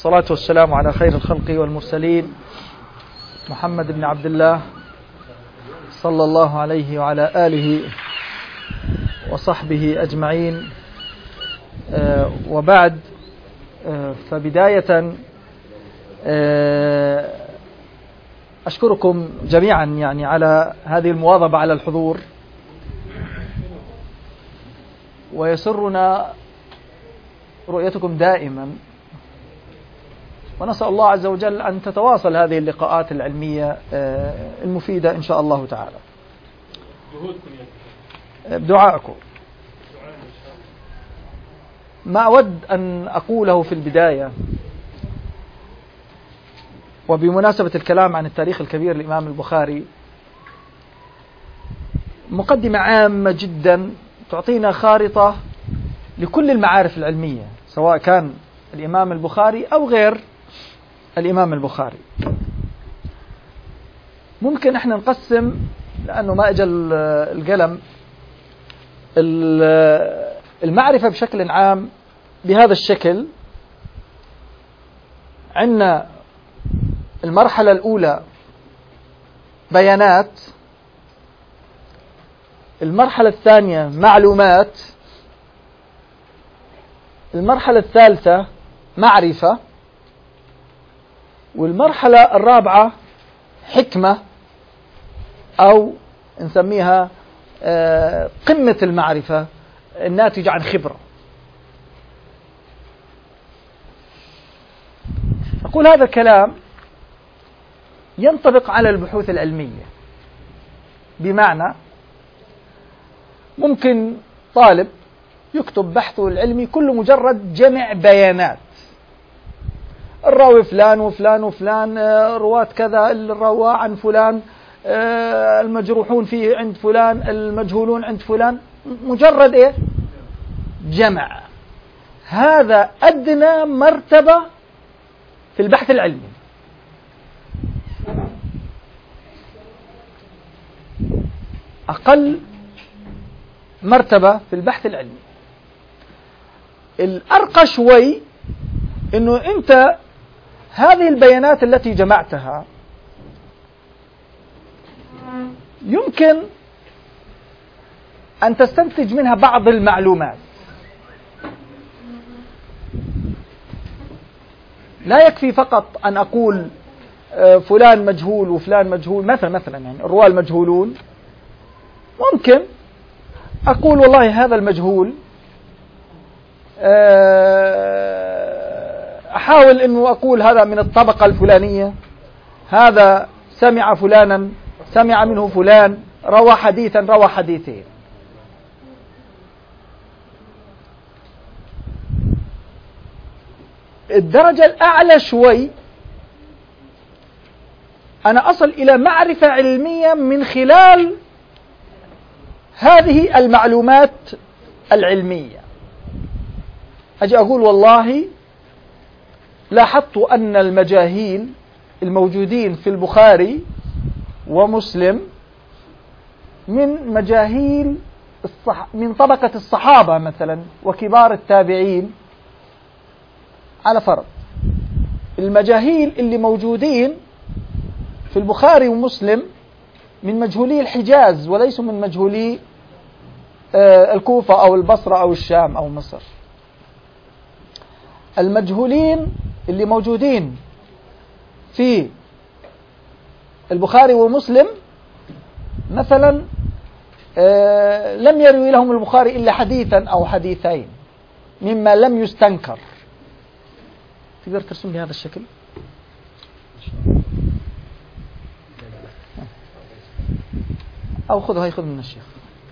والصلاة والسلام على خير الخلق والمرسلين محمد بن عبد الله صلى الله عليه وعلى آله وصحبه أجمعين. وبعد، فبداية أشكركم جميعا يعني على هذه المواظبة على الحضور، ويسرنا رؤيتكم دائما، ونسأل الله عز وجل أن تتواصل هذه اللقاءات العلمية المفيدة إن شاء الله تعالى بدعائكم. ما أود أن أقوله في البداية، وبمناسبة الكلام عن التاريخ الكبير للإمام البخاري، مقدمة عامة جدا تعطينا خارطة لكل المعارف العلمية، سواء كان الإمام البخاري أو غير الإمام البخاري. ممكن احنا نقسم، لأنه ما اجى القلم، المعرفة بشكل عام بهذا الشكل. عندنا المرحلة الأولى بيانات، المرحلة الثانية معلومات، المرحلة الثالثة معرفة، والمرحلة الرابعة حكمة، أو نسميها قمة المعرفة الناتجة عن خبرة. أقول هذا الكلام ينطبق على البحوث العلمية، بمعنى ممكن طالب يكتب بحثه العلمي كله مجرد جمع بيانات، الراوي فلان وفلان وفلان، رواة كذا، الرواة عن فلان، المجروحون فيه عند فلان، المجهولون عند فلان، مجرد ايه؟ جمع. هذا أدنى مرتبة في البحث العلمي. أقل مرتبة في البحث العلمي. الأرقى شوي إنه أنت هذه البيانات التي جمعتها يمكن أن تستنتج منها بعض المعلومات. لا يكفي فقط أن أقول فلان مجهول وفلان مجهول، مثلا يعني الرواة المجهولون، ممكن أقول والله هذا المجهول أحاول أنه أقول هذا من الطبقة الفلانية، هذا سمع فلانا، سمع منه فلان، روى حديثا، روى حديثين. الدرجة الأعلى شوي أنا أصل إلى معرفة علمية من خلال هذه المعلومات العلمية. أجي أقول والله لاحظت أن المجاهيل الموجودين في البخاري ومسلم من مجاهيل من طبقة الصحابة مثلا وكبار التابعين. على فرض المجاهيل اللي موجودين في البخاري ومسلم من مجهولي الحجاز وليسوا من مجهولي الكوفة أو البصرة أو الشام أو مصر. المجهولين اللي موجودين في البخاري ومسلم مثلا لم يروي لهم البخاري إلا حديثا أو حديثين مما لم يستنكر. تقدر ترسم لي هذا الشكل؟ أو خذه، هاي خذ من الشيخ.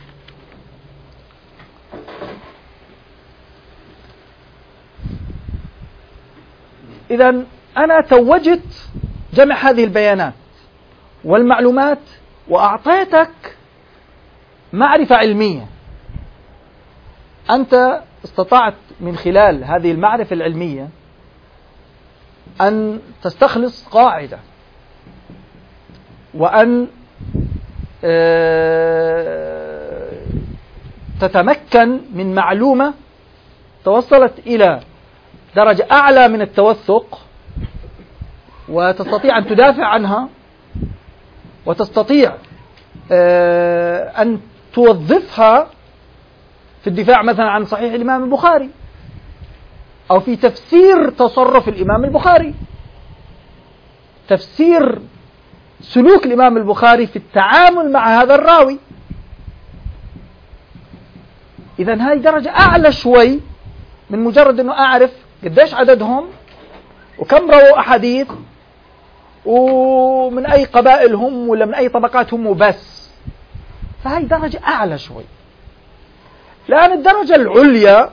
إذن أنا توجت جمع هذه البيانات والمعلومات وأعطيتك معرفة علمية. أنت استطعت من خلال هذه المعرفة العلمية أن تستخلص قاعدة، وأن تتمكن من معلومة توصلت إلى درجة أعلى من التوثق، وتستطيع أن تدافع عنها، وتستطيع أن توظفها في الدفاع مثلا عن صحيح الإمام البخاري، أو في تفسير تصرف الإمام البخاري، تفسير سلوك الإمام البخاري في التعامل مع هذا الراوي. إذن هذه درجة أعلى شوي من مجرد أنه أعرف قديش عددهم وكم رووا أحاديث ومن أي قبائل هم ولا من أي طبقات هم وبس. فهي درجة أعلى شوي. الآن الدرجة العليا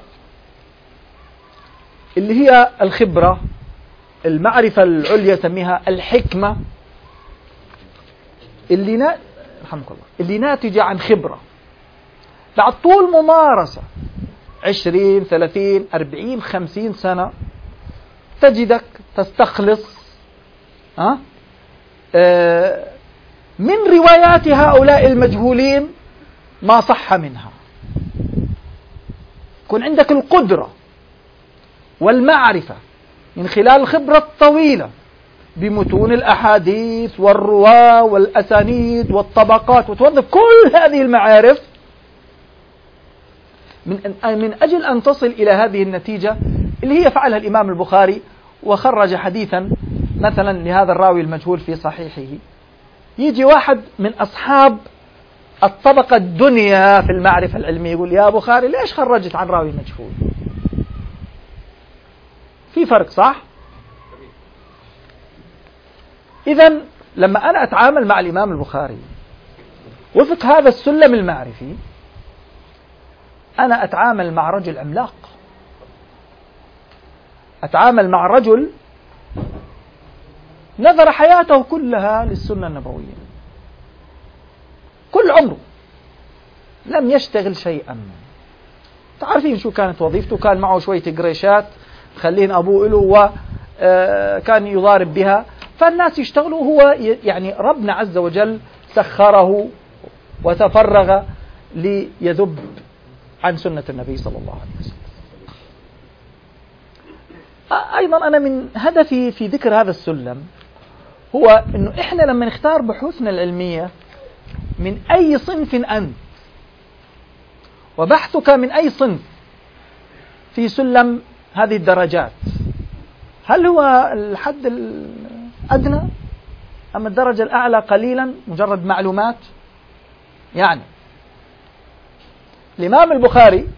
اللي هي الخبرة، المعرفة العليا سميها الحكمة، رحمك الله، اللي ناتجة عن خبرة بعد طول ممارسة 20 30 40 50 سنة، تجدك تستخلص من روايات هؤلاء المجهولين ما صح منها. يكون عندك القدرة والمعرفة من خلال الخبرة الطويلة بمتون الأحاديث والرواة والأسانيد والطبقات، وتوظف كل هذه المعارف من أجل أن تصل إلى هذه النتيجة اللي هي فعلها الإمام البخاري، وخرج حديثا مثلا لهذا الراوي المجهول في صحيحه. يجي واحد من أصحاب الطبقة الدنيا في المعرفة العلمية يقول يا بخاري ليش خرجت عن راوي مجهول؟ في فرق صح؟ إذن لما أنا أتعامل مع الإمام البخاري وفق هذا السلم المعرفي، أنا أتعامل مع رجل عملاق، أتعامل مع رجل نظر حياته كلها للسنة النبوية، كل عمره لم يشتغل شيئا. تعرفين شو كانت وظيفته؟ كان معه شوية قريشات خلين أبوه له، وكان يضارب بها، فالناس يشتغلوا، هو يعني ربنا عز وجل سخره وتفرغ ليذب عن سنة النبي صلى الله عليه وسلم. أيضا أنا من هدفي في ذكر هذا السلم هو أنه إحنا لما نختار بحوثنا العلمية من أي صنف أنت، وبحثك من أي صنف في سلم هذه الدرجات، هل هو الحد الأدنى أم الدرجة الأعلى قليلا مجرد معلومات؟ يعني الإمام البخاري،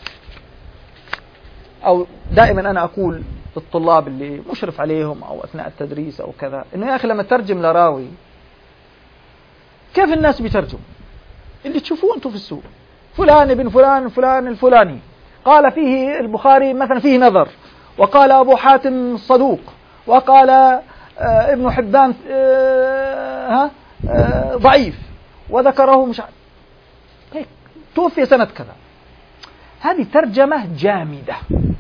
أو دائما أنا أقول للطلاب اللي مشرف عليهم أو أثناء التدريس أو كذا، إنه يا أخي لما ترجم لراوي كيف الناس بيترجم اللي تشوفوه أنتم في السوق، فلان ابن فلان فلان الفلاني قال فيه البخاري مثلا فيه نظر، وقال أبو حاتم صدوق، وقال ابن حبان ضعيف، وذكره مش عارف هيك، توفي سنة كذا. هذه ترجمة جامدة،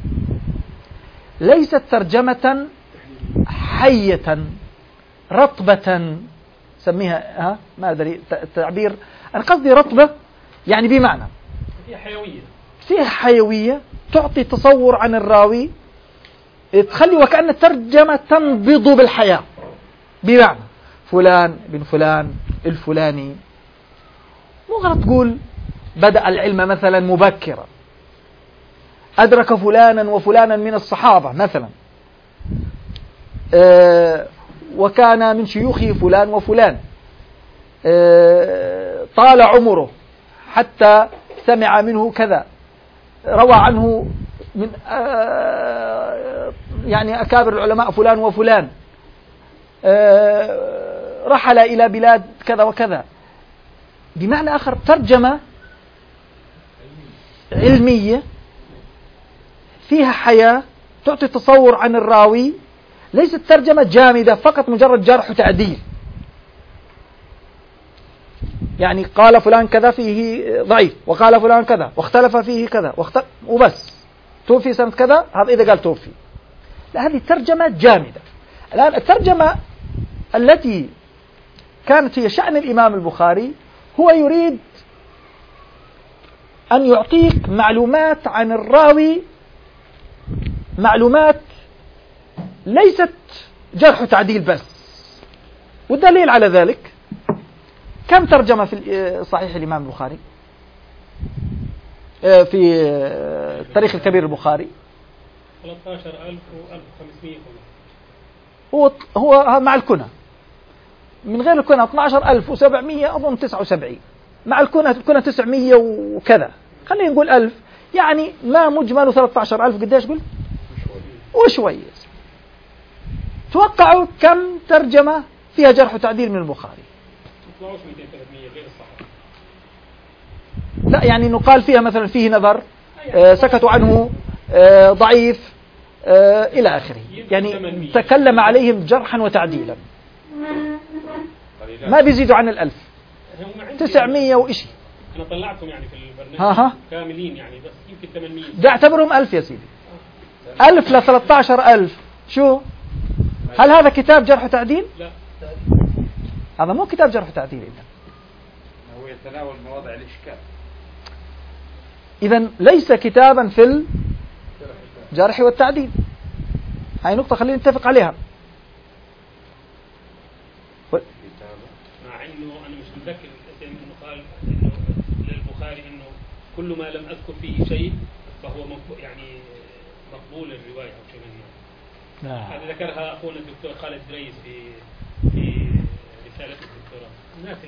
ليست ترجمة حية رطبة سميها ما أدري التعبير، أنا قصدي رطبة يعني بمعنى فيها حيوية تعطي تصور عن الراوي، تخلي وكأن الترجمة تنبض بالحياة، بمعنى فلان بن فلان الفلاني، مو غلط تقول بدأ العلم مثلا مبكرا، أدرك فلانا وفلانا من الصحابة مثلا، وكان من شيوخه فلان وفلان، طال عمره حتى سمع منه كذا، روى عنه من يعني أكابر العلماء فلان وفلان، رحل إلى بلاد كذا وكذا. بمعنى آخر ترجمة علمية فيها حياة تعطي تصور عن الراوي، ليست ترجمة جامدة فقط مجرد جرح وتعديل، يعني قال فلان كذا فيه ضعيف، وقال فلان كذا واختلف فيه كذا وبس، توفي سنة كذا، هذا إذا قال توفي. لا، هذه ترجمة جامدة. الآن الترجمة التي كانت هي شأن الإمام البخاري، هو يريد أن يعطيك معلومات عن الراوي معلومات ليست جرح وتعديل بس. والدليل على ذلك كم ترجمة في صحيح الإمام البخاري في التاريخ الكبير البخاري؟ 13,500. هو مع الكنى، من غير الكنى 12,700 أظن 79، مع الكنى 900 وكذا، خلينا نقول 1000، يعني ما مجمله 13,000 قديش قلت؟ وشوية. توقعوا كم ترجمة فيها جرح وتعديل من البخاري؟ لا يعني إنه قال فيها مثلا فيه نظر، سكتوا عنه، ضعيف، إلى آخره، يعني تكلم عليهم جرحا وتعديلا، ما بيزيدوا عن 1000، 900 وإشي. أنا طلعتهم يعني في البرنامج كاملين يعني، بس يمكن 800. ده اعتبرهم 1000 يا سيدي، 1000 ل 13,000. شو هل هذا كتاب جرح وتعديل؟ لا، هذا مو كتاب جرح وتعديل. هو يتناول مواضع الإشكال. إذن ليس كتابا في الجرح والتعديل. هاي نقطة خلينا نتفق عليها. مع إنه أنا مش متذكر إنه قال إنه للبخاري إنه كل ما لم أذكر فيه شيء فهو يعني مقبول الرواية أو شيء منه. هذا ذكرها أخونا الدكتور خالد دريس في رسالة الدكتوراه. الناس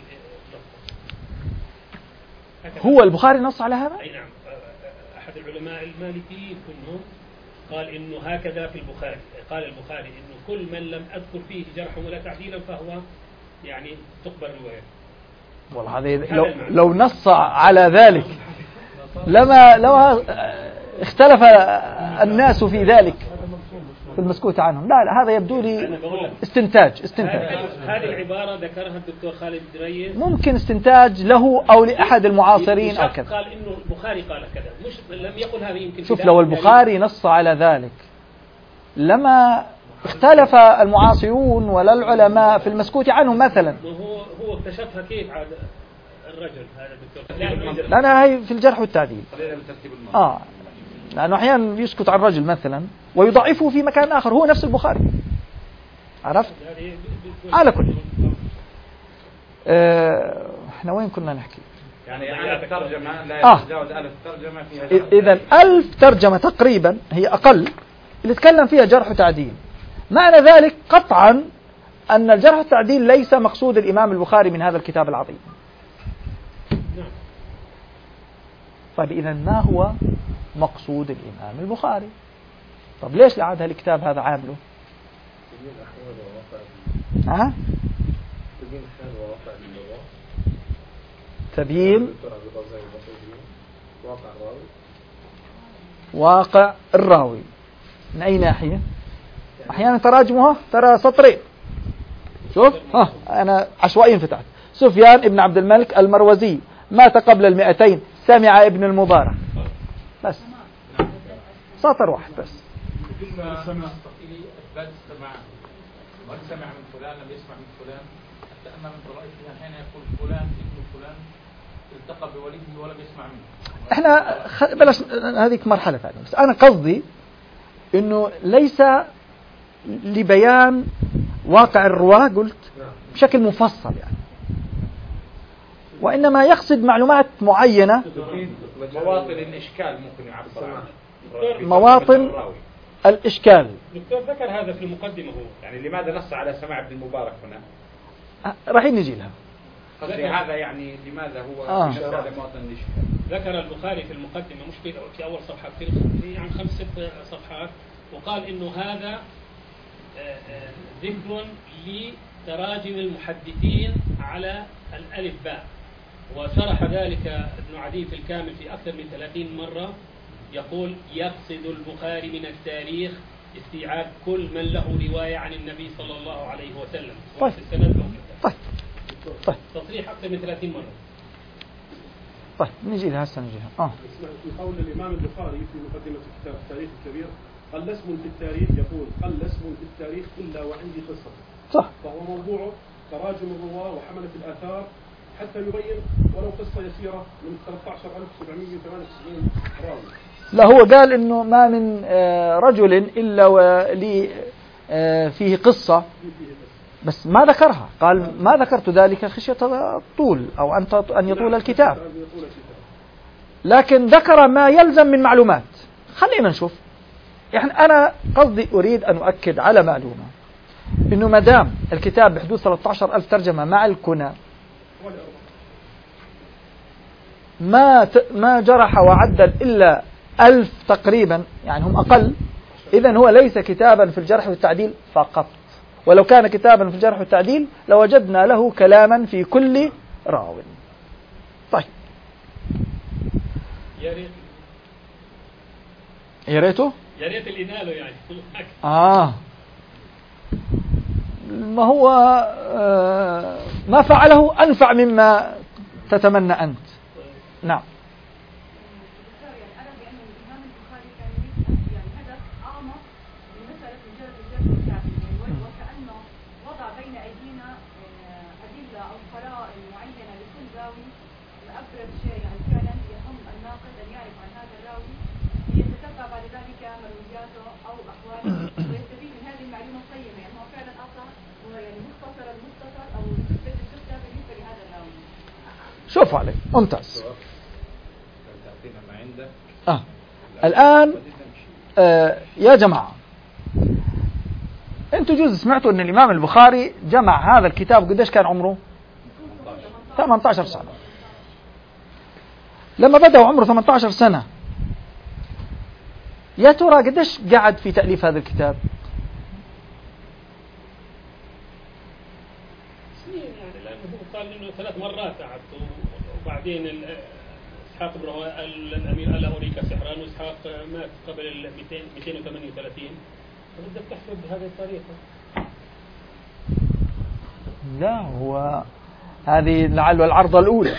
هو البخاري نص على هذا؟ أي نعم، أحد العلماء المالكيين كلهم قال إنه هكذا في البخاري. قال البخاري إنه كل من لم أذكر فيه جرحا ولا تعديلا فهو يعني تقبل رواية. والله هذا لو نص على ذلك لما اختلف الناس في ذلك في المسكوت عنهم. لا هذا يبدو لي استنتاج. هذه العبارة ذكرها الدكتور خالد دريس، ممكن استنتاج له أو لأحد المعاصرين أو كذا. قال إنه البخاري قال كذا، مش لم يقل هذا. يمكن شوف لو البخاري نص على ذلك لما اختلف المعاصرون ولا العلماء في المسكوت عنه مثلا. هو اكتشفها كيف عاد الرجل هذا الدكتور؟ لأنها هي في الجرح والتعديل. لأنه أحيانا يسكت عن رجل مثلا ويضعفه في مكان آخر، هو نفس البخاري. عرفت؟ على كل احنا وين كنا نحكي؟ يعني 1000 ترجمة لا يتجاوز 1000 ترجمة فيها. إذن 1000 ترجمة تقريبا هي أقل اللي تكلم فيها جرح وتعديل. معنى ذلك قطعا أن الجرح والتعديل ليس مقصود الإمام البخاري من هذا الكتاب العظيم. طيب إذن ما هو مقصود الإمام البخاري؟ طب ليش لعاد هالكتاب هذا عامله؟ تبيين واقع الراوي. من أي ناحية؟ أحيانا تراجمها ترى سطرين. شوف أنا عشوائيا فتحت: سفيان ابن عبد الملك المروزي مات قبل 200، سمع ابن المبارك. بس سطر واحد بس. من سمع من فلان لم يسمع من فلان، حتى أن من طرائفها أحيانا يقول فلان ابن فلان التقى بوليه ولم يسمع منه. احنا بلاش هذيك مرحلة ثانية، بس أنا قصدي إنه ليس لبيان واقع الرواة قلت بشكل مفصل يعني، وإنما يقصد معلومات معينة، مواطن الإشكال ممكن يعبر عنها، مواطن الإشكال. الدكتور ذكر هذا في المقدمة. هو يعني لماذا نص على سماع ابن المبارك هنا؟ راح نجي لها. هذا يعني لماذا هو نص على مواطن الإشكال؟ ذكر البخاري في المقدمة، مش في أول صفحة، في يعني 5-6 صفحات، وقال إنه هذا ذكر لتراجم المحدثين على الألف باء، وشرح ذلك ابن عدي في الكامل في أكثر من 30 مرة. يقول: يقصد البخاري من التاريخ استيعاب كل من له رواية عن النبي صلى الله عليه وسلم. طيب. تصريح أكثر من 30 مرة. طيب نجي لها هسه نجيها. في قول الإمام البخاري في مقدمة كتاب التاريخ الكبير: قل اسم في التاريخ، يقول: قل اسم في التاريخ إلا وعندي قصة. صح. فهو موضوعه تراجم الرواة وحملة الآثار، حتى يبين ولو قصة يسيرة من 13,798 راوي. لا، هو قال إنه ما من رجل إلا ولي فيه قصة، بس ما ذكرها. قال ما ذكرت ذلك خشية الطول أو أن يطول الكتاب، لكن ذكر ما يلزم من معلومات. خلينا نشوف. يعني أنا قصدي أريد أن أؤكد على معلومة، إنه ما دام الكتاب بحدود 13,000 ترجمة مع الكنى، ما جرح وعدل إلا 1000 تقريبا، يعني هم أقل. إذن هو ليس كتابا في الجرح والتعديل فقط، ولو كان كتابا في الجرح والتعديل لوجدنا له كلاما في كل راو. طيب، يا ريته يا ريت اللي ناله يعني. ما هو ما فعله أنفع مما تتمنى أنت. نعم. شوف عليك ممتاز. الآن يا جماعة، أنتوا جزء سمعتوا أن الإمام البخاري جمع هذا الكتاب قديش كان عمره؟ 18 سنة. لما بدأ عمره 18 سنة، يا ترى قديش قعد في تأليف هذا الكتاب؟ سنين يعني، لأنه قال إنه 3 مرات قعدت، وبعدين إسحاق بن الأمير قال له أريك سحران، وإسحاق مات قبل 238، فبدك تحسب بهذه الطريقة. لا، هو هذه لعله العرضة الأولى.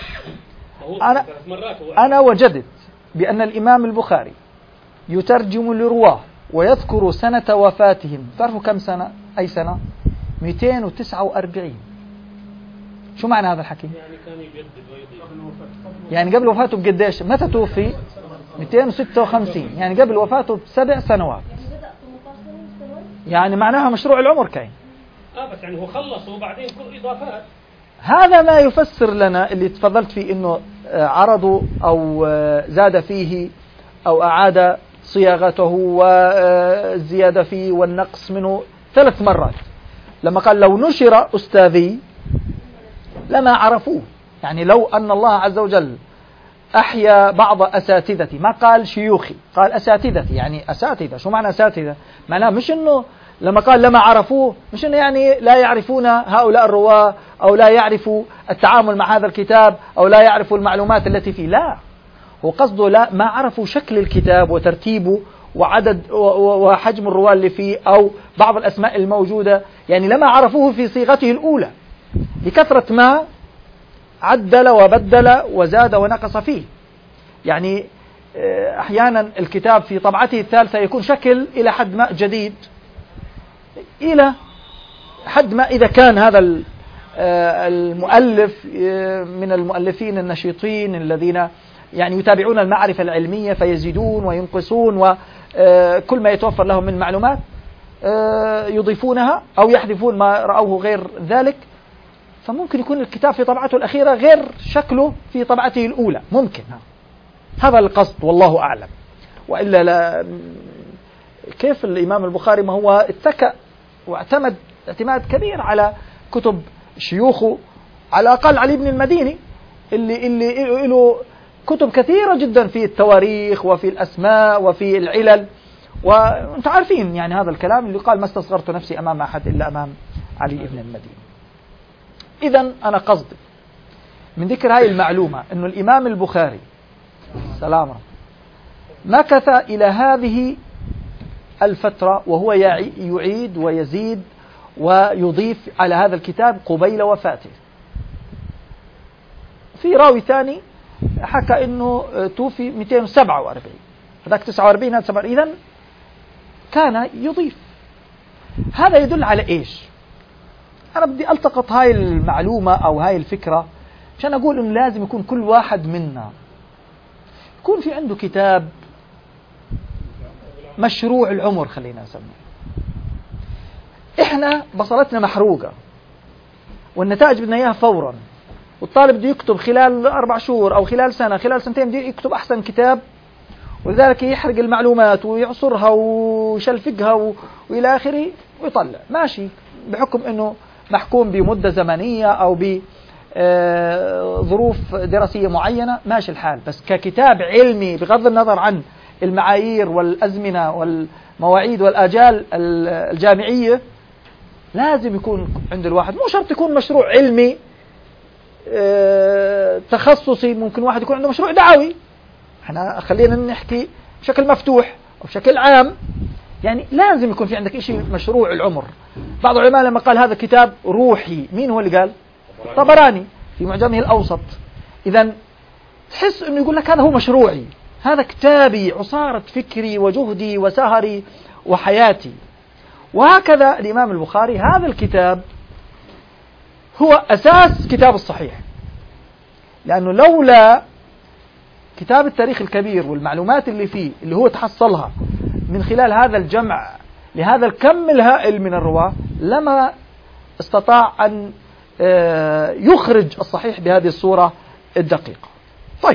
أنا وجدت بأن الإمام البخاري يترجم لرواه ويذكر سنة وفاتهم. تعرفوا كم سنة؟ أي سنة؟ 249. شو معنى هذا الحكي؟ يعني كان يجدد ويضيف. يعني قبل وفاته بقديش؟ متى توفي؟ 256. يعني قبل وفاته ب7 سنوات. يعني معناها مشروع العمر كاين. بس يعني هو خلص وبعدين كل إضافات. هذا ما يفسر لنا اللي تفضلت فيه، إنه عرضوا أو زاد فيه أو أعاد صياغته والزيادة فيه والنقص منه 3 مرات. لما قال لو نشر أستاذي لما عرفوه، يعني لو أن الله عز وجل أحيا بعض أساتذتي، ما قال شيوخي، قال أساتذتي، يعني أساتذة. شو معنى أساتذة؟ معناه مش إنه لما قال لما عرفوه مش إنه يعني لا يعرفون هؤلاء الرواة أو لا يعرفوا التعامل مع هذا الكتاب أو لا يعرفوا المعلومات التي فيه. لا، هو قصده لا، ما عرفوا شكل الكتاب وترتيبه وعدد وحجم الرواة اللي فيه أو بعض الأسماء الموجودة، يعني لما عرفوه في صيغته الأولى لكثرة ما عدل وبدل وزاد ونقص فيه. يعني أحيانا الكتاب في طبعته الثالثة يكون شكل إلى حد ما جديد، إلى حد ما إذا كان هذا المؤلف من المؤلفين النشيطين الذين يعني يتابعون المعرفة العلمية فيزيدون وينقصون، وكل ما يتوفر لهم من معلومات يضيفونها أو يحذفون ما رأوه غير ذلك. فممكن يكون الكتاب في طبعته الأخيرة غير شكله في طبعته الأولى، ممكن. هذا القصد والله أعلم. وإلا لا، كيف الإمام البخاري ما هو اتكأ واعتمد اعتماد كبير على كتب شيوخه، على الأقل علي بن المديني اللي له كتب كثيرة جدا في التواريخ وفي الأسماء وفي العلل، وانت عارفين يعني هذا الكلام اللي قال ما استصغرت نفسي أمام أحد إلا أمام علي بن المديني. إذن أنا قصدي من ذكر هاي المعلومة أنه الإمام البخاري سلام مكث إلى هذه الفترة وهو يعيد ويزيد ويضيف على هذا الكتاب قبيل وفاته. في راوي ثاني حكى أنه توفي 247، هذاك 49 هذا 7، إذن كان يضيف. هذا يدل على إيش؟ أنا بدي ألتقط هاي المعلومة أو هاي الفكرة عشان أقول إنه لازم يكون كل واحد منا يكون في عنده كتاب مشروع العمر خلينا نسميه. إحنا بصلتنا محروقة والنتائج بدنا إياها فورا، والطالب بده يكتب خلال 4 شهور أو خلال سنة، خلال سنتين بده يكتب أحسن كتاب، ولذلك يحرق المعلومات ويعصرها ويشلفقها وإلى آخره ويطلع ماشي، بحكم أنه محكوم بمدة زمنية أو بظروف دراسية معينة ماشي الحال. بس ككتاب علمي بغض النظر عن المعايير والأزمنة والمواعيد والآجال الجامعية لازم يكون عند الواحد، مو شرط يكون مشروع علمي تخصصي، ممكن واحد يكون عنده مشروع دعوي. احنا خلينا نحكي بشكل مفتوح أو بشكل عام، يعني لازم يكون في عندك شيء مشروع العمر. بعض العلماء لما قال هذا كتاب روحي، مين هو اللي قال؟ طبراني في معجمه الأوسط. إذا تحس إنه يقول لك هذا هو مشروعي، هذا كتابي، عصارة فكري وجهدي وسهري وحياتي. وهكذا الإمام البخاري هذا الكتاب هو أساس كتاب الصحيح، لأنه لولا كتاب التاريخ الكبير والمعلومات اللي فيه اللي هو تحصلها من خلال هذا الجمع لهذا الكم الهائل من الرواة لما استطاع أن يخرج الصحيح بهذه الصورة الدقيقة. طيب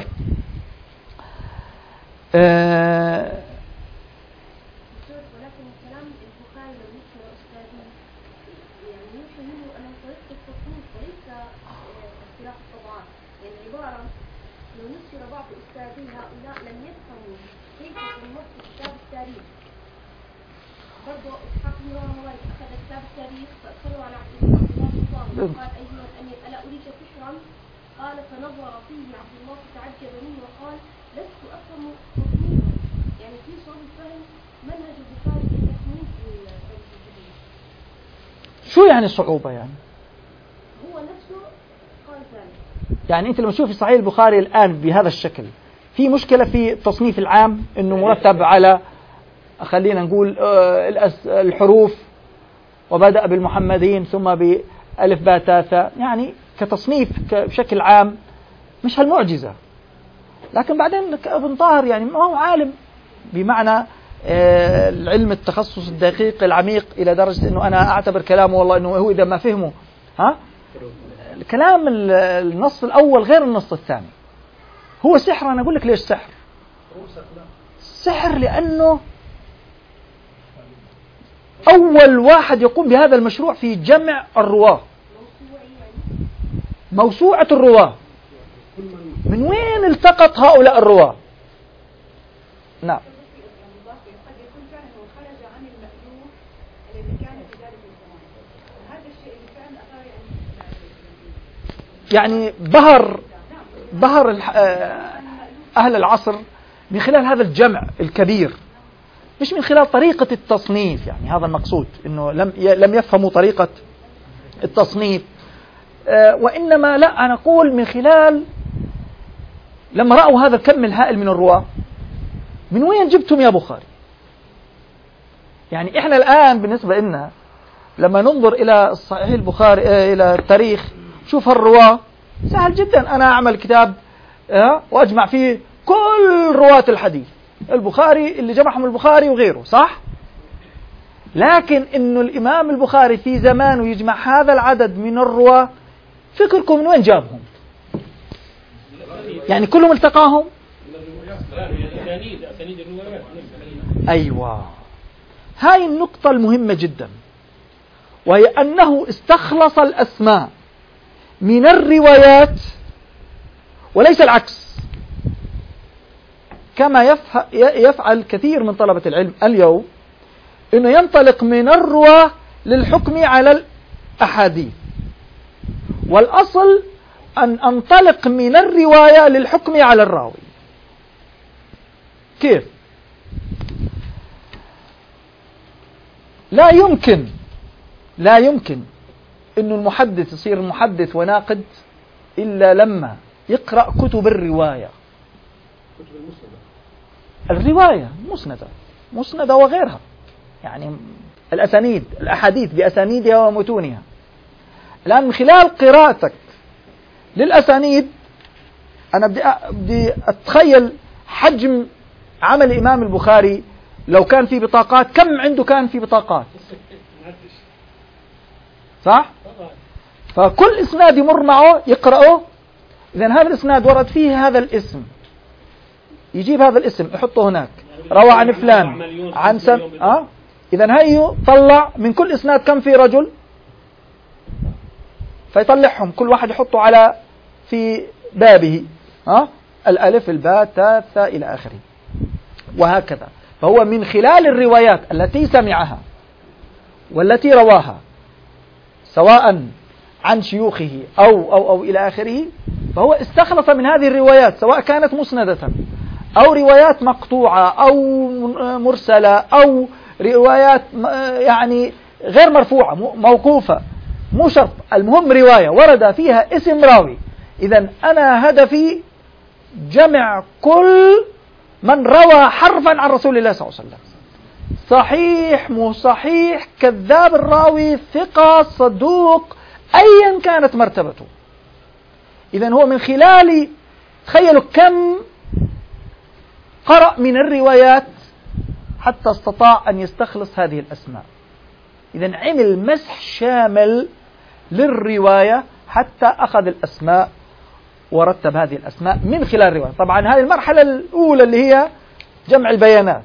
قال أيها الأمير ألا أريد فكرا؟ قال فنظر فيه عبد الله فتعجب منه وقال لست أفهم تصنيفا، يعني في صعوبة فهم منهج البخاري في تصنيف الجديد. شو يعني صعوبة؟ يعني هو نفسه قال ذلك. يعني أنت لما تشوف صحيح البخاري الآن بهذا الشكل في مشكلة في التصنيف العام، إنه مرتب على خلينا نقول الحروف، وبدأ بالمحمدين ثم بألف باء تاء ثاء، يعني كتصنيف بشكل عام مش هالمعجزة. لكن بعدين ابن طاهر يعني ما هو عالم بمعنى العلم التخصص الدقيق العميق إلى درجة إنه أنا أعتبر كلامه والله إنه هو إذا ما فهمه الكلام النص الأول غير النص الثاني. هو سحر. أنا أقول لك ليش سحر؟ سحر لأنه أول واحد يقوم بهذا المشروع في جمع الرواة، موسوعة الرواة. من وين التقط هؤلاء الرواة؟ نعم. يعني بهر أهل العصر من خلال هذا الجمع الكبير، مش من خلال طريقة التصنيف. يعني هذا المقصود، إنه لم يفهموا طريقة التصنيف، وإنما لا، أنا أقول من خلال لما رأوا هذا الكم الهائل من الرواة، من وين جبتم يا بخاري؟ يعني إحنا الآن بالنسبة لنا لما ننظر إلى الصحيح البخاري إلى التاريخ، شوف الرواة سهل جدا، أنا أعمل كتاب وأجمع فيه كل رواة الحديث البخاري اللي جمعهم البخاري وغيره، صح؟ لكن إنه الإمام البخاري في زمانه يجمع هذا العدد من الرواة، فكركم من وين جابهم؟ يعني كلهم التقاهم؟ أيوة، هاي النقطة المهمة جدا، وهي أنه استخلص الأسماء من الروايات وليس العكس، كما يفعل كثير من طلبة العلم اليوم، إنه ينطلق من الرواة للحكم على الأحاديث، والأصل أن أنطلق من الرواية للحكم على الراوي. كيف؟ لا يمكن إنه المحدث يصير محدث وناقد إلا لما يقرأ كتب الرواية، الرواية مسندة وغيرها، يعني الأسانيد، الأحاديث بأسانيدها ومتونها. الآن من خلال قراءتك للأسانيد أنا بدي أتخيل حجم عمل الإمام البخاري لو كان في بطاقات كم عنده كان في بطاقات؟ صح؟ فكل إسناد يمر معه يقرأه. إذن هذا الإسناد ورد فيه هذا الاسم، يجيب هذا الاسم يحطه هناك، روى عن فلان عن إذن هي طلع من كل إسناد كم في رجل، فيطلعهم كل واحد يحطه على في بابه، الألف الباء التاء الثاء إلى آخره، وهكذا. فهو من خلال الروايات التي سمعها والتي رواها سواء عن شيوخه أو إلى آخره، فهو استخلص من هذه الروايات سواء كانت مسندة أو روايات مقطوعة أو مرسلة أو روايات يعني غير مرفوعة موقوفة، مو شرط، المهم رواية ورد فيها اسم راوي. إذن أنا هدفي جمع كل من روى حرفا عن رسول الله صلى الله عليه وسلم، صحيح مو صحيح، كذاب الراوي، ثقة، صدوق، أيا كانت مرتبته. إذن هو من خلال، تخيلوا كم قرأ من الروايات حتى استطاع أن يستخلص هذه الأسماء. إذن عمل مسح شامل للرواية حتى أخذ الأسماء ورتب هذه الأسماء من خلال الرواية. طبعا هذه المرحلة الأولى اللي هي جمع البيانات.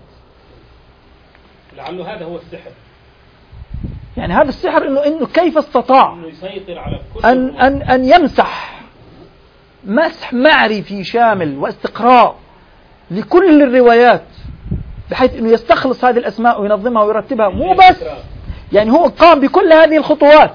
لعله هذا هو السحر، يعني هذا السحر إنه كيف استطاع إنه يسيطر على كل أن يمسح مسح معرفي شامل واستقراء لكل الروايات، بحيث إنه يستخلص هذه الأسماء وينظمها ويرتبها. مو بس يعني هو قام بكل هذه الخطوات،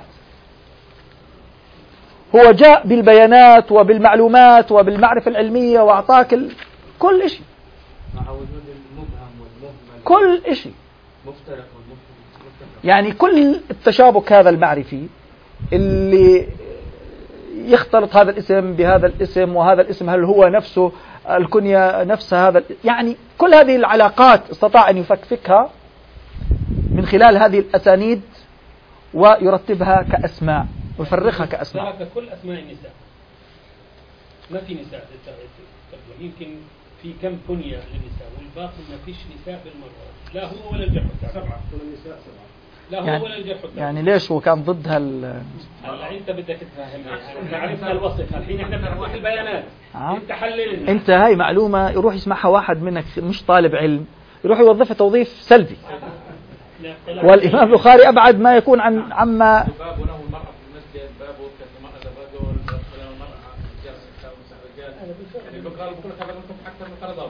هو جاء بالبيانات وبالمعلومات وبالمعرفة العلمية وأعطاك كل شيء، مع وجود المبهم والمهمل كل شيء، مفترق والمفترق، يعني كل التشابك هذا المعرفي اللي يختلط هذا الاسم بهذا الاسم، وهذا الاسم هل هو نفسه الكنية نفسها، هذا يعني كل هذه العلاقات استطاع أن يفكفكها من خلال هذه الأسانيد ويرتبها كأسماء ويفرخها كأسماء. ترك كل أسماء النساء، ما في نساء، يمكن في كم كنية للنساء والباقي ما فيش نساء بالمرة، لا هو ولا الجرح والتعديل. 7 كل النساء 7، لا هو يعني ولا الجرح والتعديل. يعني ليش هو كان ضد هلا انت بدك تفهمنا، احنا عرفنا الوصف، الحين احنا بنروح البيانات. انت حلل، انت هاي معلومة يروح يسمعها واحد منك مش طالب علم يروح يوظفها توظيف سلبي، والإمام البخاري أبعد ما يكون عما باب له المرأة في المسجد، باب كما أذى الرجل، باب كلام المرأة جالسة الرجال، يعني بقرأ بكل هذا ممكن أكثر من قرض.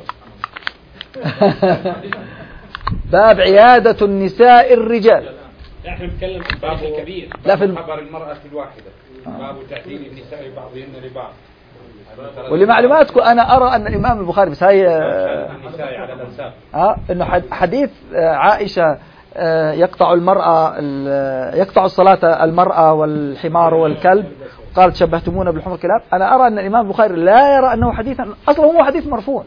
باب عيادة النساء الرجال. لا احنا بنتكلم عن باب كبير، لا في خبر المرأة الواحدة، باب تعديل النساء بعضهن لبعض. ولمعلوماتكم أنا أرى أن الإمام البخاري بس هاي النساء على الأنساب، إنه حديث عائشة يقطع الصلاة المرأة والحمار والكلب، قال شبهتمونا بالحمر الكلاب. أنا أرى أن الإمام البخاري لا يرى أنه حديثا أصلا هو حديث مرفوع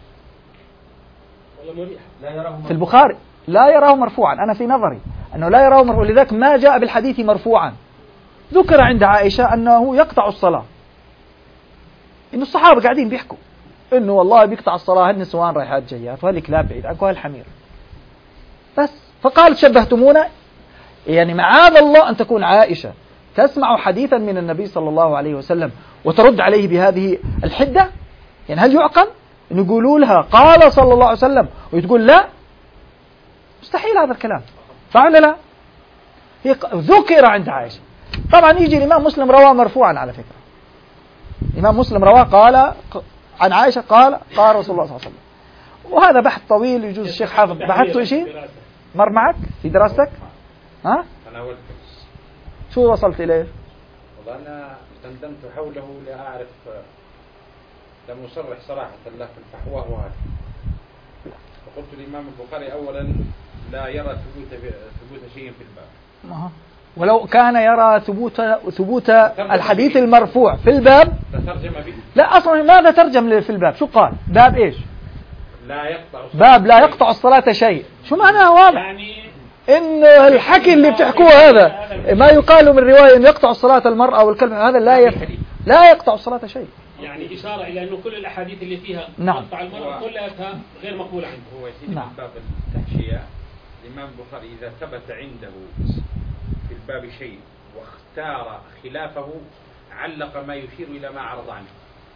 في البخاري، لا يراه مرفوعا. أنا في نظري أنه لا يراه مرفوعا، لذلك ما جاء بالحديث مرفوعا. ذكر عند عائشة أنه يقطع الصلاة، إنه الصحابة قاعدين بيحكوا إنه والله بيقطع الصلاة هالنسوان رايحات جايات وهالكلاب بعيد عنكم هالحمير بس. فقال شبهتمونا، يعني معاذ الله أن تكون عائشة تسمع حديثا من النبي صلى الله عليه وسلم وترد عليه بهذه الحدة. يعني هل يعقل أن يقولوا لها قال صلى الله عليه وسلم وتقول لا؟ مستحيل هذا الكلام، صح ولا لا؟ هي ذكر عند عائشة. طبعا يجي الإمام مسلم رواه مرفوعا، على فكرة الإمام مسلم رواه قال عن عائشة قال رسول الله صلى الله عليه وسلم. وهذا بحث طويل، يجوز الشيخ حافظ بحثته شيء مر معك في دراستك؟ ها؟ تناولت. شو وصلت إليه؟ والله أنا تندمت حوله لا أعرف، لم أصرح صراحة له في الفحوى هذا. فقلت الإمام البخاري أولا لا يرى ثبوت شيء في الباب، ولو كان يرى ثبوت الحديث المرفوع في الباب ترجم به. لا أصلا ماذا ترجم في الباب؟ شو قال؟ باب إيش؟ لا يقطع باب لا يقطع الصلاة شيء. شو معناها؟ واضح يعني إنه الحكي اللي بتحكوه هذا ما يقال من رواية إن يقطع الصلاة المرأة والكلب، هذا لا يقطع الصلاة شيء. يعني إشارة إلى أنه كل الأحاديث اللي فيها نعم. قطع المرأة كلها غير مقبولة عنده. هو يسير نعم. من باب التحشيم شيء، الإمام البخاري إذا ثبت عنده في الباب شيء واختار خلافه علق ما يشير إلى ما عرض عنه،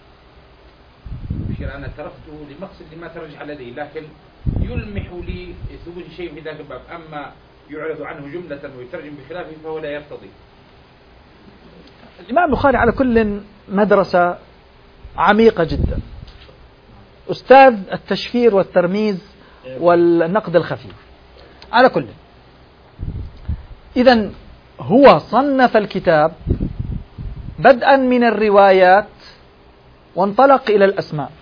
يشير أنا تركته لمقصد ما ترجح لديه، لكن يلمح لي ثبوت شيء في ذاك الباب. أما يعرض عنه جملة ويترجم بخلافه فهو لا يرتضي. الإمام البخاري على كل مدرسة عميقة جدا، أستاذ التشفير والترميز والنقد الخفيف على كل. إذن هو صنف الكتاب بدءا من الروايات وانطلق إلى الأسماء.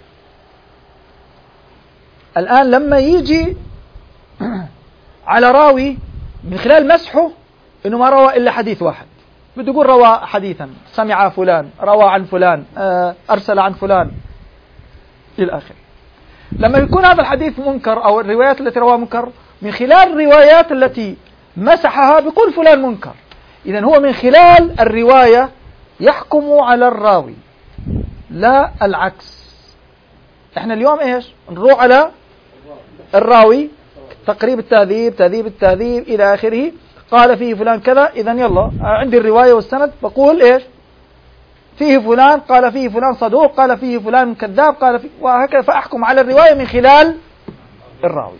الآن لما يجي على راوي من خلال مسحه إنه ما روى إلا حديث واحد، بده يقول روى حديثا، سمع فلان، روى عن فلان، أرسل عن فلان إلى آخره. لما يكون هذا الحديث منكر أو الروايات التي رواها منكر، من خلال الروايات التي مسحها بيقول فلان منكر. إذن هو من خلال الرواية يحكم على الراوي لا العكس. احنا اليوم ايش نروح على الراوي، تقريب التهذيب، تهذيب التهذيب إلى آخره، قال فيه فلان كذا، إذن يلا عندي الرواية والسند بقول إيش فيه فلان، قال فيه فلان صدوق، قال فيه فلان كذاب، قال فيه، وهكذا، فأحكم على الرواية من خلال الراوي.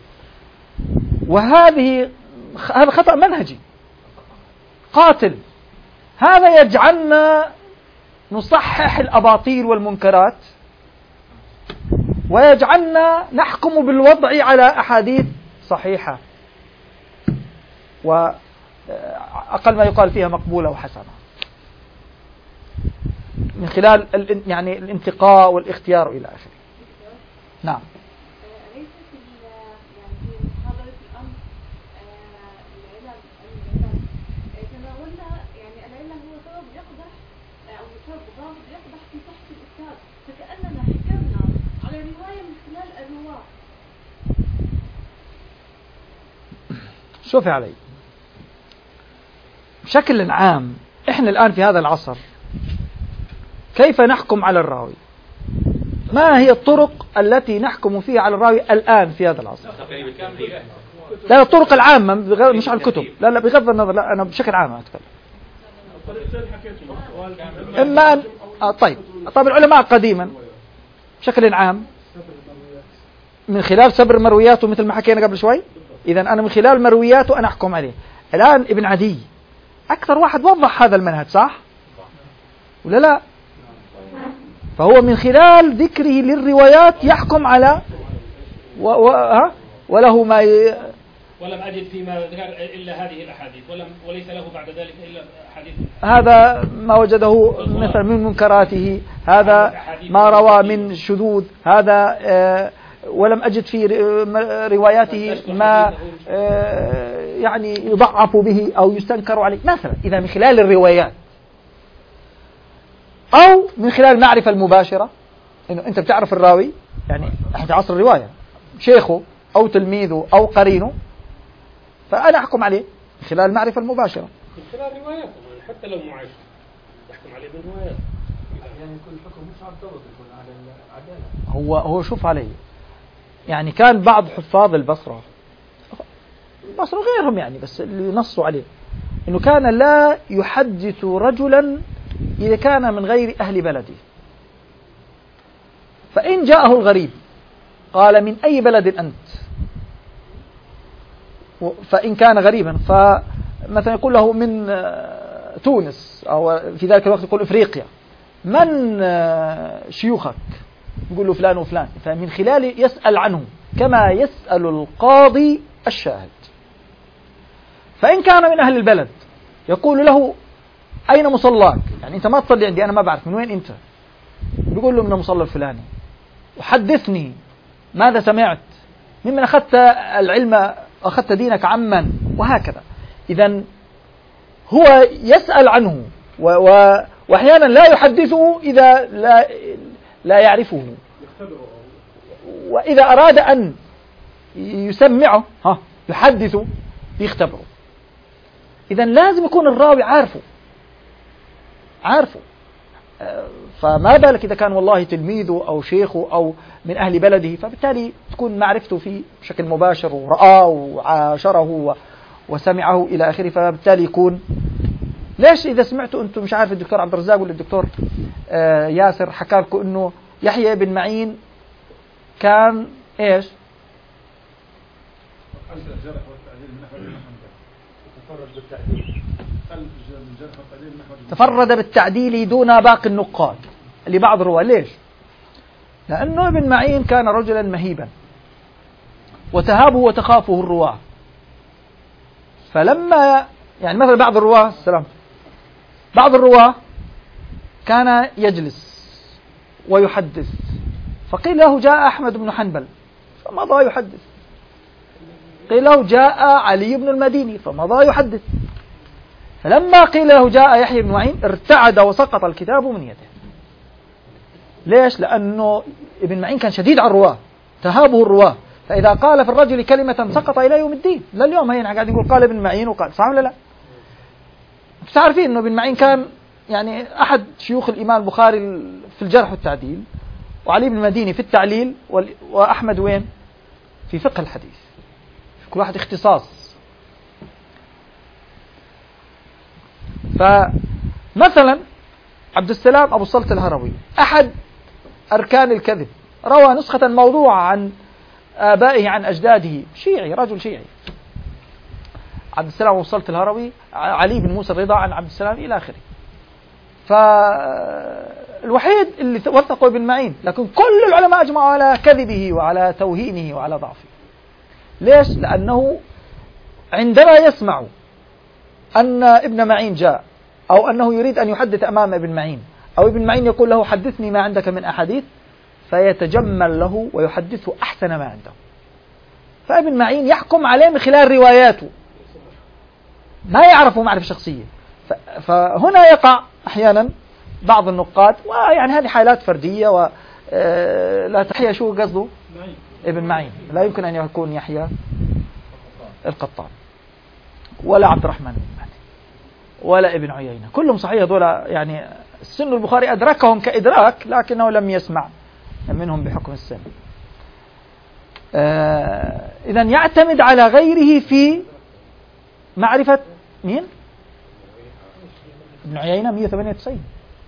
هذا خطأ منهجي قاتل. هذا يجعلنا نصحح الأباطيل والمنكرات، ويجعلنا نحكم بالوضع على أحاديث صحيحة وأقل ما يقال فيها مقبولة وحسنة، من خلال يعني الانتقاء والاختيار إلى آخره. نعم. أليس في محاضرة الأمر العلل تناولنا يعني العلل هو سبب يقدح أو سبب ضابط يقدح في صحة الإسناد، فكأننا حكمنا على رواية من خلال الرواة. شوفي علي، بشكل عام احنا الآن في هذا العصر كيف نحكم على الراوي؟ ما هي الطرق التي نحكم فيها على الراوي الآن في هذا العصر؟ لا، الطرق العامة مش على الكتب، لا بغض النظر، لا أنا بشكل عام أتكلم. إما أن طيب العلماء قديما بشكل عام من خلال سبر مروياته مثل ما حكينا قبل شوي. إذا أنا من خلال مروياته أنا أحكم عليه. الآن ابن عدي أكثر واحد وضح هذا المنهج، صح ولا لا؟ فهو من خلال ذكره للروايات يحكم على وله ما ولم أجد فيما ذكر إلا هذه الأحاديث، وليس له بعد ذلك إلا أحاديث. هذا ما وجده مثلا من منكراته، هذا ما روى من شذوذ، هذا ولم أجد في رواياته ما يعني يضعف به أو يستنكر عليه مثلا. إذا من خلال الروايات أو من خلال المعرفة المباشرة، إنه أنت بتعرف الراوي، يعني إحنا في عصر الرواية، شيخه أو تلميذه أو قرينه، فأنا أحكم عليه من خلال المعرفة المباشرة، من خلال رواياته، حتى لو معاش يحكم عليه من روايات. يعني يكون الحكم مش على الضبط، يكون على العدالة. هو شوف علي، يعني كان بعض حفاظ البصرة غيرهم يعني، بس اللي نصوا عليه إنه كان لا يحدث رجلا إذا كان من غير أهل بلده. فإن جاءه الغريب قال من أي بلد أنت؟ فإن كان غريبا فمثلا يقول له من تونس، أو في ذلك الوقت يقول إفريقيا. من شيوخك؟ يقول له فلان وفلان. فمن خلال يسأل عنه كما يسأل القاضي الشاهد. فإن كان من أهل البلد يقول له أين مصلاك؟ يعني أنت ما تصلي عندي، أنا ما بعرف من وين أنت. بيقول له من المصلى الفلاني. وحدثني ماذا سمعت، ممن أخذت العلم، أخذت دينك عمن، وهكذا. إذن هو يسأل عنه وأحيانا لا يحدثه إذا لا يعرفه، وإذا أراد أن يسمعه يحدثه يختبره. إذن لازم يكون الراوي عارفه. فما بالك إذا كان والله تلميذه أو شيخه أو من أهل بلده، فبالتالي تكون معرفته فيه بشكل مباشر ورآه وعاشره وسمعه إلى آخره، فبالتالي يكون. ليش إذا سمعتوا أنتم مش عارف الدكتور عبد الرزاق ولا الدكتور ياسر حكى لكم إنه يحيى بن معين كان إيش؟ تفرد بالتعديل دون باقي النقاد لبعض الرواة. ليش؟ لأنه ابن معين كان رجلا مهيبا وتهابه وتخافه الرواة، فلما يعني مثلا بعض الرواة كان يجلس ويحدث، فقيل له جاء أحمد بن حنبل فمضى يحدث، قيل له جاء علي بن المديني فمضى يحدث، فلما قيل له جاء يحيى بن معين ارتعد وسقط الكتاب من يده. ليش؟ لأنه ابن معين كان شديد على الرواة، تهابه الرواة، فإذا قال في الرجل كلمة سقط إلى يوم الدين. لليوم هين قاعد يقول قال ابن معين وقال، صح ولا لا؟ بس عارفين إنه ابن معين كان يعني أحد شيوخ الإمام البخاري في الجرح والتعديل، وعلي بن المديني في التعليل، وأحمد وين؟ في فقه الحديث، كل واحد اختصاص. فمثلا عبد السلام أبو الصلت الهروي أحد أركان الكذب، روى نسخة موضوعة عن آبائه عن أجداده، شيعي، رجل شيعي. عبد السلام أبو الصلت الهروي، علي بن موسى الرضا عن عبد السلام إلى آخره. فالوحيد اللي وثقه ابن معين، لكن كل العلماء أجمعوا على كذبه وعلى توهينه وعلى ضعفه. ليش؟ لأنه عندما يسمع أن ابن معين جاء، أو أنه يريد أن يحدث أمام ابن معين، أو ابن معين يقول له حدثني ما عندك من أحاديث، فيتجمل له ويحدثه أحسن ما عنده. فابن معين يحكم عليه من خلال رواياته، ما يعرفه معرفة شخصية. فهنا يقع أحيانا بعض النقاد، ويعني هذه حالات فردية، ولا تحيى شو قصده ابن معين، لا يمكن أن يكون يحيى القطان ولا عبد الرحمن بن مهدي ولا ابن عيينة، كلهم صحيح هذول يعني السن البخاري أدركهم كإدراك، لكنه لم يسمع منهم بحكم السن. إذن يعتمد على غيره في معرفة مين؟ ابن عيينة 198.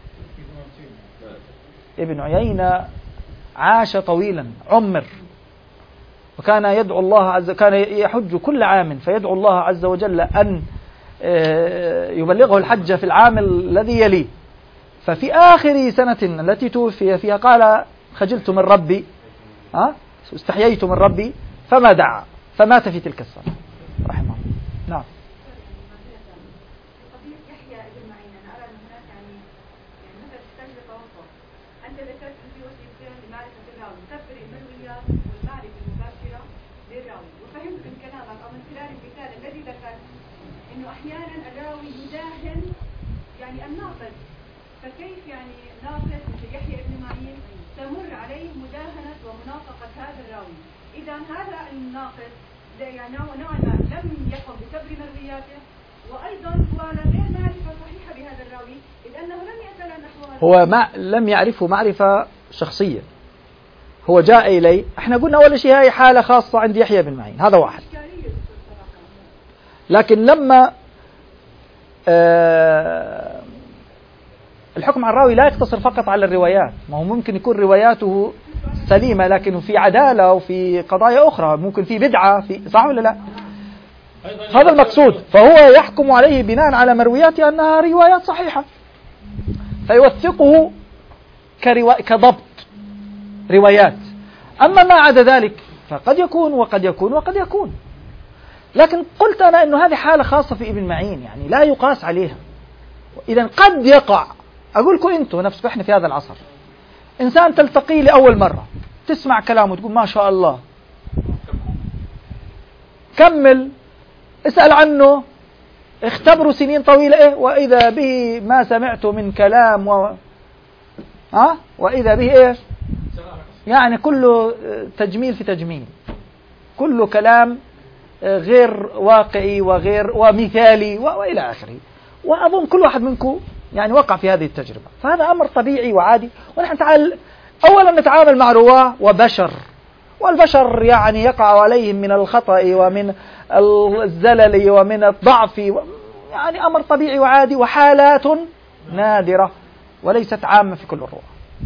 ابن عيينة عاش طويلا، عمر، وكان يدعو الله كان يحج كل عام، فيدعو الله عز وجل أن يبلغه الحج في العام الذي يليه. ففي آخر سنة التي توفي فيها قال خجلت من ربي، استحييت من ربي، فما دعا، فمات في تلك السنة رحمه الله. نعم. فكيف يعني ناقد مثل يحيى بن معين تمر عليه مداهنة ومناطقة هذا الراوي؟ إذا هذا الناقد يعني نوعا ما لم يقم بكبر مروياته، وأيضا هو غير معرفة صحيحة بهذا الراوي، إذ أنه لم يسأل عن أحواله. هو لم يعرفه معرفة شخصية، هو جاء إلي. احنا قلنا أول شيء هاي حالة خاصة عند يحيى بن معين، هذا واحد. لكن لما الحكم على الراوي لا يقتصر فقط على الروايات، ما هو ممكن يكون رواياته سليمة لكن في عدالة وفي قضايا أخرى، ممكن في بدعة، في صح ولا لا؟ هذا المقصود. فهو يحكم عليه بناء على مروياته أنها روايات صحيحة، فيوثقه كضبط روايات. أما ما عدا ذلك فقد يكون وقد يكون وقد يكون. لكن قلت أنا أنه هذه حالة خاصة في ابن معين، يعني لا يقاس عليها. إذا قد يقع، أقول لكم أنتم نفسكم، إحنا في هذا العصر إنسان تلتقيه لأول مرة، تسمع كلامه تقول ما شاء الله، كمل اسأل عنه، اختبروا سنين طويلة، وإذا به ما سمعته من كلام وإذا به يعني كله تجميل في تجميل، كله كلام غير واقعي وغير ومثالي وإلى آخره. وأظن كل واحد منكم يعني وقع في هذه التجربة، فهذا أمر طبيعي وعادي. ونحن أولا نتعامل مع رواة وبشر، والبشر يعني يقع عليهم من الخطأ ومن الزلل ومن الضعف، يعني أمر طبيعي وعادي وحالات نادرة وليست عامة في كل الرواة.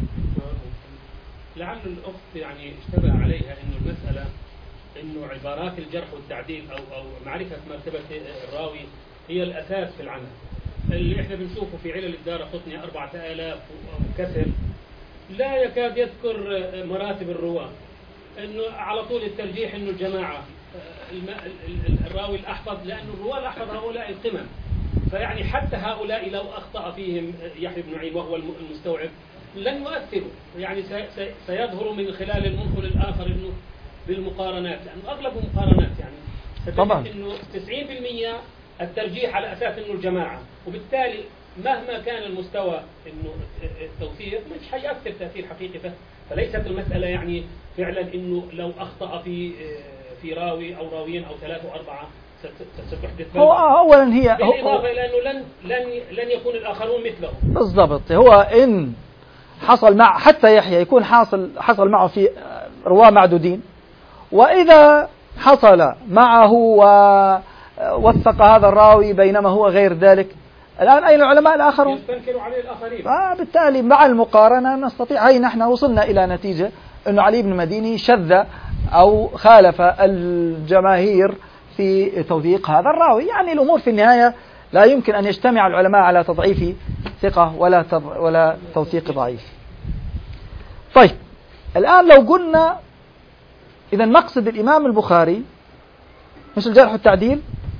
لعل الأخت يعني اشتبه عليها إنه المسألة إنه عبارات الجرح والتعديل أو معرفة مرتبة الراوي هي الأساس في العمل. اللي احنا بنشوفه في علل الدارقطني 4000 وكسر لا يكاد يذكر مراتب الرواة، إنه على طول الترجيح إنه الجماعة الراوي الأحفظ، لأن الرواة الأحفظ هؤلاء القمم، فيعني حتى هؤلاء لو أخطأ فيهم يحيى بن معين وهو المستوعب لن يؤثروا، يعني سيظهر من خلال المنخل الآخر إنه بالمقارنات، لأنه أغلبه مقارنات، يعني طبعا إنه 90% الترجيح على أساس إنه الجماعة، وبالتالي مهما كان المستوى إنه التوثيق مش حيأثر تأثير حقيقي. فليست المسألة يعني فعلا إنه لو أخطأ في راوي أو راويين أو 3 أو 4 ستحدث. هو أولا هي بالإضافة إلى أنه لن يكون الآخرون مثله. بالضبط. هو إن حصل مع حتى يحيى يكون حصل معه في رواة معدودين، وإذا حصل معه ووثق هذا الراوي بينما هو غير ذلك، الآن أين العلماء الآخرون؟ يستنكروا عليه الآخرين. فبالتالي مع المقارنة نستطيع، هي نحن وصلنا إلى نتيجة أنه علي بن المديني شذ أو خالف الجماهير في توثيق هذا الراوي. يعني الأمور في النهاية لا يمكن أن يجتمع العلماء على تضعيف ثقة ولا توثيق ضعيف. طيب الآن لو قلنا إذا مقصد الإمام البخاري مش الجرح والتعديل،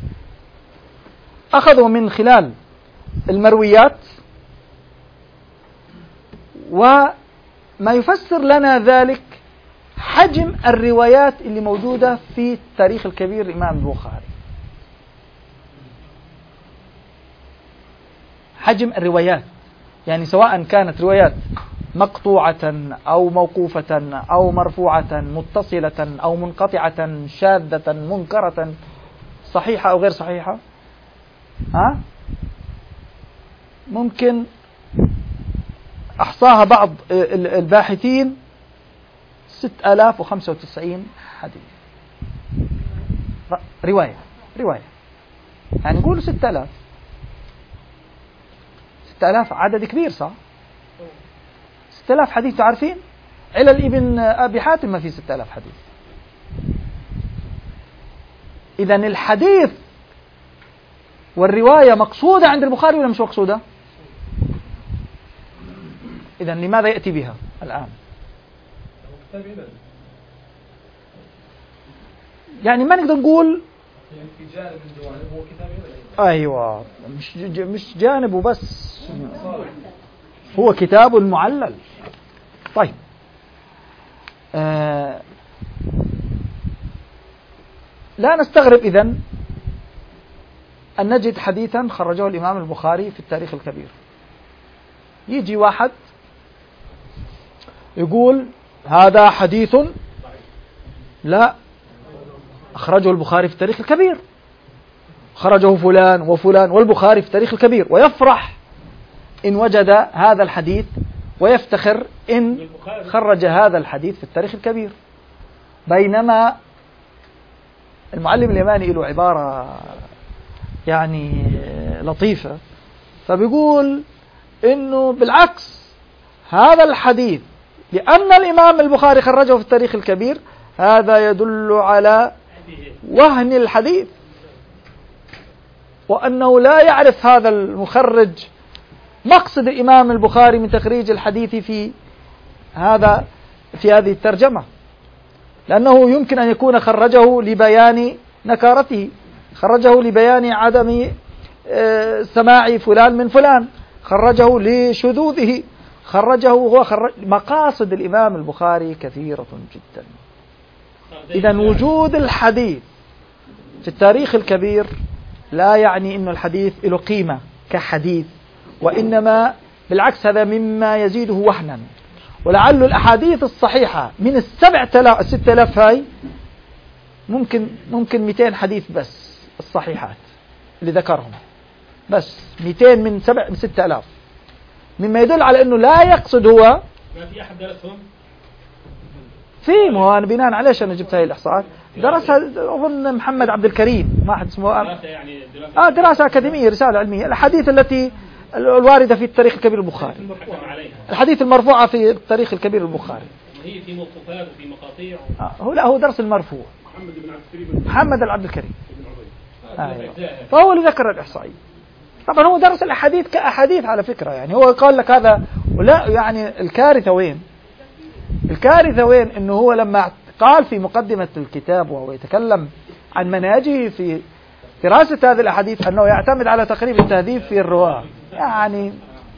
أخذوا من خلال المرويات، وما يفسر لنا ذلك حجم الروايات اللي موجودة في التاريخ الكبير الإمام البخاري. حجم الروايات يعني سواء كانت روايات مقطوعة أو موقوفة أو مرفوعة متصلة أو منقطعة شاذة منكرة صحيحة أو غير صحيحة، ممكن أحصاها بعض الباحثين 6095 حديث رواية يعني نقول 6000 عدد كبير صح؟ 6000 حديث. تعرفين علل ابن أبي حاتم ما في 6000 حديث. إذن الحديث والرواية مقصودة عند البخاري ولا مش مقصودة؟ إذن لماذا يأتي بها الآن؟ يعني ما نقدر نقول في جانب من جوانب هو كتاب أيوة، مش جانب وبس، هو كتاب معلل. طيب لا نستغرب إذن أن نجد حديثا خرجه الإمام البخاري في التاريخ الكبير، يجي واحد يقول هذا حديث لا أخرجه البخاري في التاريخ الكبير، خرجه فلان وفلان والبخاري في التاريخ الكبير، ويفرح إن وجد هذا الحديث ويفتخر إن خرج هذا الحديث في التاريخ الكبير. بينما المعلم اليماني له عبارة يعني لطيفة، فبيقول إنه بالعكس هذا الحديث لأن الإمام البخاري خرجه في التاريخ الكبير هذا يدل على وهن الحديث، وأنه لا يعرف هذا المخرج مقصد الإمام البخاري من تخريج الحديث في هذه الترجمة، لأنه يمكن أن يكون خرجه لبيان نكارته، خرجه لبيان عدم سماع فلان من فلان، خرجه لشذوذه، مقاصد الإمام البخاري كثيرة جدا. إذن وجود الحديث في التاريخ الكبير لا يعني أن الحديث له قيمة كحديث، وإنما بالعكس هذا مما يزيده وهنا. ولعل الأحاديث الصحيحة من 6000 هاي ممكن 200 حديث بس الصحيحات اللي ذكرهم، بس 200 من 6000 مما يدل على أنه لا يقصد هو. ما في أحد درسهم؟ في، ما هو أنا بناء عليه أنا جبت هاي الإحصاءات. درسها أظن محمد عبد الكريم، ما أحد اسمه. دراسة يعني دراسة أكاديمية، رسالة علمية. الأحاديث التي الواردة في التاريخ الكبير البخاري، الحديث المرفوعة في التاريخ الكبير البخاري. هي في موقوفات وفي مقاطيع هو درس المرفوع. محمد بن عبد الكريم. فهو اللي ذكر الإحصائية. طبعا هو درس الأحاديث كأحاديث على فكرة، يعني هو قال لك هذا. ولا يعني الكارثة وين؟ الكارثة وين؟ إنه هو لما قال في مقدمة الكتاب وهو يتكلم عن منهجه في دراسة هذه الأحاديث أنه يعتمد على تقريب التهذيب في الرواة. يعني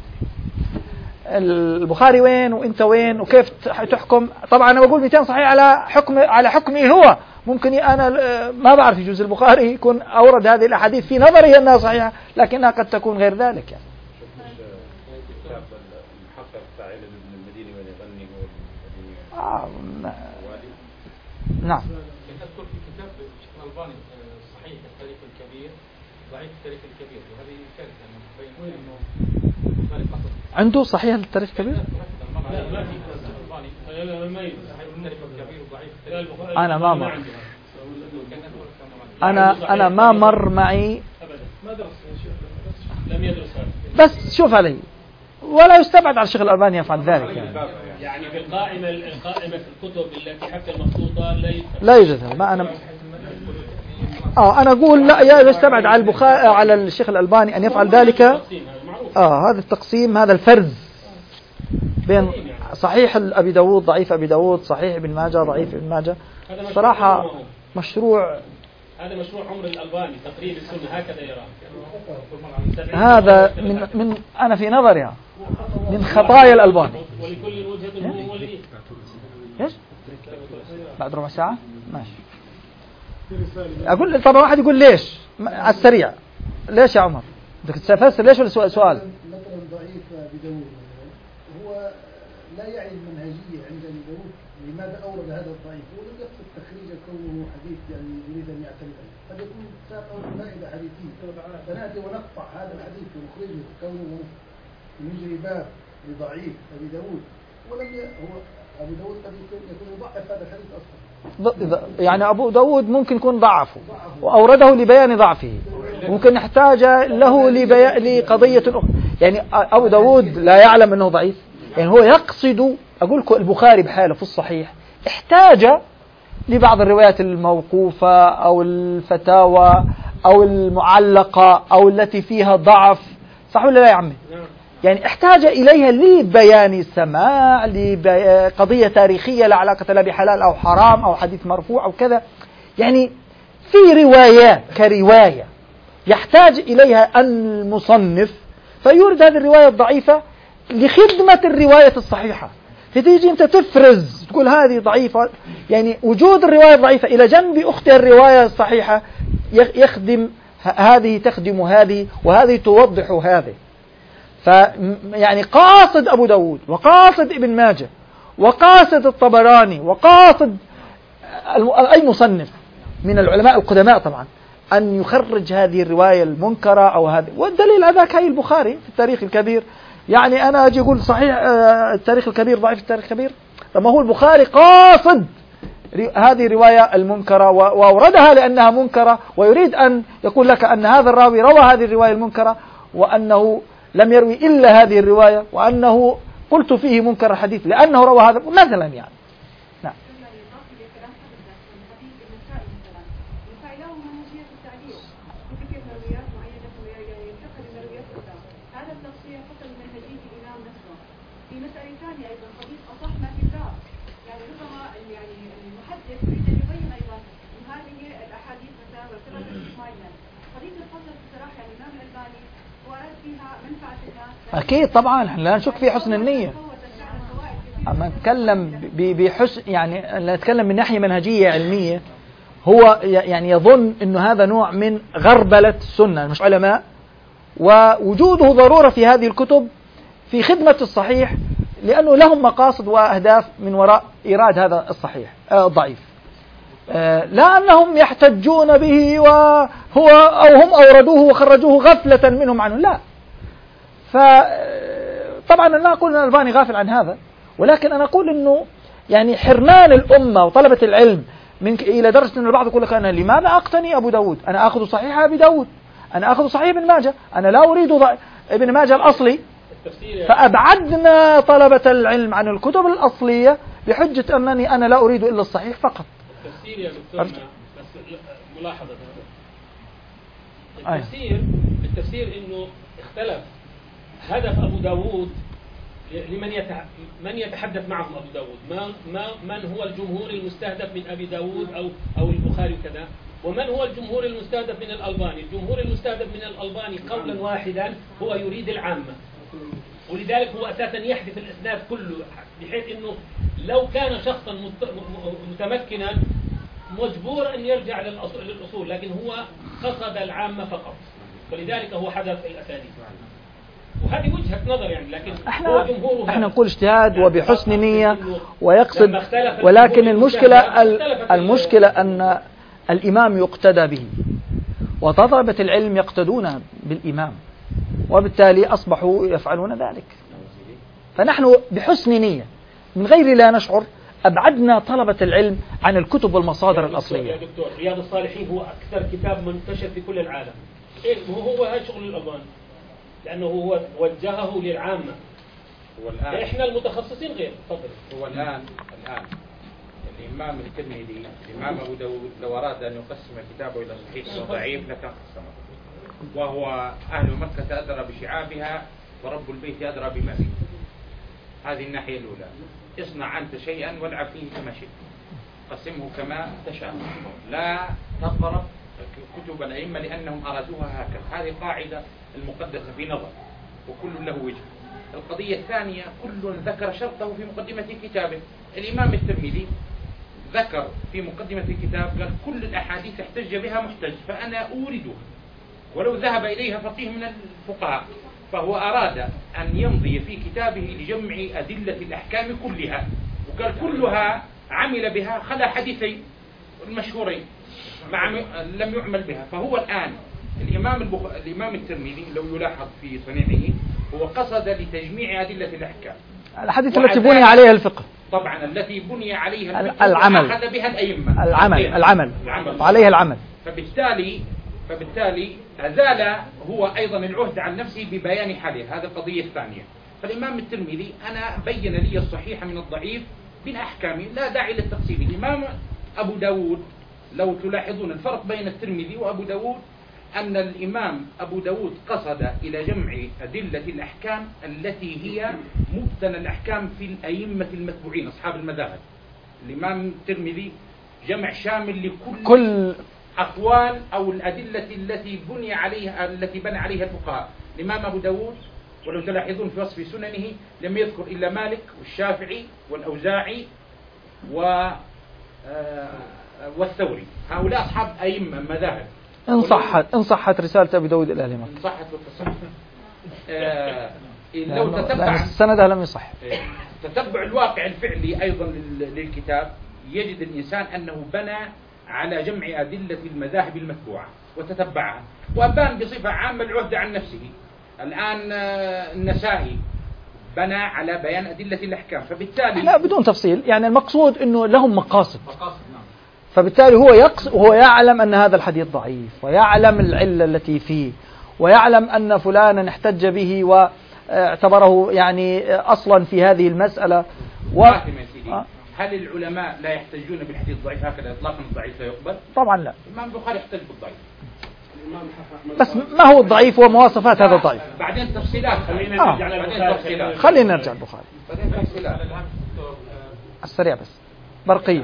البخاري وين وانت وين وكيف تحكم؟ طبعا انا بقول 200 صحيح على حكمي هو. ممكن انا ما بعرف، يجوز البخاري يكون اورد هذه الاحاديث في نظري انها صحيحه، لكنها قد تكون غير ذلك يعني. كتاب المحقق بتاع ابن المديني وين يغني نعم. تذكر في كتاب الشيخ الألباني صحيح التاريخ الكبير ضعيف التاريخ الكبير، وهذه كارثه انه عنده صحيح التاريخ الكبير. أنا ما مر أنا ما مر معي، لم يدرس. بس شوف علي، ولا يستبعد على الشيخ الألباني يفعل ذلك يعني في القائمة في الكتب التي حتى المخطوطة لا يوجد. ما أنا أقول لا يستبعد على البخاري على الشيخ الألباني أن يفعل ذلك. هذا التقسيم، هذا الفرز بين صحيح أبي داود ضعيف أبي داود، صحيح ابن ماجه ضعيف ابن ماجه، صراحة مشروع. هذا مشروع عمر الألباني تقريب السنة هكذا يرى. هذا من أنا في نظري من خطايا الألباني. ولكل وجهة من وليه. ايش؟ بعد ربع ساعة ماشي. أقول طبعا واحد يقول ليش على السريع، ليش يا عمر؟ بدك تفسر ليش ولا سؤال؟ مثلا ضعيف أبي داود هو لا يعي المنهجية عند أبي داود، لماذا أورد هذا الضعيف؟ هو لم يقصد تخريج كونه حديث يعني يريد أن يعتمد عليه، قد يكون ساقه فائدة حديثية، فنأتي ونقطع هذا الحديث ونخرجه كونه نجري باب لضعيف أبي داود، ولم هو أبو داود قد يكون يضعف هذا الحديث أصلا. يعني أبو داود ممكن يكون ضعفه وأورده لبيان ضعفه، ممكن يحتاج له لقضية أخرى. يعني أبو داود لا يعلم أنه ضعيف، يعني هو يقصد. أقول لكم البخاري بحاله في الصحيح احتاج لبعض الروايات الموقوفة أو الفتاوى أو المعلقة أو التي فيها ضعف، صح ولا لا يا عمي؟ يعني احتاج إليها لبيان سماع، لقضية تاريخية لا علاقة لا بحلال أو حرام أو حديث مرفوع أو كذا. يعني في روايات كرواية يحتاج إليها المصنف فيورد هذه الرواية الضعيفة لخدمة الرواية الصحيحة. فتيجي أنت تفرز تقول هذه ضعيفة، يعني وجود الرواية الضعيفة إلى جنب أختها الرواية الصحيحة يخدم هذه، تخدم هذه، وهذه توضح هذه. يعني قاصد أبو داود وقاصد ابن ماجه وقاصد الطبراني وقاصد أي مصنف من العلماء القدماء طبعا أن يخرج هذه الرواية المنكرة أو هذه. والدليل على ذلك هي البخاري في التاريخ الكبير. يعني أنا أجي أقول صحيح التاريخ الكبير ضعيف التاريخ الكبير، لما هو البخاري قاصد هذه الرواية المنكرة وأوردها لأنها منكرة، ويريد أن يقول لك أن هذا الراوي روى هذه الرواية المنكرة وأنه لم يروي إلا هذه الرواية، وأنه قلت فيه منكر الحديث لأنه روى هذا مثلا. يعني نعم. أكيد طبعا لا نشك في حسن النية، أما نتكلم بحسن، يعني نتكلم من ناحية منهجية علمية. هو يعني يظن أنه هذا نوع من غربلة السنة مش علماء، ووجوده ضرورة في هذه الكتب في خدمة الصحيح، لأنه لهم مقاصد وأهداف من وراء إيراد هذا الصحيح الضعيف، لا أنهم يحتجون به وهو أو هم أوردوه وخرجوه غفلة منهم عنه، لا. طبعا أنا لا أقول أن الألباني غافل عن هذا، ولكن أنا أقول أنه يعني حرمان الأمة وطلبة العلم إلى درجة أن البعض يقول لك أنا لماذا أقتني أبو داود؟ أنا أخذ صحيح أبي داود، أنا أخذ صحيح ابن ماجه، أنا لا أريد ابن ماجه الأصلي. فأبعدنا طلبة العلم عن الكتب الأصلية بحجة أنني أنا لا أريد إلا الصحيح فقط. التفسير يا دكتور، بس ملاحظة التفسير إنه اختلف هدف أبو داود من يتحدث معهم أبو داود، من هو الجمهور المستهدف من أبي داود أو البخاري وكذا، ومن هو الجمهور المستهدف من الألباني. الجمهور المستهدف من الألباني قولا واحدا هو يريد العامة، ولذلك هو أساسا يحذف الإسناد كله، بحيث أنه لو كان شخصا متمكنا مجبور أن يرجع للأصول، لكن هو قصد العامة فقط، ولذلك هو حذف الأسانيد. وهذه وجهة نظر يعني، لكن هو جمهوره احنا نقول اجتهاد وبحسن نية ويقصد، ولكن المشكلة أن الإمام يقتدى به وطلبة العلم يقتدون بالإمام، وبالتالي أصبحوا يفعلون ذلك. فنحن بحسن نية من غير لا نشعر أبعدنا طلبة العلم عن الكتب والمصادر الأصلية. يا دكتور، رياض الصالحين هو أكثر كتاب منتشر في كل العالم. هو هذا شغل الألباني، لأنه هو وجهه للعامة. والآن إحنا المتخصصين غير. تفضل. هو الآن الإمام الترمذي، الإمام أبو داود، لو أراد أن يقسم كتابه إلى صحيح وضعيف لكان قسمه، وهو أهل مكة أدرى بشعابها ورب البيت أدرى بما فيه. هذه الناحية الأولى. اصنع أنت شيئا والعب فيه كما شئت، قسمه كما تشاء، لا تقرب كتب الأئمة لأنهم أرادوها هكذا. هذه قاعدة المقدسة في نظر، وكل له وجه. القضية الثانية، كل ذكر شرطه في مقدمة كتابه. الإمام الترمذي ذكر في مقدمة الكتاب قال كل الأحاديث احتج بها محتج، فأنا أوردها ولو ذهب إليها فقيه من الفقهاء. فهو أراد أن يمضي في كتابه لجمع أدلة الأحكام كلها، وقال كلها عمل بها خلا حديثين المشهورين لم يعمل بها. فهو الآن الإمام الترمذي لو يلاحظ في صنيعه هو قصد لتجميع أدلة الأحكام، الحديث التي بني عليها الفقه، طبعا التي بني عليها الفقه العمل، أخذ بها الأئمة العمل وعليها العمل. فبالتالي أزال هو أيضا العهد عن نفسه ببيان حاله. هذه القضية الثانية. فالإمام الترمذي أنا بين لي الصحيح من الضعيف بالأحكام، لا داعي للتقسيم. الإمام أبو داود لو تلاحظون الفرق بين الترمذي وأبو داود، أن الإمام أبو داود قصد إلى جمع أدلة الأحكام التي هي مبتنى الأحكام في الأئمة المتبوعين أصحاب المذاهب. الإمام الترمذي جمع شامل لكل أقوال أو الأدلة التي بني عليها الفقهاء. الإمام أبو داود ولو تلاحظون في وصف سننه لم يذكر إلا مالك والشافعي والأوزاعي والثوري، هؤلاء أصحاب أئمة مذاهب. إن صحت رسالة أبي داود إلى أهل مكة، إن صحت بالتصحيح. لو تتبع سندها لم يصح. تتبع الواقع الفعلي أيضا للكتاب يجد الإنسان أنه بنى على جمع أدلة المذاهب المتبوعة وتتبعها، وأبان بصفة عامة العهد عن نفسه. الآن النسائي بنى على بيان أدلة الأحكام، فبالتالي لا بدون تفصيل، يعني المقصود أنه لهم مقاصد. فبالتالي هو يعلم أن هذا الحديث ضعيف، ويعلم العلة التي فيه، ويعلم أن فلانا احتج به واعتبره يعني أصلا في هذه المسألة. هل العلماء لا يحتجون بالحديث الضعيف هكذا إطلاقا؟ الضعيف لا يقبل؟ طبعا لا. الإمام البخاري يحتج بالضعيف، بس ما هو الضعيف ومواصفات هذا الضعيف. بعدين تفصيلات. خلينا نرجع البخاري. بعدين تفصيلات. السريع بس برقية.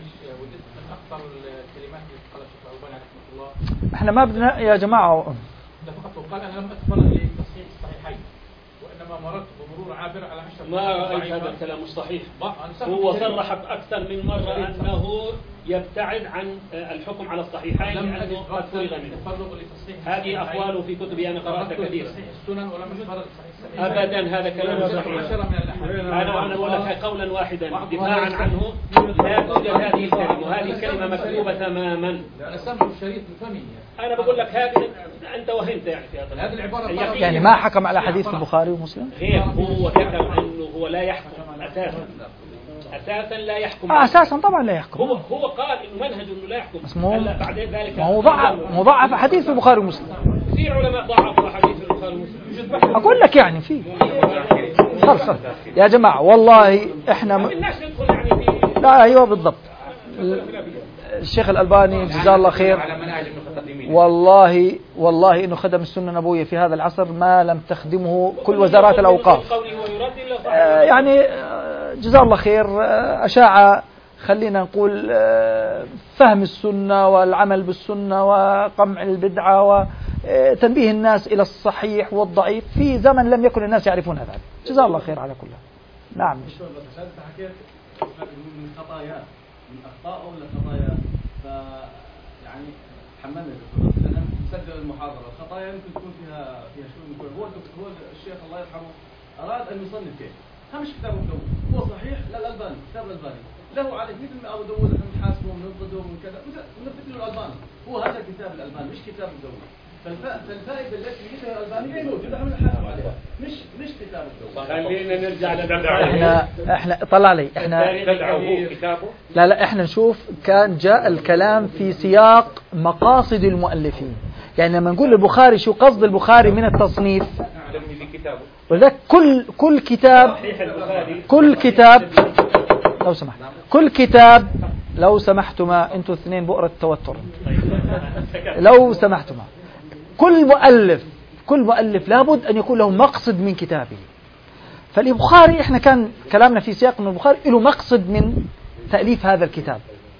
احنا ما بدنا يا جماعة. فقط قال أنا لم أتفرغ لتصحيح الصحيحين، وإنما مررت بمرور عابر على 10. ما رأيت هذا الكلام مش صحيح. هو صرح أكثر من مرة أنه يبتعد عن الحكم على الصحيحين لأنه قد فرغ منه. هذه أقواله في كتبي أنا قرأتها كثيرا. أبدا هذا كلام صحيح. أنا أقول لك قولا واحدا دفاعا عنه لا توجد هذه الكلمة، وهذه الكلمة مكتوبة تماما. أنا سمع الشريط بفمي. أنا بقول لك هذه أنت وهمت يعني في هذا العبارة. يعني ما حكم على حديث في البخاري ومسلم؟ غير هو ذكر أنه هو لا يحكم أساسا لا يحكم. أساسا طبعا لا يحكم. هو قال إنه منهج إنه لا يحكم. بعدين ذلك مضاعف حديث في البخاري ومسلم. في علماء ضعفوا حديث في البخاري ومسلم. أقول لك يعني في. خلص يا جماعة والله إحنا لا أيوة بالضبط. الشيخ الألباني جزاه الله خير والله إنه خدم السنة النبوية في هذا العصر ما لم تخدمه كل وزارات الأوقاف. يعني جزاه الله خير أشاع خلينا نقول فهم السنة والعمل بالسنة وقمع البدعة وتنبيه الناس إلى الصحيح والضعيف في زمن لم يكن الناس يعرفون هذا. جزاه الله خير على كله. نعم. من خطايا من أخطاء ولا خطايا يعني حملنا أنا مسجل المحاضرة الخطايا يمكن تكون فيها شو هو الشيخ الله يرحمه أراد أن يصنف كيف مش كتاب مدون هو صحيح للألباني كتاب الألباني له عليه مثل ما أبو داود احنا نحاسبه وننقده ومن كذا ونثبت له الألباني هو هذا كتاب الألباني مش كتاب مدون فالفائدة التي يجدها الألباني غير موجودة احنا نحاسب عليها مش كتاب الدولة. خلينا نرجع للدعوة. احنا طلع لي احنا كتابه. لا احنا نشوف كان جاء الكلام في سياق مقاصد المؤلفين. يعني لما نقول البخاري شو قصد البخاري من التصنيف ولذلك كل كتاب لو سمحت كل كتاب لو سمحتما انتوا اثنين بؤرة التوتر لو سمحتما كل مؤلف لابد أن يكون له مقصد من كتابه. فالبخاري احنا كان كلامنا في سياق أن البخاري له مقصد من تأليف هذا الكتاب.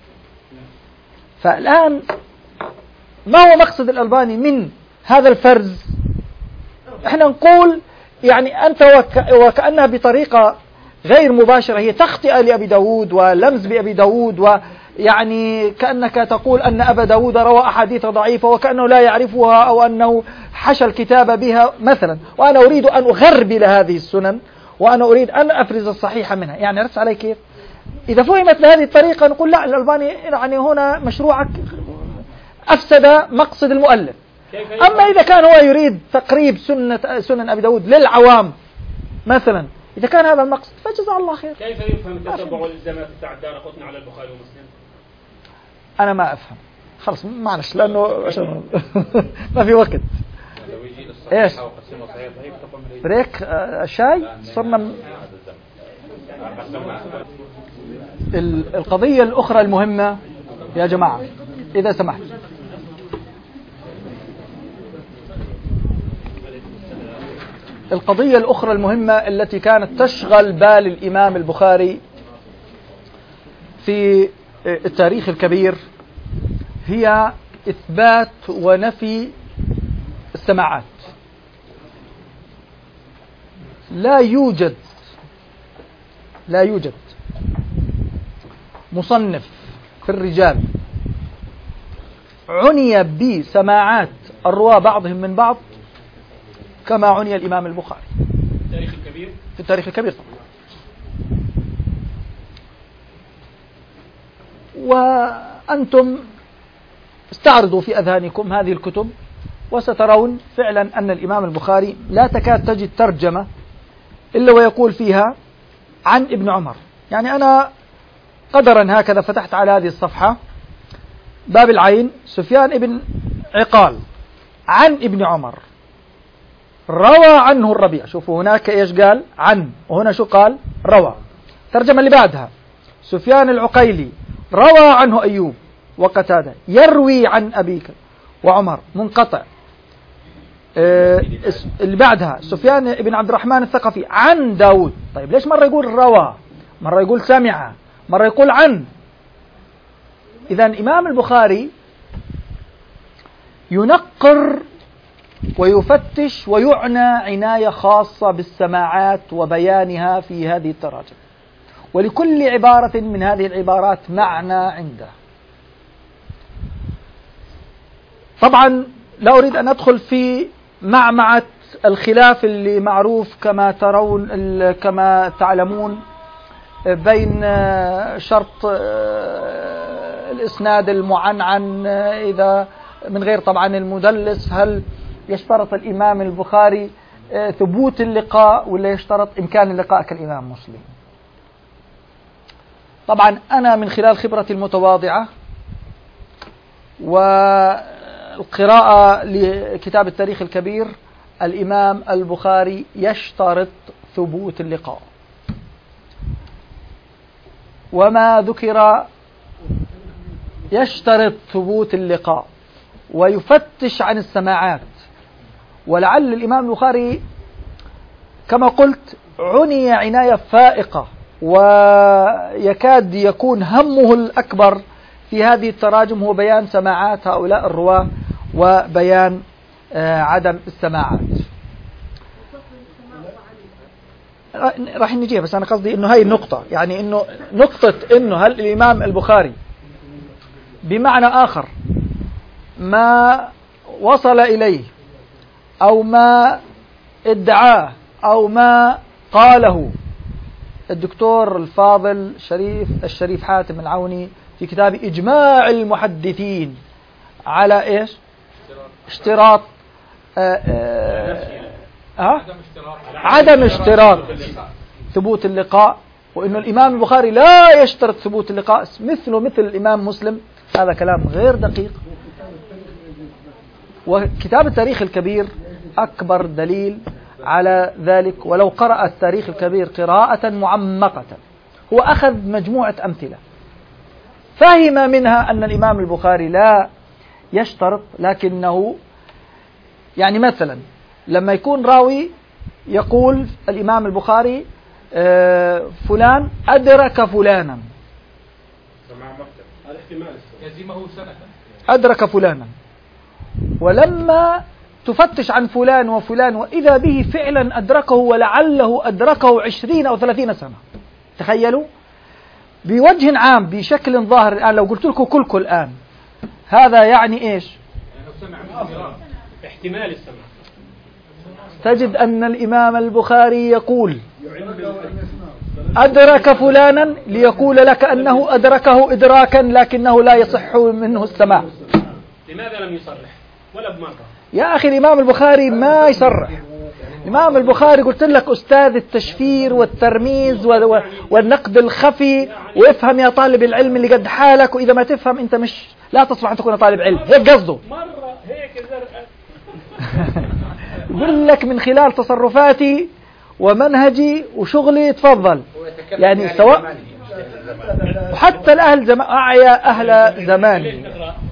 فالآن ما هو مقصد الألباني من هذا الفرز؟ احنا نقول يعني أنت وكأنها بطريقة غير مباشرة هي تخطئة لأبي داود ولمز بأبي داود ويعني كأنك تقول أن أبا داود روى أحاديث ضعيفة وكأنه لا يعرفها أو أنه حشى الكتاب بها مثلا، وأنا أريد أن أغربل هذه السنن وأنا أريد أن أفرز الصحيح منها. يعني عرفت علي كيف؟ إذا فهمت بهذه الطريقة نقول لا الألباني يعني هنا مشروعك أفسد مقصد المؤلف. أما إذا كان هو يريد تقريب سنن أبي داود للعوام مثلا، إذا كان هذا المقصد فجزاه الله خير. كيف يفهم التتبع والالتزامات بتاع الدارقطني على البخاري ومسلم؟ أنا ما أفهم خلص معلش لأنه عشان ما في وقت. إيش؟ بريك الشاي صرنا. القضية الأخرى المهمة يا جماعة إذا سمحت، القضية الأخرى المهمة التي كانت تشغل بال الإمام البخاري في التاريخ الكبير هي إثبات ونفي السماعات. لا يوجد مصنف في الرجال عني بسماعات الرواة بعضهم من بعض كما عني الإمام البخاري في التاريخ الكبير طبعا. وأنتم استعرضوا في أذهانكم هذه الكتب وسترون فعلا أن الإمام البخاري لا تكاد تجد ترجمة إلا ويقول فيها عن ابن عمر. يعني أنا قدرا هكذا فتحت على هذه الصفحة باب العين سفيان ابن عقال عن ابن عمر روى عنه الربيع. شوفوا هناك إيش قال عن، وهنا شو قال روى. الترجمة اللي بعدها سفيان العقيلي روى عنه أيوب وقتادة يروي عن أبيك وعمر منقطع. اللي بعدها سفيان بن عبد الرحمن الثقفي عن داود. طيب ليش مرة يقول روى، مرة يقول سمع، مرة يقول عن؟ إذا الإمام البخاري ينقر ويفتش ويعنى عناية خاصة بالسماعات وبيانها في هذه التراجم، ولكل عبارة من هذه العبارات معنى عنده. طبعا لا أريد أن أدخل في معمعة الخلاف اللي معروف كما ترون كما تعلمون بين شرط الإسناد المعنعن إذا من غير طبعا المدلس، هل يشترط الإمام البخاري ثبوت اللقاء ولا يشترط إمكان اللقاء كالإمام مسلم؟ طبعا أنا من خلال خبرتي المتواضعة والقراءة لكتاب التاريخ الكبير، الإمام البخاري يشترط ثبوت اللقاء، وما ذكر يشترط ثبوت اللقاء ويفتش عن السماعات. ولعل الإمام البخاري كما قلت عني عناية فائقة، ويكاد يكون همه الأكبر في هذه التراجم هو بيان سماعات هؤلاء الرواة وبيان عدم السماعات. راح نجيها، بس أنا قصدي إنه هاي النقطة، يعني إنه نقطة إنه هل الإمام البخاري بمعنى آخر ما وصل إليه أو ما ادعاه أو ما قاله الدكتور الفاضل الشريف حاتم العوني في كتاب إجماع المحدثين على إيش؟ اشتراط عدم اشتراط ثبوت اللقاء، وإنه الإمام البخاري لا يشترط ثبوت اللقاء مثله مثل الإمام مسلم، هذا كلام غير دقيق. وكتاب التاريخ الكبير أكبر دليل على ذلك، ولو قرأ التاريخ الكبير قراءة معمقة هو أخذ مجموعة أمثلة فهم منها أن الإمام البخاري لا يشترط، لكنه يعني مثلا لما يكون راوي يقول الإمام البخاري فلان أدرك فلانا، أدرك فلانا، ولما تفتش عن فلان وفلان وإذا به فعلا أدركه ولعله أدركه 20 أو 30 سنة. تخيلوا بوجه عام بشكل ظاهر. الآن لو قلت لكم كلكم الآن هذا يعني إيش؟ احتمال السمع. تجد أن الإمام البخاري يقول أدرك فلانا ليقول لك أنه أدركه إدراكا لكنه لا يصح منه السماع. لماذا لم يصرح ولا بمرة؟ يا أخي الإمام البخاري ما يصرح. الإمام البخاري قلت لك أستاذ التشفير والترميز والنقد الخفي، وافهم يا طالب العلم اللي قد حالك، وإذا ما تفهم أنت مش لا تصلح أن تكون طالب علم، هيك قصده. مرة هيك زرقاء. يقول لك من خلال تصرفاتي ومنهجي وشغلي تفضل، يعني سواء وحتى الأهل أعيا أهل زمان.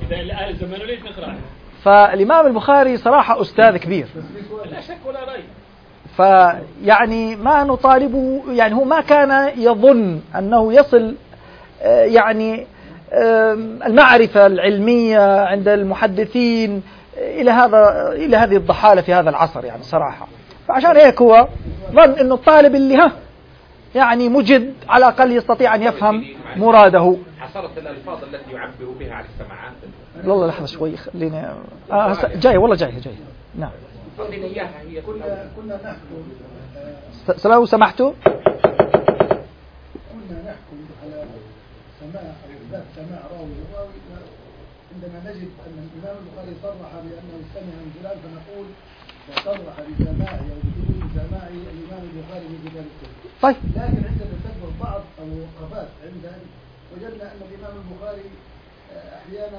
فالإمام البخاري صراحة أستاذ كبير لا شك ولا ريب. فيعني ما نطالبه، يعني هو ما كان يظن أنه يصل يعني المعرفة العلمية عند المحدثين إلى هذه الضحالة في هذا العصر يعني صراحة. فعشان هيك هو ظن أنه الطالب اللي يعني مجد على الأقل يستطيع أن يفهم مراده. حصرت الألفاظ التي يعبر بها عن السماعات. والله لحظة شوي خليني جاي والله جاي نعم. كنا نحكم لو سمحتوا كنا نحكم على سماع أو إثبات سماع راوي عندما نجد أن الإمام البخاري صرح بأنه سمع من فلان فنقول وصرح بسماعه أو بدون سماعه الإمام البخاري من كتاب التوحيد. طيب. لكن عندما تتبع بعض الوقفات عندنا وجدنا أن الإمام البخاري أحيانا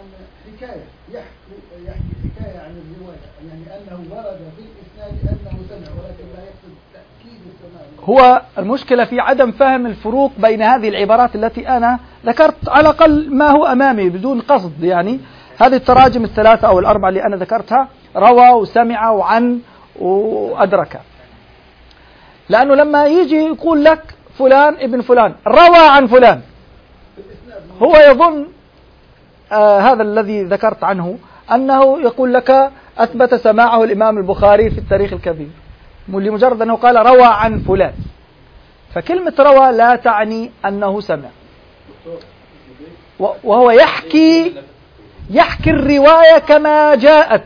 يحكي حكاية عن الرواية، يعني أنه ورد في الإسناد أنه سمع ولكن لا يقصد تأكيد السماع. هو المشكلة في عدم فهم الفروق بين هذه العبارات التي أنا ذكرت على الأقل ما هو أمامي بدون قصد. يعني هذه التراجم الثلاثة أو الأربعة اللي أنا ذكرتها روى وسمع وعن وأدرك، لأنه لما يجي يقول لك فلان ابن فلان روى عن فلان هو يظن هذا الذي ذكرت عنه أنه يقول لك أثبت سماعه الإمام البخاري في التاريخ الكبير لمجرد أنه قال روى عن فلان. فكلمة روى لا تعني أنه سمع، وهو يحكي الرواية كما جاءت،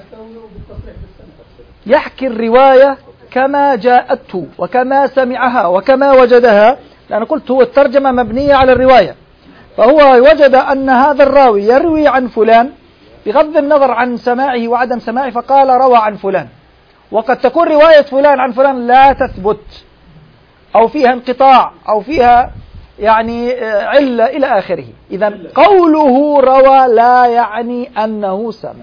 يحكي الرواية كما جاءته وكما سمعها وكما وجدها، لأن قلت هو الترجمة مبنية على الرواية، فهو وجد أن هذا الراوي يروي عن فلان بغض النظر عن سماعه وعدم سماعه، فقال روى عن فلان. وقد تكون رواية فلان عن فلان لا تثبت، أو فيها انقطاع، أو فيها يعني علة إلى آخره. إذا قوله روى لا يعني أنه سمع.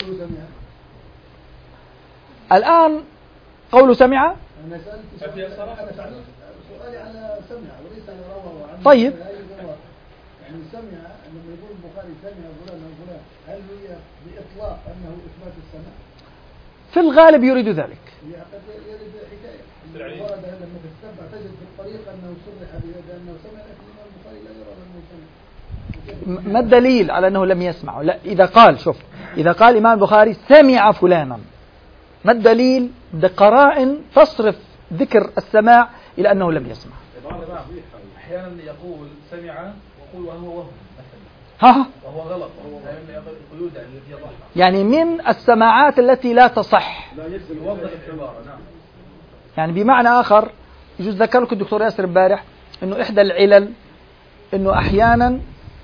الآن قوله سمع، أنا سألت سؤالي على سمع وليس على روى وعنه. طيب يعني سمع لما يقول البخاري سمع فلان أو فلان، هل هي بإطلاق أنه إثبات السمع؟ في الغالب يريد ذلك. قد يريد حكاية ورد لما تتبع تجد في الطريق أنه صرح بأنه سمع، لكن الإمام البخاري لا يرى أنه سمع. ما الدليل على أنه لم يسمع؟ لا، إذا قال شوف، إذا قال الإمام البخاري سمع فلانا، ما الدليل؟ بقرائن تصرف ذكر السماع إلى أنه لم يسمع. أحيانا يقول سمع ويقول وهو وهم ها وهو غلط، وهو قيود التي يضعها، يعني من السماعات التي لا تصح. لا يلزم يوضح العبارة. نعم. يعني بمعنى آخر، يجوز ذكر لك الدكتور ياسر امبارح إنه إحدى العلل إنه أحيانا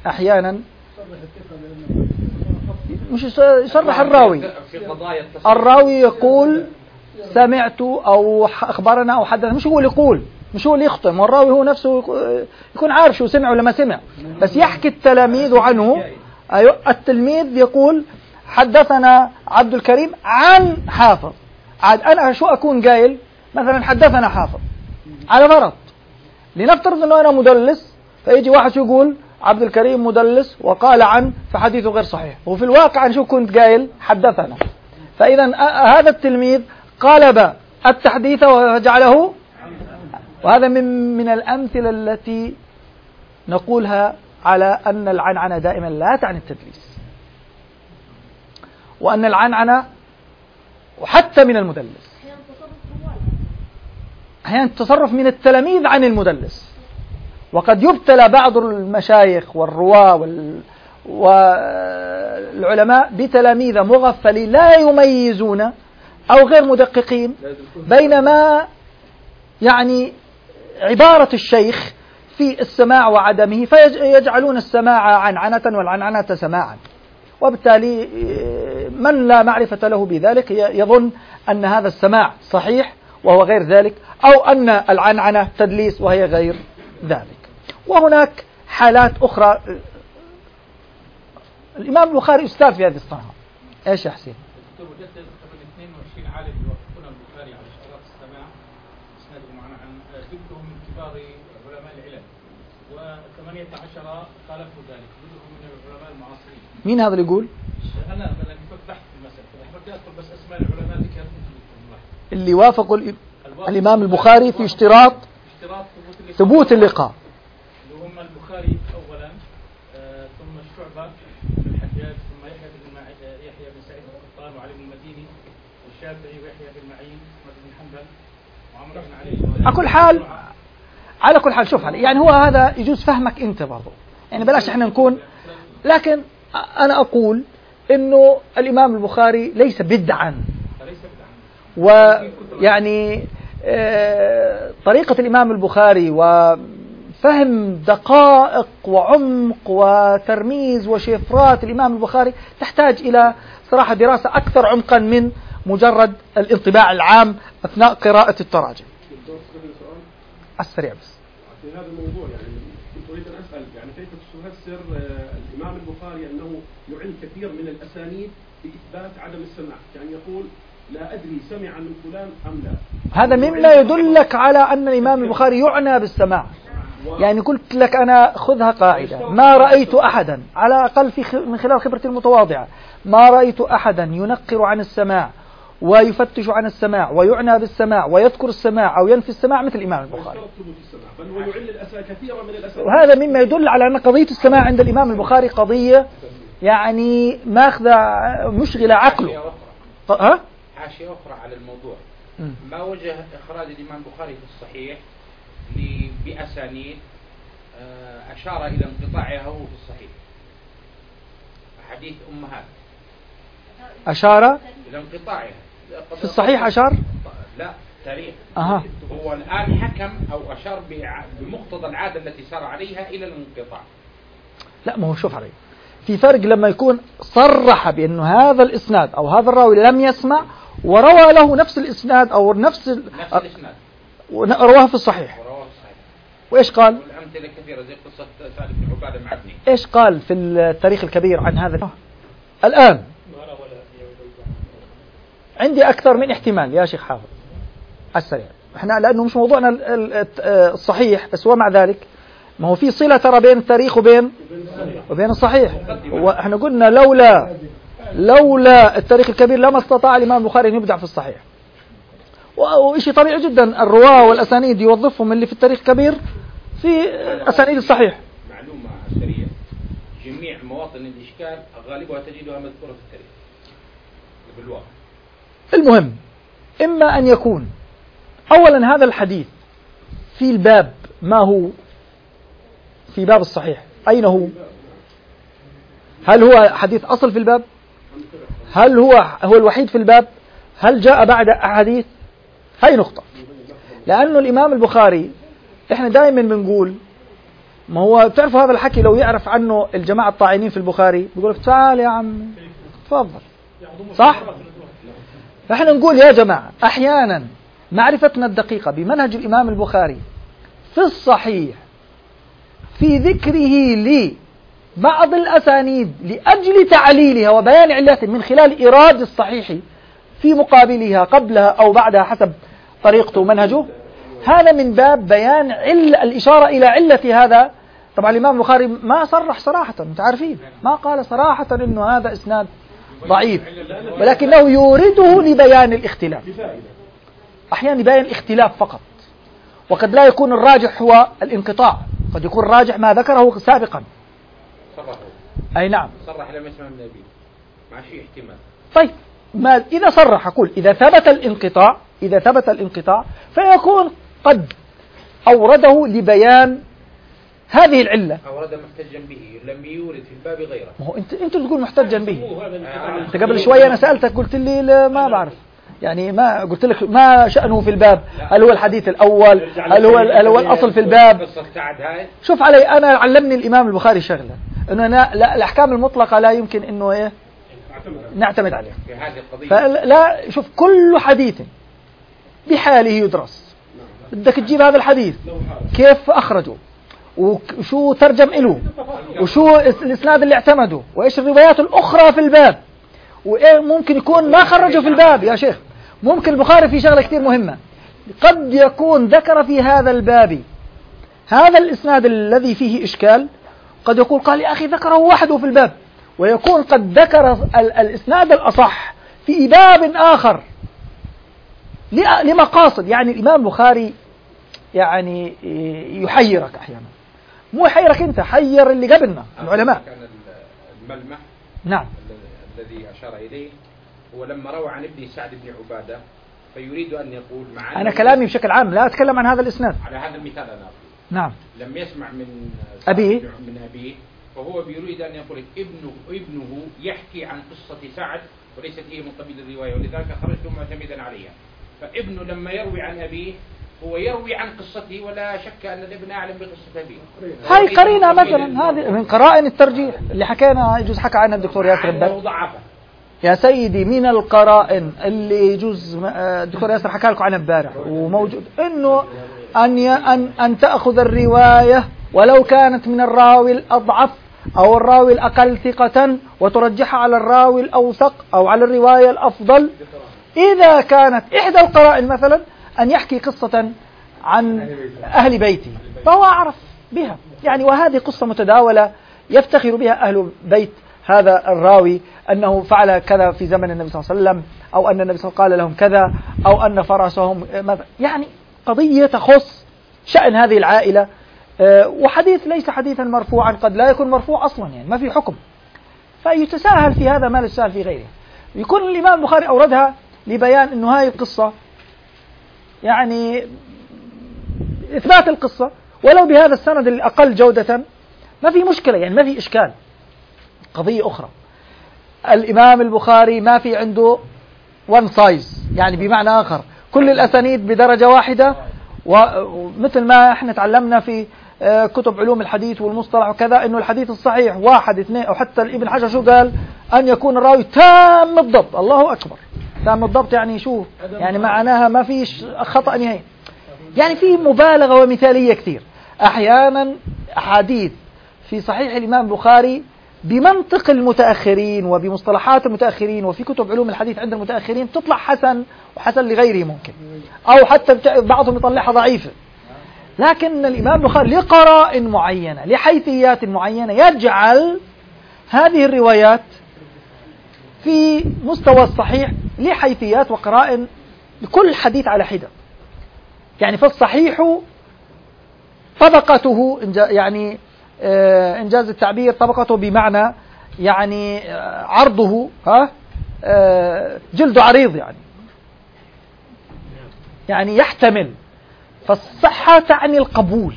مش يصرح الراوي يقول سمعت أو أخبرنا أو حدث، مش هو اللي يقول، مش هو اللي يخطئ، والراوي هو نفسه يكون عارف شو سمع ولا ما سمع، بس يحكي التلاميذ عنه. أيوة، التلميذ يقول حدثنا عبد الكريم عن حافظ، عاد أنا شو أكون قايل مثلا حدثنا حافظ على فرض، لنفترض أنه أنا مدلس، فيجي واحد شو يقول عبد الكريم مدلس وقال عن، فحديثه غير صحيح، وفي الواقع شو كنت قايل حدثنا. فإذا هذا التلميذ قلب التحديث وجعله، وهذا من الأمثلة التي نقولها على أن العنعنة دائما لا تعني التدليس، وأن العنعنة وحتى من المدلس أحيانا تصرف من التلاميذ عن المدلس. وقد يبتلى بعض المشايخ والرواة والعلماء بتلاميذ مغفلين لا يميزون أو غير مدققين، بينما يعني عبارة الشيخ في السماع وعدمه، فيجعلون السماع عنعنة والعنعنة سماعا، وبالتالي من لا معرفة له بذلك يظن أن هذا السماع صحيح وهو غير ذلك، أو أن العنعنة تدليس وهي غير ذلك. وهناك حالات أخرى. الإمام البخاري أستاذ في هذه الصنعة. إيش يا حسين؟ وجدت تقريبا 22 عالم يوافقون البخاري على اشتراط السماع اسنادهم عن جدهم من كبار علماء العلم، و18 خالفوا ذلك جدهم من العلماء المعاصرين. مين هذا اللي يقول؟ أنا كنت بحث في المسألة، فحبيت أذكر بس أسماء العلماء اللي كانوا اللي وافقوا الإمام البخاري في اشتراط ثبوت اللقاء. اللي هم البخاري أولا، ثم الشعبة بن الحجاج، ثم يحيى بن سعيد القطان وعلي بن المديني والشافعي ويحيى بن معين وأحمد بن حنبل وعمر بن علي. على كل حال شوف، يعني هو هذا يجوز فهمك أنت برضو، يعني بلاش احنا نكون، لكن أنا أقول إنه الإمام البخاري ليس بدعا، ويعني طريقة الإمام البخاري وفهم دقائق وعمق وترميز وشفرات الإمام البخاري تحتاج إلى صراحة دراسة أكثر عمقا من مجرد الانطباع العام أثناء قراءة التراجم. السريع بس في هذا الموضوع، يعني كنت أريد أن أسأل يعني كيف تفسر الإمام البخاري أنه يعن كثير من الأسانيد بإثبات عدم السماع، يعني يقول لا أدري سمع من فلان أم لا. هذا مما يدلك على أن الإمام البخاري يعنى بالسماع. يعني قلت لك أنا خذها قاعدة، ما رأيت أحدا على الأقل من خلال خبرتي المتواضعة، ما رأيت أحدا ينقر عن السماع ويفتش عن السماع ويعنى بالسماع ويذكر السماع أو ينفي السماع مثل الإمام البخاري. وهذا مما يدل على أن قضية السماع عند الإمام البخاري قضية يعني ماخذة مشغلة عقله. حاشية أخرى على الموضوع، ما وجه إخراج الإمام البخاري في الصحيح بأسانيد أشار إلى انقطاعها هو في الصحيح، حديث أمهات أشار إلى انقطاعها في الصحيح أشار؟ لا تاريخ. أها. هو الآن حكم أو أشار بمقتضى العادة التي سار عليها إلى الانقطاع. لا، ما هو شوف علي، في فرق لما يكون صرح بأنه هذا الإسناد أو هذا الراوي لم يسمع وروى له نفس الإسناد أو نفس الإسناد رواه في الصحيح. وإيش قال؟ والأمثلة كثيرة زي قصة سعد بن عبادة مع ابنه. إيش قال في التاريخ الكبير عن هذا؟ الآن عندي أكثر من احتمال يا شيخ حافظ السريع، احنا لأنه مش موضوعنا الصحيح، بس ومع ذلك ما هو في صلة ترى بين التاريخ وبين الصحيح. واحنا قلنا لولا التاريخ الكبير لما استطاع الإمام البخاري أن يبدع في الصحيح. وشيء طبيعي جدا الرواة والأسانيد يوظفهم اللي في التاريخ الكبير في أسانيد الصحيح. معلومة سريعة، جميع مواطن الإشكال غالبها تجدها مذكورة في التاريخ بالواقع. المهم إما أن يكون أولا هذا الحديث في الباب، ما هو في باب الصحيح، أين هو؟ هل هو حديث أصل في الباب؟ هل هو الوحيد في الباب؟ هل جاء بعد أحاديث؟ هاي نقطة. لأنه الإمام البخاري إحنا دائما بنقول، ما هو بتعرفوا هذا الحكي لو يعرف عنه الجماعة الطاعنين في البخاري بيقول لك تعال يا عم تفضل، صح؟ فإحنا نقول يا جماعة أحيانا معرفتنا الدقيقة بمنهج الإمام البخاري في الصحيح في ذكره لبعض الأسانيد لأجل تعليلها وبيان علته من خلال إيراد الصحيح في مقابلها قبلها أو بعدها حسب طريقته ومنهجه، هذا من باب بيان الإشارة إلى علة هذا. طبعا الإمام البخاري ما صرح صراحة، أنت عارفين ما قال صراحة إنه هذا إسناد ضعيف، ولكنه يورده لبيان الاختلاف. أحيانا يبين الاختلاف فقط، وقد لا يكون الراجح هو الانقطاع، قد يكون الراجح ما ذكره سابقا. أي نعم، صرح لم يسمع من النبي مع شيء احتمال. طيب ما إذا صرح، أقول إذا ثبت الانقطاع فيكون قد أورده لبيان هذه العلة. أورد محتجا به لم يورد في الباب غيره. ما هو أنت تقول محتجا به. أنت قبل شوية أنا سألتك قلت لي ما بعرف، يعني ما قلت لك ما شأنه في الباب، هل هو الحديث الأول، هل هو الأصل في الباب. شوف علي، أنا علمني الإمام البخاري شغلة، إنه لا الأحكام المطلقة لا يمكن إنه إيه نعتمد عليه. فلا، شوف كل حديث بحاله يدرس. بدك تجيب هذا الحديث كيف أخرجه، وشو ترجم له، وشو الإسناد اللي اعتمده، وإيش الروايات الأخرى في الباب، وإيه ممكن يكون ما خرجه في الباب. يا شيخ ممكن البخاري في شغلة كتير مهمة، قد يكون ذكر في هذا الباب هذا الإسناد الذي فيه إشكال، قد يقول قال يا أخي ذكره وحده في الباب، ويكون قد ذكر الإسناد الأصح في باب آخر لمقاصد. يعني الإمام البخاري يعني يحيرك أحيانا، مو يحيرك أنت، حير اللي قبلنا العلماء. كان الملمح نعم الذي أشار إليه هو لما روى عن ابن سعد بن عبادة، فيريد أن يقول أنا كلامي بشكل عام لا أتكلم عن هذا الإسناد. على هذا المثال أنا أقول نعم لم يسمع من أبيه، فهو بيريد أن يقول ابنه يحكي عن قصة سعد وليست هي من قبيل الرواية، ولذلك خرجت معتمدا عليها. فابنه لما يروي عن أبيه هو يروي عن قصته، ولا شك أن الابن أعلم بقصة أبيه. هاي قرينة مثلا، هذه من قرائن الترجيح اللي حكينا يجوز حكى عنها الدكتور ياسر البدر. يا سيدي من القرائن اللي يجوز الدكتور ياسر حكى لكم عنها امبارح وموجود، إنه أن تأخذ الرواية ولو كانت من الراوي الأضعف أو الراوي الأقل ثقة وترجحها على الراوي الأوثق أو على الرواية الأفضل، إذا كانت إحدى القرائن مثلا أن يحكي قصة عن أهل بيته فهو أعرف بها. يعني وهذه قصة متداولة يفتخر بها أهل بيت هذا الراوي أنه فعل كذا في زمن النبي صلى الله عليه وسلم، أو أن النبي صلى الله عليه وسلم قال لهم كذا، أو أن فرسهم يعني قضية تخص شأن هذه العائلة. وحديث ليس حديثا مرفوعا، قد لا يكون مرفوع أصلا، يعني ما في حكم، فيتساهل في هذا ما لا يتساهل في غيره. يكون الإمام البخاري أوردها لبيان أنه هاي القصة يعني إثبات القصة ولو بهذا السند الأقل جودة ما في مشكلة، يعني ما في إشكال. قضية أخرى الإمام البخاري ما في عنده one size، يعني بمعنى آخر كل الأسانيد بدرجة واحدة، ومثل ما احنا تعلمنا في كتب علوم الحديث والمصطلح وكذا، انه الحديث الصحيح واحد اثنين، او حتى ابن حجر شو قال؟ ان يكون الراوي تام الضبط. الله اكبر، تام الضبط يعني شو؟ يعني معناها ما فيش خطأ نهائي. يعني في مبالغة ومثالية كثير. احيانا احاديث في صحيح الامام البخاري بمنطق المتأخرين وبمصطلحات المتأخرين وفي كتب علوم الحديث عند المتأخرين تطلع حسن، وحسن لغيره ممكن، او حتى بعضهم يطلعها ضعيفة. لكن الإمام البخاري لقرائن معينة لحيثيات معينة يجعل هذه الروايات في مستوى الصحيح لحيثيات وقرائن لكل حديث على حدة. يعني فالصحيح طبقته، يعني إنجاز التعبير، طبقته بمعنى يعني عرضه جلد عريض، يعني يحتمل. فالصحة تعني القبول،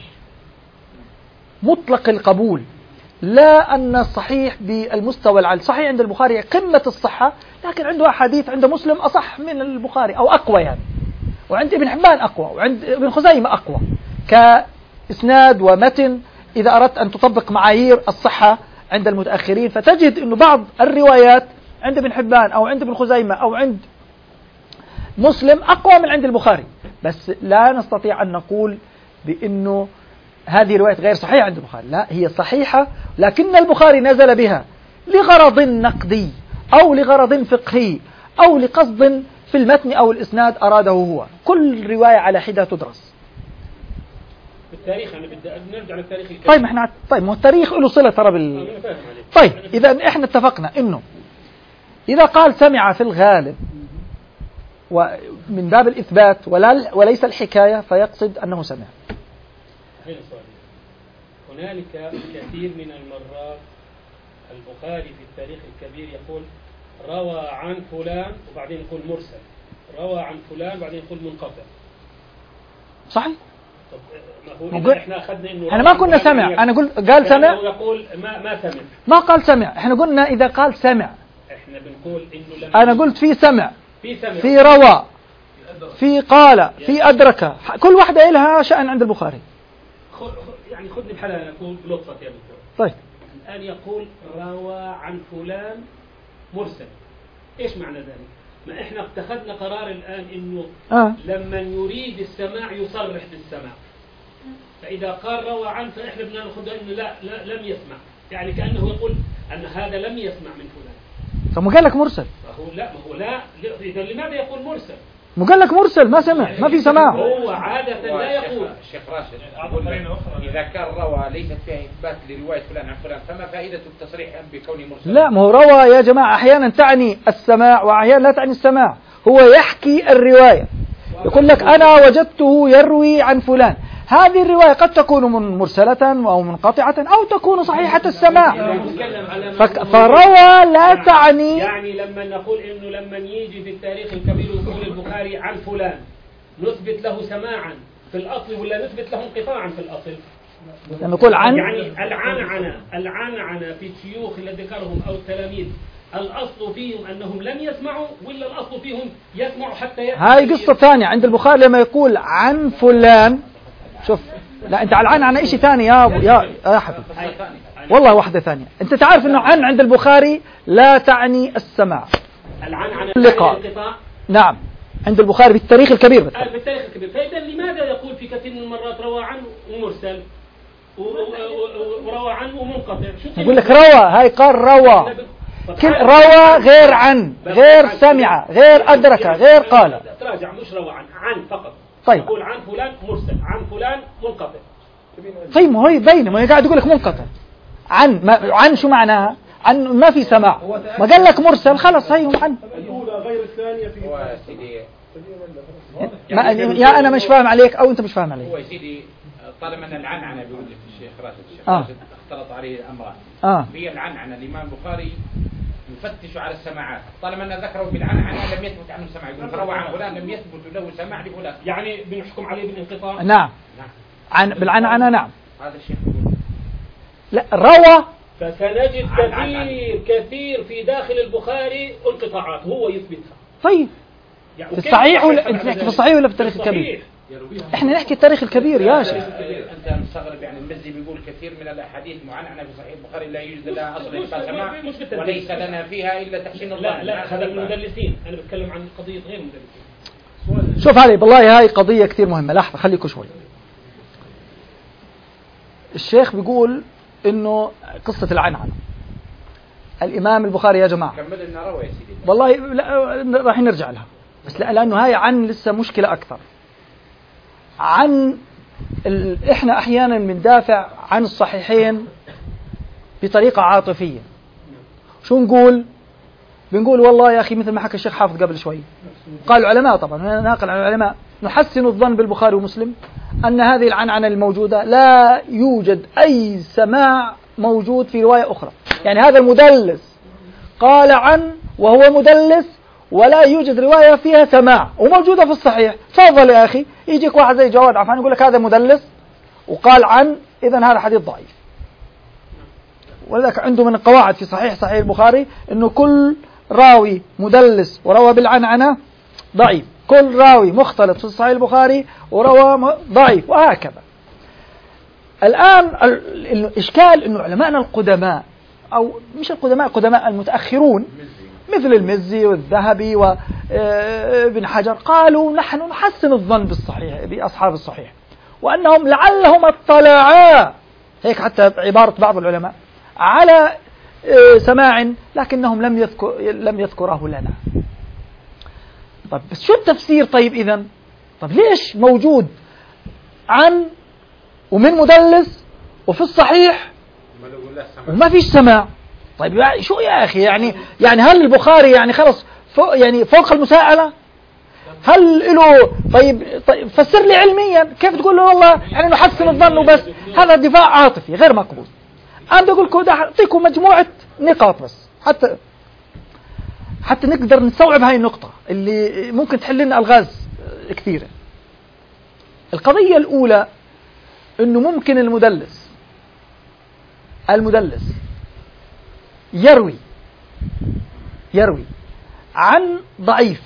مطلق القبول، لا أن الصحيح بالمستوى العالي. صحيح عند البخاري قمة الصحة، لكن عنده أحاديث عند مسلم أصح من البخاري أو أقوى يعني، وعند ابن حبان أقوى، وعند ابن خزيمة أقوى كإسناد ومتن. إذا أردت أن تطبق معايير الصحة عند المتأخرين فتجد أن بعض الروايات عند ابن حبان أو عند ابن خزيمة أو عند مسلم أقوى من عند البخاري، بس لا نستطيع أن نقول بأنه هذه رواية غير صحيحة عند البخاري. لا، هي صحيحة، لكن البخاري نزل بها لغرض نقدي أو لغرض فقهي أو لقصد في المتن أو الإسناد أراده هو. كل رواية على حدة تدرس. التاريخ أنا بدي نرجع للتاريخ الكبير. طيب احنا ما التاريخ له صلة ترى طيب إذا احنا اتفقنا إنه إذا قال سمع في الغالب ومن باب الإثبات وليس الحكاية فيقصد أنه سمع. هنالك كثير من المرات البخاري في التاريخ الكبير يقول روى عن فلان وبعدين يقول مرسل، روى عن فلان وبعدين يقول منقطع. صحيح. طب احنا اخذنا انه احنا ما قلنا سمع، انا قال سمع، يقول ما سمع، ما قال سمع. احنا قلنا اذا قال سمع، احنا بنقول انه لما انا قلت في سمع، في روى، في قال، في أدرك، كل واحدة لها شأن عند البخاري. يعني خذني بحالة أقول بلطفك يا دكتور. طيب الآن يقول روى عن فلان مرسل، إيش معنى ذلك؟ ما إحنا اتخذنا قرار الآن إنه لما يريد السماع يصرح بالسماع، فإذا قال روى عن فإحنا بدنا ناخذ إنه لا لم يسمع، يعني كأنه يقول أن هذا لم يسمع من فلان. طب ما قال لك مرسل؟ ما هو لا، إذا لماذا يقول مرسل؟ ما قال لك مرسل ما سمع، ما في سماع. هو عادة لا يقول. الشيخ راشد إذا كان روى ليست فيها إثبات لرواية فلان عن فلان فما فائدة التصريح بكونه مرسل؟ لا، ما هو روى يا جماعة أحيانا تعني السماع وأحيانا لا تعني السماع. هو يحكي الرواية، يقول لك أنا وجدته يروي عن فلان. هذه الرواية قد تكون مرسلة أو منقطعة أو تكون صحيحة السماع. فروى لا تعني، يعني لما نقول إنه لما يجي في التاريخ الكبير يقول البخاري عن فلان نثبت له سماعا في الأصل ولا نثبت له انقطاعا في الأصل؟ لما نقول عن، يعني العنعنة في الشيوخ اللي ذكرهم أو التلاميذ الأصل فيهم أنهم لم يسمعوا ولا الأصل فيهم يسمعوا حتى هاي قصة ثانية. عند البخاري لما يقول عن فلان، شوف، لا انت على عن شيء ثاني يا حبيبي، والله واحدة ثانية. انت تعرف انه عند البخاري لا تعني السماع، العن اللقاء. نعم، عند البخاري بالتاريخ الكبير بالتاريخ الكبير. فإذا لماذا يقول في كثير من المرات روى عنه ومرسل وروى عنه ومنقطع؟ يقول لك روى، هاي قال روى، كل روى غير عن، غير سمع، غير أدرك، غير قال. تراجع، مش روى عن فقط. طيب يقول عن فلان مرسل، عن فلان منقطع. طيب ما هي باينه، ما هي قاعد يقول لك منقطع. عن شو معناها؟ عن ما في سماع. ما قال لك مرسل، خلص هي عن. الأولى غير الثانية في يا أنا مش فاهم عليك أو أنت مش فاهم عليك. هو يا سيدي طالما أن العنعنة بيقول لك الشيخ راشد اختلط عليه الأمران. هي العنعنة الإمام البخاري يفتش على السماعات، طالما أن ذكروا بالعنعنة لم يثبت عنه سماع، يقول روى عن فلان لم يثبت له سماع لفلان، يعني بنحكم عليه بالانقطاع. نعم. بالعنعنة نعم. هذا الشيخ يقول لا، روى فسنجد كثير في داخل البخاري انقطاعات هو يثبتها. طيب يعني في الصحيح ولا انت نحكي في الصحيح ولا في التاريخ الكبير؟ احنا نحكي التاريخ الكبير يا شيخ. انت مستغرب يعني المزي بيقول كثير من الاحاديث معنعنه في صحيح البخاري لا يوجد لها اصل سماع وليس لنا فيها الا تحسين الظن. لا هذا المدلسين، انا بتكلم عن قضيه غير المدلسين. شوف علي بالله هاي قضيه كثير مهمه. لحظه خليكم شوي. الشيخ بيقول انه قصه العنعنه الامام البخاري يا جماعه كمل لنا روى يا سيدي. والله لا راح نرجع لها بس لانه هاي عن لسه مشكله اكثر. عن احنا احيانا بندافع عن الصحيحين بطريقه عاطفيه. شو نقول؟ بنقول والله يا اخي مثل ما حكى الشيخ حافظ قبل شوي، قال العلماء، طبعا انا ناقل عن العلماء، نحسن الظن بالبخاري ومسلم ان هذه العنعنه الموجوده لا يوجد اي سماع موجود في روايه اخرى. يعني هذا المدلس قال عن وهو مدلس ولا يوجد رواية فيها سماع وموجودة في الصحيح. تفضل يا أخي، يجيك واحد زي جواد عفان يقول لك هذا مدلس وقال عن، إذن هذا حديث ضعيف. ولذلك عنده من القواعد في صحيح البخاري أنه كل راوي مدلس وروى بالعنعنة ضعيف، كل راوي مختلط في صحيح البخاري وروى ضعيف، وهكذا. الآن الإشكال أنه علماءنا القدماء، أو مش القدماء، قدماء المتأخرون مثل المزي والذهبي وابن حجر، قالوا نحن نحسن الظن بالصحيح بأصحاب الصحيح، وأنهم لعلهم اطلعا، هيك حتى عبارة بعض العلماء، على سماع لكنهم لم يذكره لنا. طب بس شو التفسير؟ طيب إذن طب ليش موجود عن ومن مدلس وفي الصحيح وما فيش سماع؟ طيب شو يا أخي؟ يعني هل البخاري يعني خلص فوق المساءلة؟ هل له طيب فسر لي علميا كيف تقول له والله يعني نحسن الظن وبس؟ هذا دفاع عاطفي غير مقبول. أنا بدي أقول لكم أعطيكم مجموعة نقاط بس حتى نقدر نستوعب هاي النقطة اللي ممكن تحل لنا ألغاز كثيرة. القضية الأولى إنه ممكن المدلس يروي عن ضعيف،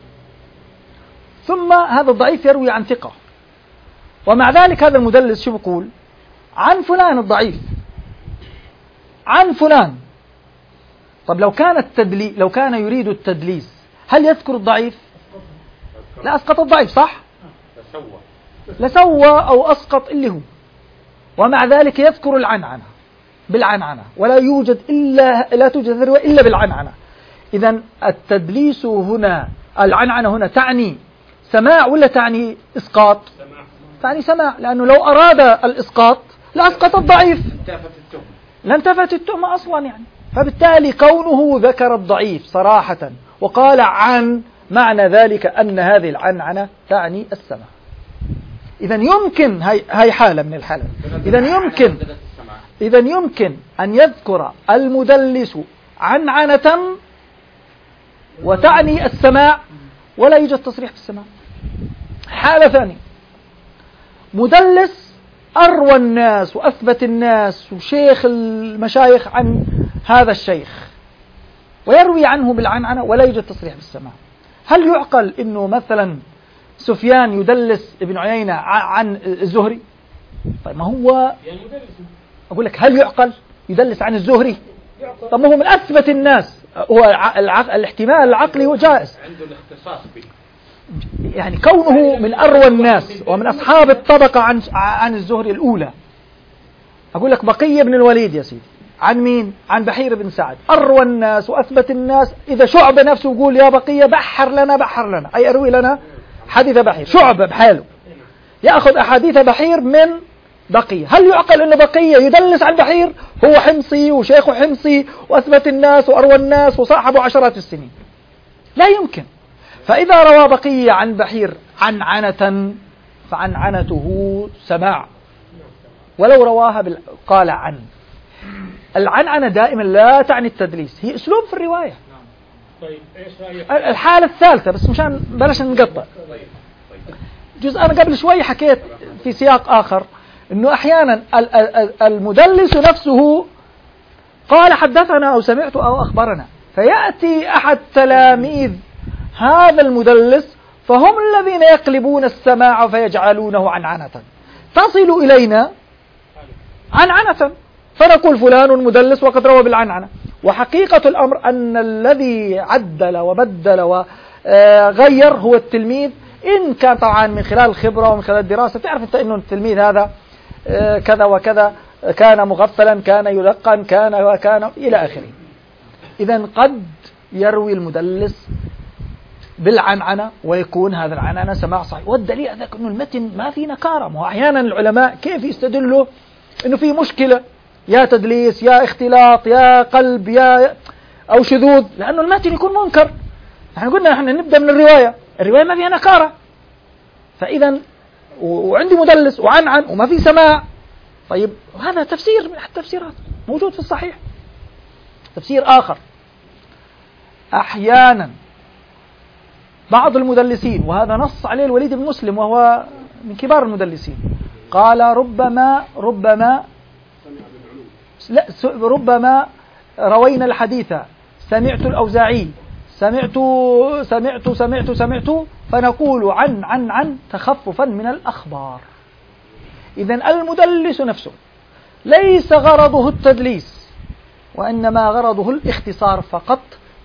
ثم هذا الضعيف يروي عن ثقة، ومع ذلك هذا المدلس شو بقول؟ عن فلان الضعيف، عن فلان. طب لو كان يريد التدليس هل يذكر الضعيف؟ لا، أسقط الضعيف، صح؟ لسوى أو أسقط اللي هو، ومع ذلك يذكر العنعنة بالعنعنة، ولا توجد الرواية إلا بالعنعنة. إذن التدليس هنا، العنعنة هنا تعني سماع ولا تعني إسقاط؟ تعني سماع، لأنه لو أراد الإسقاط لأسقط الضعيف، لانتفت التهمة أصلا يعني. فبالتالي كونه ذكر الضعيف صراحة وقال عن، معنى ذلك أن هذه العنعنة تعني السماع. إذن يمكن هاي حالة من الحالات. إذن يمكن أن يذكر المدلس عنعنة وتعني السماع ولا يوجد تصريح بالسماع. حالة ثانية، مدلس أروى الناس وأثبت الناس وشيخ المشايخ عن هذا الشيخ ويروي عنه بالعنعنة ولا يوجد تصريح بالسماع. هل يعقل أنه مثلا سفيان يدلس ابن عيينة عن الزهري؟ طيب ما هو أقول لك هل يعقل يدلس عن الزهري؟ طب ما هو من أثبت الناس، هو الاحتمال العقلي هو جائز، عنده الاختصاص به، يعني كونه من أروى الناس ومن أصحاب الطبقة عن الزهري الأولى. أقول لك بقية بن الوليد يا سيدي عن مين؟ عن بحير بن سعد، أروى الناس وأثبت الناس. إذا شعبة نفسه يقول يا بقية بحر لنا أي أروي لنا حديث بحير، شعبة بحاله يأخذ أحاديث بحير من بقية. هل يعقل أن بقية يدلس عن بحير؟ هو حمصي وشيخه حمصي وأثبت الناس وأروى الناس وصاحبه عشرات السنين، لا يمكن. فإذا روى بقية عن بحير عنعنة فعنعنته سماع، ولو رواها قال عن. العنعنة دائما لا تعني التدليس، هي أسلوب في الرواية. طيب إيش رأيك؟ الحالة الثالثة بس مشان بلاش نقطع جزء، أنا قبل شوي حكيت في سياق آخر أنه أحيانا المدلس نفسه قال حدثنا أو سمعت أو أخبرنا، فيأتي أحد تلاميذ هذا المدلس فهم الذين يقلبون السماع فيجعلونه عنعنة تصل إلينا عنعنة، فنقول فلان مدلس وقد روى بالعنعنة. وحقيقة الأمر أن الذي عدل وبدل وغير هو التلميذ، إن كان طبعا من خلال الخبرة ومن خلال الدراسة. تعرف أنت أنه التلميذ هذا كذا وكذا، كان مغفلا، كان يلقن، كان وكان إلى آخره. إذن قد يروي المدلس بالعنعنة ويكون هذا العنعنة سماع صحيح. والدليل على ذلك أنه المتن ما في نكارة. وأحيانا العلماء كيف يستدلوا أنه في مشكلة، يا تدليس يا اختلاط يا قلب يا أو شذوذ، لأنه المتن يكون منكر. نحن قلنا نحن نبدأ من الرواية ما فيها نكارة. فإذا وعندي مدلس وعنعن وما في سماع، طيب هذا تفسير من التفسيرات موجود في الصحيح. تفسير آخر، أحيانا بعض المدلسين، وهذا نص عليه الوليد بن مسلم وهو من كبار المدلسين، قال ربما روينا الحديث سمعت الأوزاعي سمعت فنقول عن تخففا من الأخبار. إذن المدلس نفسه ليس غرضه التدليس، وإنما غرضه الاختصار فقط،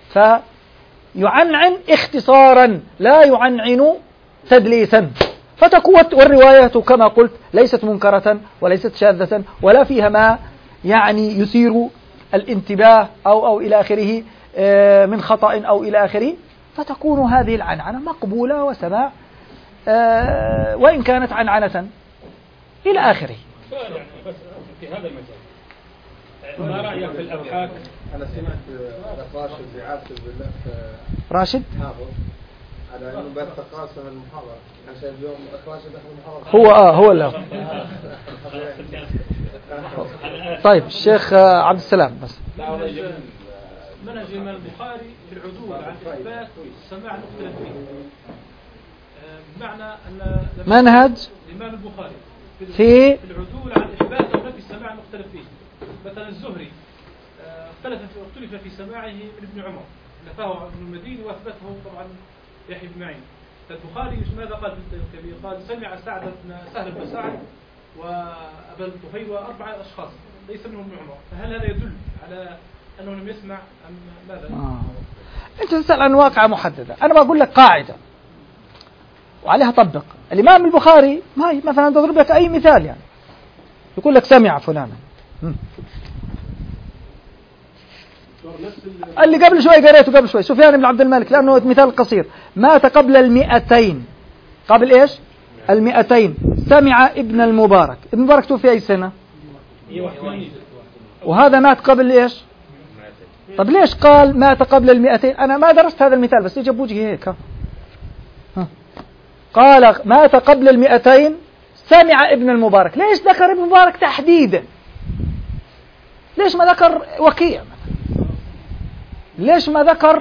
فيعنعن اختصارا لا يعنعن تدليسا، فتكون والرواية كما قلت ليست منكرة وليست شاذة ولا فيها ما يعني يثير الانتباه أو إلى آخره من خطأ أو إلى آخره، فتكون هذه العنعنة مقبولة وسماع وإن كانت عنعنة إلى آخره. سؤال يعني بس في هذا المجال، ما رأيك في الأبحاث؟ أنا سمعت راشد بيعاتب بالله راشد حافظ على إنه بيتقاسم المحاضرة، عشان اليوم راشد أخذ المحاضرة هو اللي طيب الشيخ عبد السلام بس. منهج الإمام البخاري في العدول عن إثبات السماع المختلف فيه، بمعنى أن منهج الإمام البخاري في العدول عن إثبات أو نفي السماع المختلف فيه. مثلا الزهري اختلف في سماعه من ابن عمر، نفاه ابن المديني وأثبته طبعا يحيى بن معين. فالبخاري ماذا قال في الكبير؟ قال سمع سهل بن سعد وأبا الطفيل وأربعة أشخاص ليس منهم ابن عمر، فهل هذا يدل على أنه لم يسمع أم ماذا؟ أنت تسأل عن واقعة محددة، أنا بقول لك قاعدة وعليها طبق. الإمام البخاري مثلا تضرب لك أي مثال، يعني يقول لك سمع فلانا. اللي قبل شوي قريته قبل شوي سفيان بن عبد الملك، لأنه مثال قصير، مات قبل 200. قبل إيش 200 سمع ابن المبارك. ابن المبارك توفي أي سنة؟ وهذا مات قبل إيش؟ طب ليش قال مات قبل 200؟ أنا ما درست هذا المثال بس يجب وجهي هيك. قال مات قبل 200 سمع ابن المبارك. ليش ذكر ابن المبارك تحديدا؟ ليش ما ذكر وكيع؟ ليش ما ذكر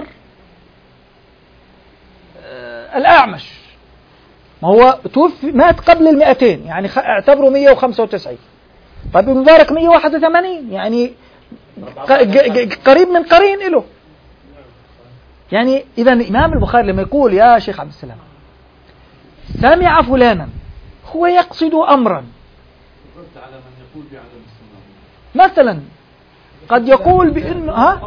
الأعمش؟ ما هو توفي مات قبل 200، يعني اعتبروا 195. طيب ابن المبارك 181، يعني قريب من قرين له. يعني إذا الإمام البخاري لما يقول يا شيخ عبد السلام سمع فلانا هو يقصد أمرا. مثلا قد يقول بأنه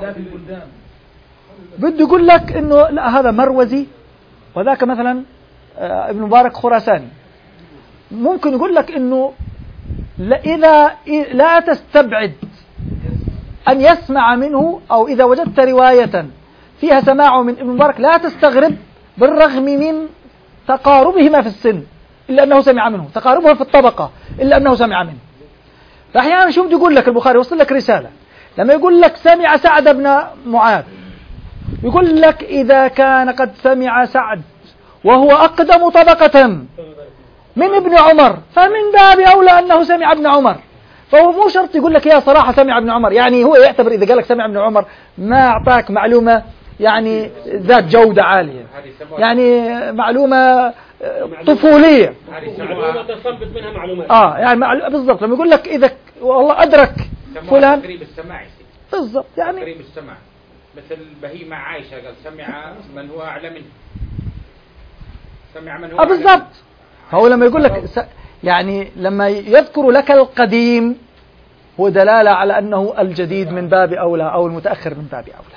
بده يقول لك إنه لا هذا مروزي وذاك مثلا ابن مبارك خراساني. ممكن يقول لك إنه إذا لا تستبعد أن يسمع منه، أو إذا وجدت رواية فيها سماع من ابن مبارك لا تستغرب بالرغم من تقاربهما في السن إلا أنه سمع منه، تقاربها في الطبقة إلا أنه سمع منه. فأحيانا شو بده يقول لك البخاري؟ وصل لك رسالة لما يقول لك سمع سعد بن معاذ، يقول لك إذا كان قد سمع سعد وهو أقدم طبقة من ابن عمر فمن باب أولى أنه سمع ابن عمر. فهو مو شرط يقول لك يا صراحة سمع ابن عمر، يعني هو يعتبر إذا قال لك سمع ابن عمر ما أعطاك معلومة يعني ذات جودة عالية، يعني معلومة طفولية، معلومة تستنبط منها معلومات. يعني بالضبط. لما يقول لك إذا والله أدرك فلان بالضبط يعني قريب السمع، مثل بهيمة عائشة قال سمع من هو أعلى منه، سمع من هو أعلى بالضبط. منه. هو لما يقول لك يعني لما يذكر لك القديم هو دلالة على أنه الجديد من باب أولى أو المتأخر من باب أولى.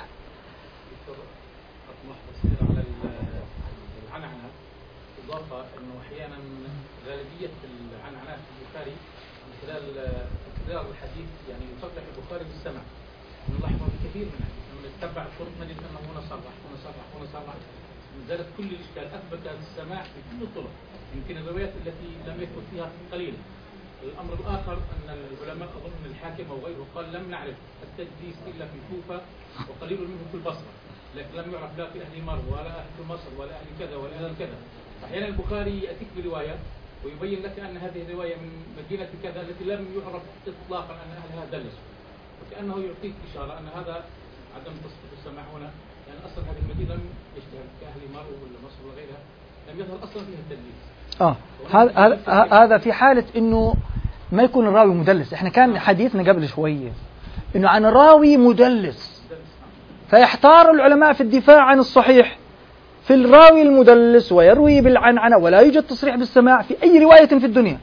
على العنعنة إضافة أنه أحيانا غالبية العنعنات في البخاري من خلال تكرار الحديث يعني يصرح البخاري بالسمع، نلاحظه في كثير منها لما نتبع الطرق نجد أنه هنا صرح هنا صرح هنا صرح، زادت كل الإشكال أثبت هذا السماع في كل الطرق، يمكن الروايات التي لم يثبت فيها قليلا. الأمر الآخر أن العلماء أظن الحاكم أو غيره قال لم نعرف التدليس إلا في الكوفة وقليل منه في البصرة، لكن لم يعرف لا في أهل مرو ولا أهل مصر ولا أهل كذا ولا أهل كذا. أحيانا البخاري يأتيك برواية ويبين لك أن هذه الرواية من مدينة كذا التي لم يعرف إطلاقا أن أهلها دلسوا، وكأنه يعطيك إشارة أن هذا عدم تصديق السماع هنا، يعني أصلا هذه المدينة لم يشتهر كأهل مرو ولا مصر ولا غيرها، لم يظهر أصلا فيها التدليس. هذا في حالة إنه ما يكون الراوي مدلس. إحنا كان حديثنا قبل شوية إنه عن راوي مدلس، فيحتار العلماء في الدفاع عن الصحيح في الراوي المدلس ويروي بالعنعنة ولا يوجد تصريح بالسماع في أي رواية في الدنيا.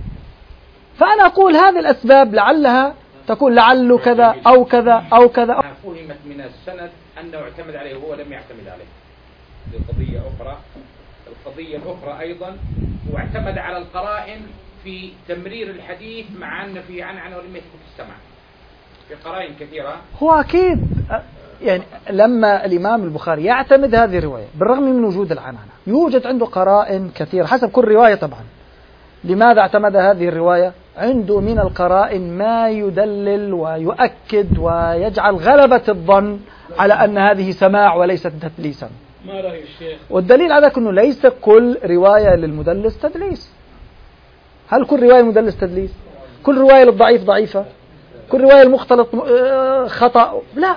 فأنا أقول هذه الأسباب لعلها تكون لعله كذا أو كذا أو كذا. فهمت من السند أنه اعتمد عليه وهو لم يعتمد عليه. لقضية أخرى، القضية الأخرى أيضا واعتمد على القرائن في تمرير الحديث مع أن في عنعنة ولم يثبت السمع في قرائن كثيرة. هو أكيد يعني لما الإمام البخاري يعتمد هذه الرواية بالرغم من وجود العنعنة يوجد عنده قرائن كثيرة حسب كل رواية طبعا. لماذا اعتمد هذه الرواية؟ عنده من القرائن ما يدلل ويؤكد ويجعل غلبة الظن على أن هذه سماع وليست تدليسا. ما رأي الشيخ؟ والدليل على أنه ليس كل رواية للمدلس تدليس. هل كل رواية مدلس تدليس؟ كل رواية للضعيف ضعيفة؟ كل رواية المختلط خطأ؟ لا.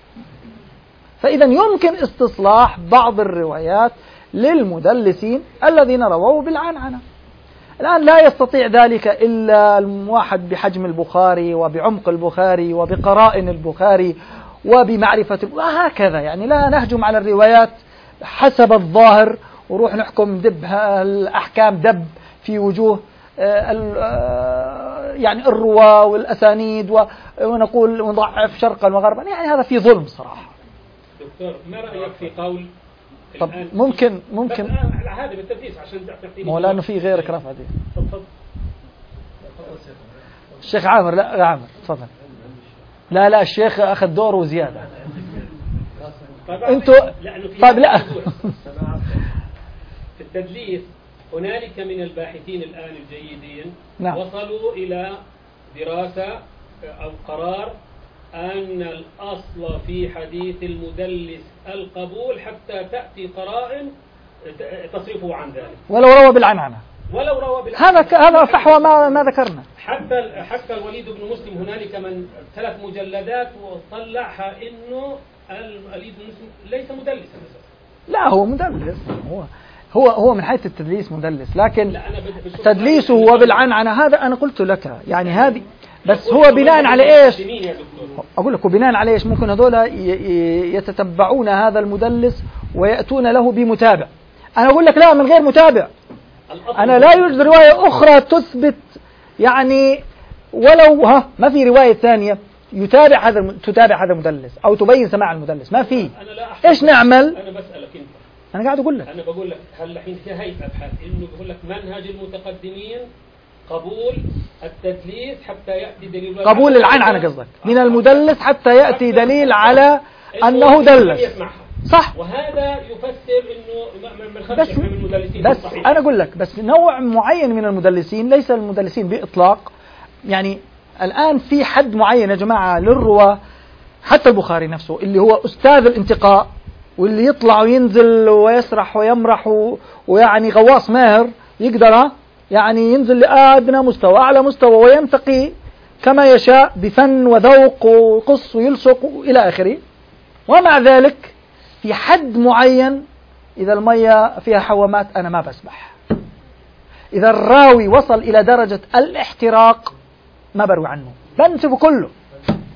فإذا يمكن استصلاح بعض الروايات للمدلسين الذين رووا بالعنعنة. الآن لا يستطيع ذلك إلا الواحد بحجم البخاري وبعمق البخاري وبقرائن البخاري وبمعرفة وهكذا. يعني لا نهجم على الروايات حسب الظاهر وروح نحكم دبها الأحكام دب في وجوه يعني الرواة والأسانيد ونقول نضعف شرقا وغربا. يعني هذا في ظلم صراحة. دكتور ما رأيك في قول طب ممكن هذا بالتدليس عشان تعطيني مو لأنه في غيرك رفع دي. تفضل الشيخ عامر. لا عامر تفضل. لا الشيخ أخذ دوره وزيادة. أنتوا طيب لا في التدليس هنالك من الباحثين الآن الجيدين نعم. وصلوا إلى دراسة أو قرار أن الأصل في حديث المدلس القبول حتى تأتي قرائن تصرفه عن ذلك ولو روى بالعنعنة. هذا فحوى ما ذكرنا. حتى الوليد بن مسلم هنالك من 3 مجلدات وطلعها إنه الوليد بن مسلم ليس مدلسا. لا هو مدلس. هو من حيث التدليس مدلس لكن تدليسه هو بالعنعنة. هذا أنا قلت لك يعني هذه بس هو بناء على إيش؟ أقول لك بناء على إيش؟ ممكن هذول يتتبعون هذا المدلس ويأتون له بمتابع. أنا أقول لك لا من غير متابع. أنا لا يوجد رواية أخرى تثبت يعني ولو ما في رواية ثانية تتابع هذا المدلس أو تبين سماع المدلس ما في. إيش نعمل؟ أنا بسألك أنت. أنا قاعد أقول لك. أنا بقول لك هل الحين في هيئة أبحاث إنه بقول لك منهج المتقدمين قبول التدليس حتى يأتي دليل قبول العنعنة قصدك من المدلس حتى يأتي دليل على أنه دلس صح. وهذا يفسر إنه من خرج من المدلسين بس أنا أقول لك بس نوع معين من المدلسين ليس المدلسين بإطلاق. يعني الآن في حد معين يا جماعة للرواة حتى البخاري نفسه اللي هو أستاذ الانتقاء واللي يطلع وينزل ويسرح ويمرح ويعني غواص ماهر يقدر يعني ينزل لأدنى مستوى أعلى مستوى وينتقي كما يشاء بفن وذوق وقص ويلصق إلى آخره. ومع ذلك في حد معين إذا المية فيها حوامات أنا ما بسبح. إذا الراوي وصل إلى درجة الاحتراق ما بروي عنه بنسبه كله.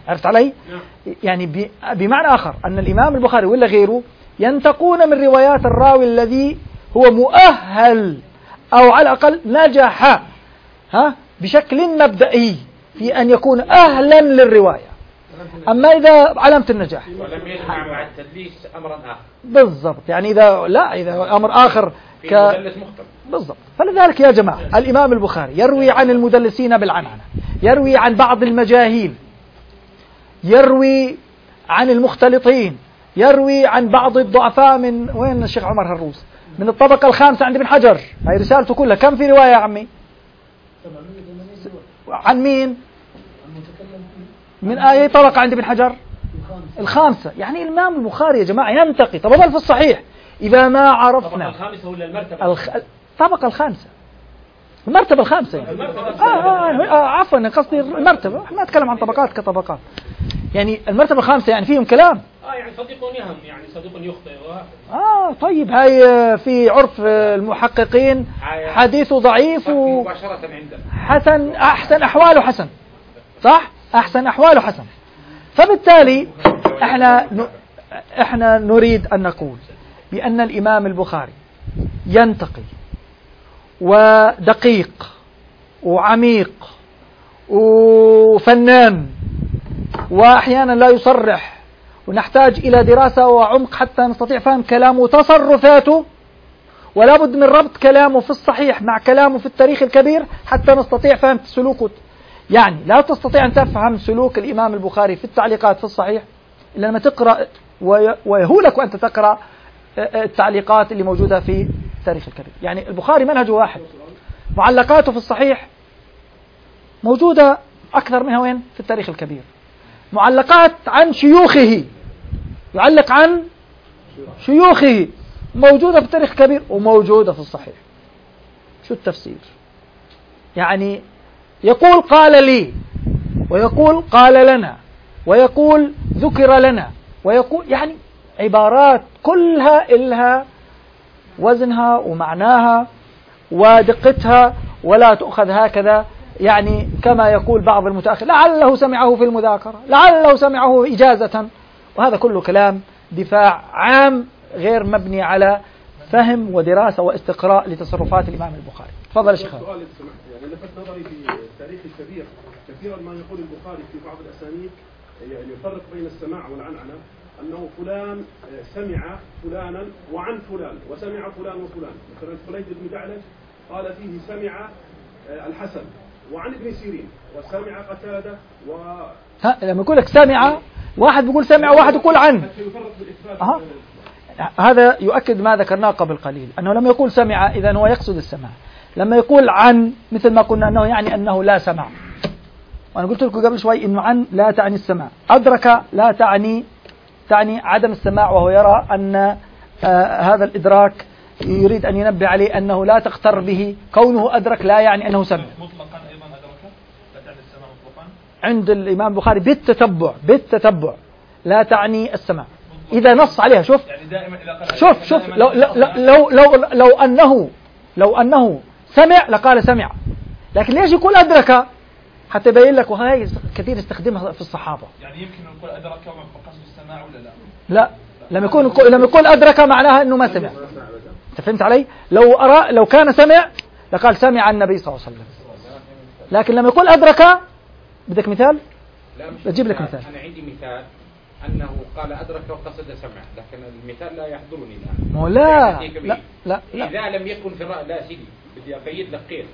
عرفت علي؟ يعني بمعنى آخر أن الإمام البخاري ولا غيره ينتقون من روايات الراوي الذي هو مؤهل أو على الأقل نجح بشكل مبدئي في أن يكون أهلا للرواية. أما إذا علامة النجاح ولم يجمع مع التدليس أمرا آخر بالضبط، يعني إذا أمر آخر مدلس مختلف بالضبط. فلذلك يا جماعة الإمام البخاري يروي عن المدلسين بالعنعنة، يروي عن بعض المجاهيل، يروي عن المختلطين، يروي عن بعض الضعفاء. من وين الشيخ عمر هروس؟ من الطبقة الخامسة عند ابن حجر، هاي رسالته كلها كم في رواية يا عمي؟ عن مين؟ من أي طبقة عند ابن حجر؟ الخامسة. يعني الإمام البخاري يا جماعة ينتقي. طب في الصحيح إذا ما عرفنا الطبقة الخامسة ولا المرتبة؟ الطبقة الخامسة، المرتبة الخامسة يعني. عفوا قصدي المرتبة، ما أتكلم عن طبقات كطبقات، يعني المرتبة الخامسة يعني فيهم كلام. يعني صديق يهم، يعني صديق يخطئ طيب هاي في عرف المحققين حديثه ضعيف مباشرة عندنا حسن، أحسن أحواله حسن، صح؟ أحسن أحواله حسن. فبالتالي احنا نريد أن نقول بأن الإمام البخاري ينتقي ودقيق وعميق وفنان، وأحيانا لا يصرح، ونحتاج إلى دراسة وعمق حتى نستطيع فهم كلامه وتصرفاته، ولا بد من ربط كلامه في الصحيح مع كلامه في التاريخ الكبير حتى نستطيع فهم سلوكه. يعني لا تستطيع أن تفهم سلوك الإمام البخاري في التعليقات في الصحيح إلا لما تقرأ، ويهولك وأنت تقرأ التعليقات اللي موجودة في التاريخ الكبير. يعني البخاري منهجه واحد، معلقاته في الصحيح موجودة أكثر منها وين؟ في التاريخ الكبير. معلقات عن شيوخه، يعلق عن شيوخه، موجودة في التاريخ الكبير وموجودة في الصحيح. شو التفسير؟ يعني يقول قال لي، ويقول قال لنا، ويقول ذكر لنا، ويقول يعني عبارات كلها إلها وزنها ومعناها ودقتها، ولا تؤخذ هكذا يعني كما يقول بعض المتأخر لعله سمعه في المذاكرة، لعله سمعه إجازة، وهذا كله كلام دفاع عام غير مبني على فهم ودراسة واستقراء لتصرفات الإمام البخاري. تفضل يا شيخ. سؤال يعني لفت نظري في التاريخ الكبير كثيرا ما يقول البخاري في بعض الأسانيد يعني يفرق بين السماع والعنعنة، أنه فلان سمع فلانا وعن فلان وسمع فلان وفلان. مثلا خليد بن دعلج قال فيه سمع الحسن وعن ابن سيرين وسمع قتادة لما يقول لك سمع، واحد بيقول سمع وواحد يقول عن، هذا يؤكد ما ذكرناه قبل قليل أنه لما يقول سمع إذن هو يقصد السماع. لما يقول عن مثل ما قلنا أنه يعني أنه لا سمع، وأنا قلت لكم قبل شوي أنه عن لا تعني السماع، أدرك لا تعني عدم السماع، وهو يرى أن هذا الإدراك يريد أن ينبه عليه أنه لا تغتر به، كونه أدرك لا يعني أنه سمع. مطلقا أيضا أدرك لا تعني السماع مطلقا عند الإمام البخاري بالتتبع لا تعني السماع إذا نص عليها. شوف يعني دائما إذا قال شوف لو أنه سمع لقال سمع، لكن ليش يقول أدرك؟ حتى يبين لك، وهي كثير يستخدمها في الصحابة. يعني يمكن نقول أدرك وقصد السماع ولا لا؟ لا، لما يقول أدرك معناها أنه ما سمع. أنت فهمت علي؟ لو كان سمع لقال سمع النبي صلى الله عليه وسلم، لكن لما يقول أدرك، بدك مثال؟ أجيب لك مثال. أنا عندي مثال أنه قال أدرك وقصد سمع، لكن المثال لا يحضرني الآن. لا إذا لم يكن في الرأي، لا سيدي بدي أقيد لك قيد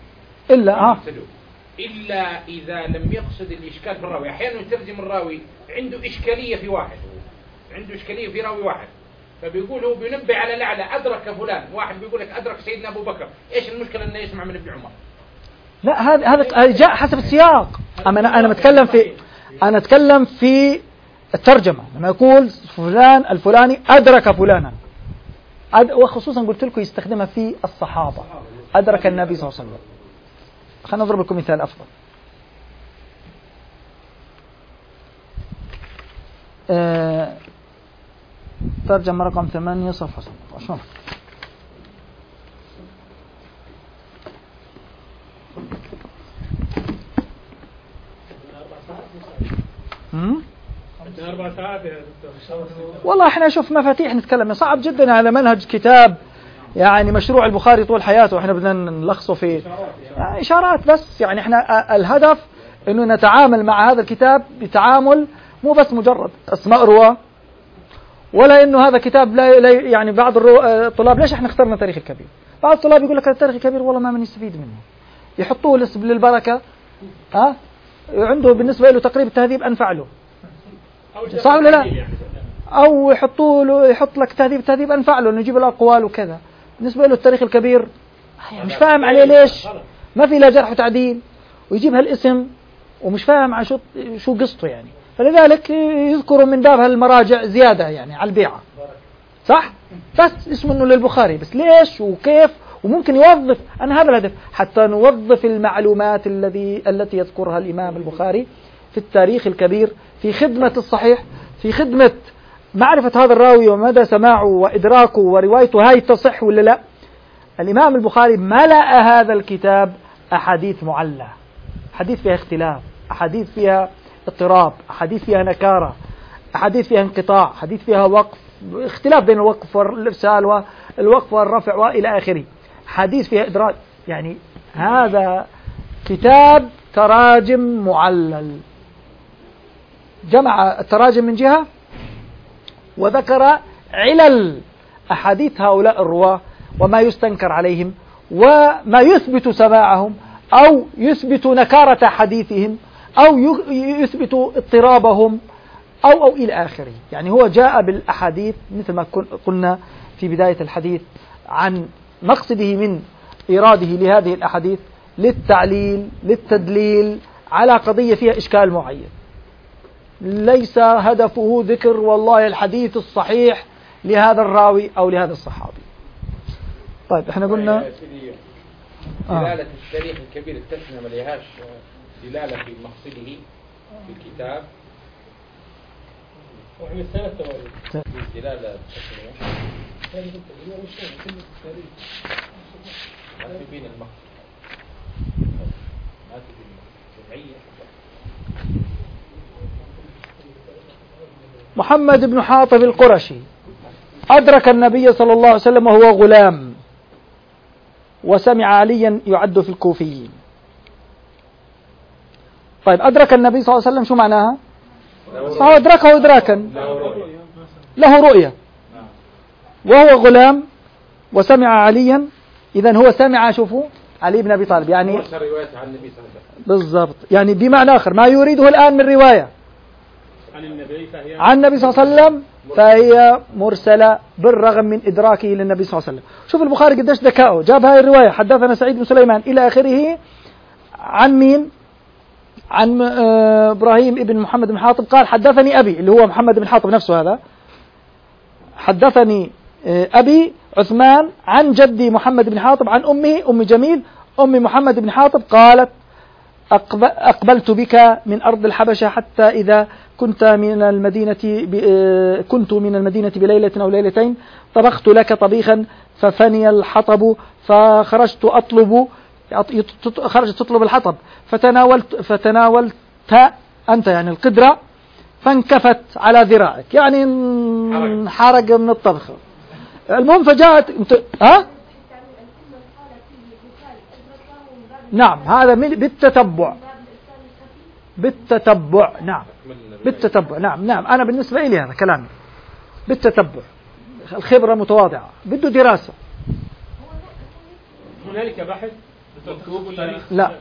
إلا إذا لم يقصد الإشكال في الراوي. أحيانا يترجم الراوي عنده إشكالية في واحد، عنده إشكالية في راوي واحد، فبيقول هو بينبه على لعلة أدرك فلان، واحد بيقول لك أدرك سيدنا أبو بكر، إيش المشكلة أنه يسمع من ابن عمر؟ لا، هذا جاء حسب السياق. أنا أتكلم في الترجمة. لما يقول فلان الفلاني أدرك فلانا، وخصوصا قلت لكم يستخدمها في الصحابة، أدرك النبي صلى الله عليه وسلم. خلينا نضرب لكم مثال أفضل. ترجمة رقم 8 صفحة 17. والله احنا شوف مفاتيح نتكلم، صعب جدا على منهج كتاب يعني مشروع البخاري طول حياته واحنا بدنا نلخصه في إشارات بس. يعني احنا الهدف انه نتعامل مع هذا الكتاب بتعامل مو بس مجرد اسماء رواه، ولا انه هذا كتاب لا يعني بعض الطلاب ليش احنا اخترنا تاريخ الكبير؟ بعض الطلاب يقول لك التاريخ الكبير والله ما من يستفيد منه، يحطوه للبركة، عنده بالنسبة له تقريب التهذيب أنفع له، صح ولا لا؟ أو يحط لك تهذيب أنفع له، إنه يجيب الأقوال وكذا. بالنسبة له التاريخ الكبير يعني مش فاهم عليه ليش، ما في لا جرح وتعديل، ويجيب هالاسم ومش فاهم عن شو قصته يعني، فلذلك يذكروا من باب هالمراجع زيادة يعني على البيعة، صح؟ بس اسمه إنه للبخاري، بس ليش وكيف، وممكن يوظف. أنا هذا الهدف، حتى نوظف المعلومات التي يذكرها الإمام البخاري في التاريخ الكبير في خدمة الصحيح، في خدمة معرفة هذا الراوي ومدى سماعه وإدراكه وروايته هاي تصح ولا لا. الإمام البخاري ملأ هذا الكتاب أحاديث معلة، أحاديث فيها اختلاف، أحاديث فيها اضطراب، أحاديث فيها نكارة، أحاديث فيها انقطاع، أحاديث فيها وقف، اختلاف بين الوقف والإرسال والوقف والرفع وإلى آخره، حديث فيها إدراج. يعني هذا كتاب تراجم معلل، جمع التراجم من جهة وذكر علل أحاديث هؤلاء الرواة وما يستنكر عليهم وما يثبت سماعهم أو يثبت نكارة حديثهم أو يثبت اضطرابهم أو إلى آخره. يعني هو جاء بالأحاديث مثل ما قلنا في بداية الحديث عن مقصده من إراده لهذه الأحاديث للتعليل للتدليل على قضية فيها إشكال معين، ليس هدفه ذكر والله الحديث الصحيح لهذا الراوي أو لهذا الصحابي. طيب احنا قلنا دلالة التاريخ الكبير التسمية ما لهاش دلالة في مقصده في الكتاب، وعن السنة التوالي دلالة التسمية ما تبين المقصد، ما تبين جمعية. محمد بن حاطب القرشي أدرك النبي صلى الله عليه وسلم وهو غلام، وسمع عليا يعد في الكوفيين. طيب أدرك النبي صلى الله عليه وسلم شو معناها؟ فهو أدركه إدراكا، له رؤية، وهو غلام وسمع عليا. إذن هو سمع، شوفوا، علي بن أبي طالب، يعني بالضبط، يعني بمعنى آخر ما يريده الآن من رواية عن النبي صلى الله عليه وسلم فهي مرسلة بالرغم من إدراكه للنبي صلى الله عليه وسلم. شوف البخاري قديش ذكاؤه، جاب هاي الرواية حدثنا سعيد بن سليمان إلى آخره عن مين؟ عن إبراهيم ابن محمد بن حاطب قال حدثني أبي، اللي هو محمد بن حاطب نفسه هذا، حدثني أبي عثمان عن جدي محمد بن حاطب عن أمه أم جميل أم محمد بن حاطب قالت أقبلت بك من أرض الحبشة حتى إذا كنت من المدينة بليلة أو ليلتين طبخت لك طبيخا ففني الحطب فخرجت خرجت تطلب الحطب فتناولت أنت يعني القدرة فانكفت على ذراعك، يعني حرق من الطبخ. المهم فجاءت نعم، هذا بالتتبع نعم، بالتتبع نعم أنا بالنسبة لي هذا كلامي بالتتبع، الخبرة متواضعة، بده دراسة. هنالك بحث مكتوب لا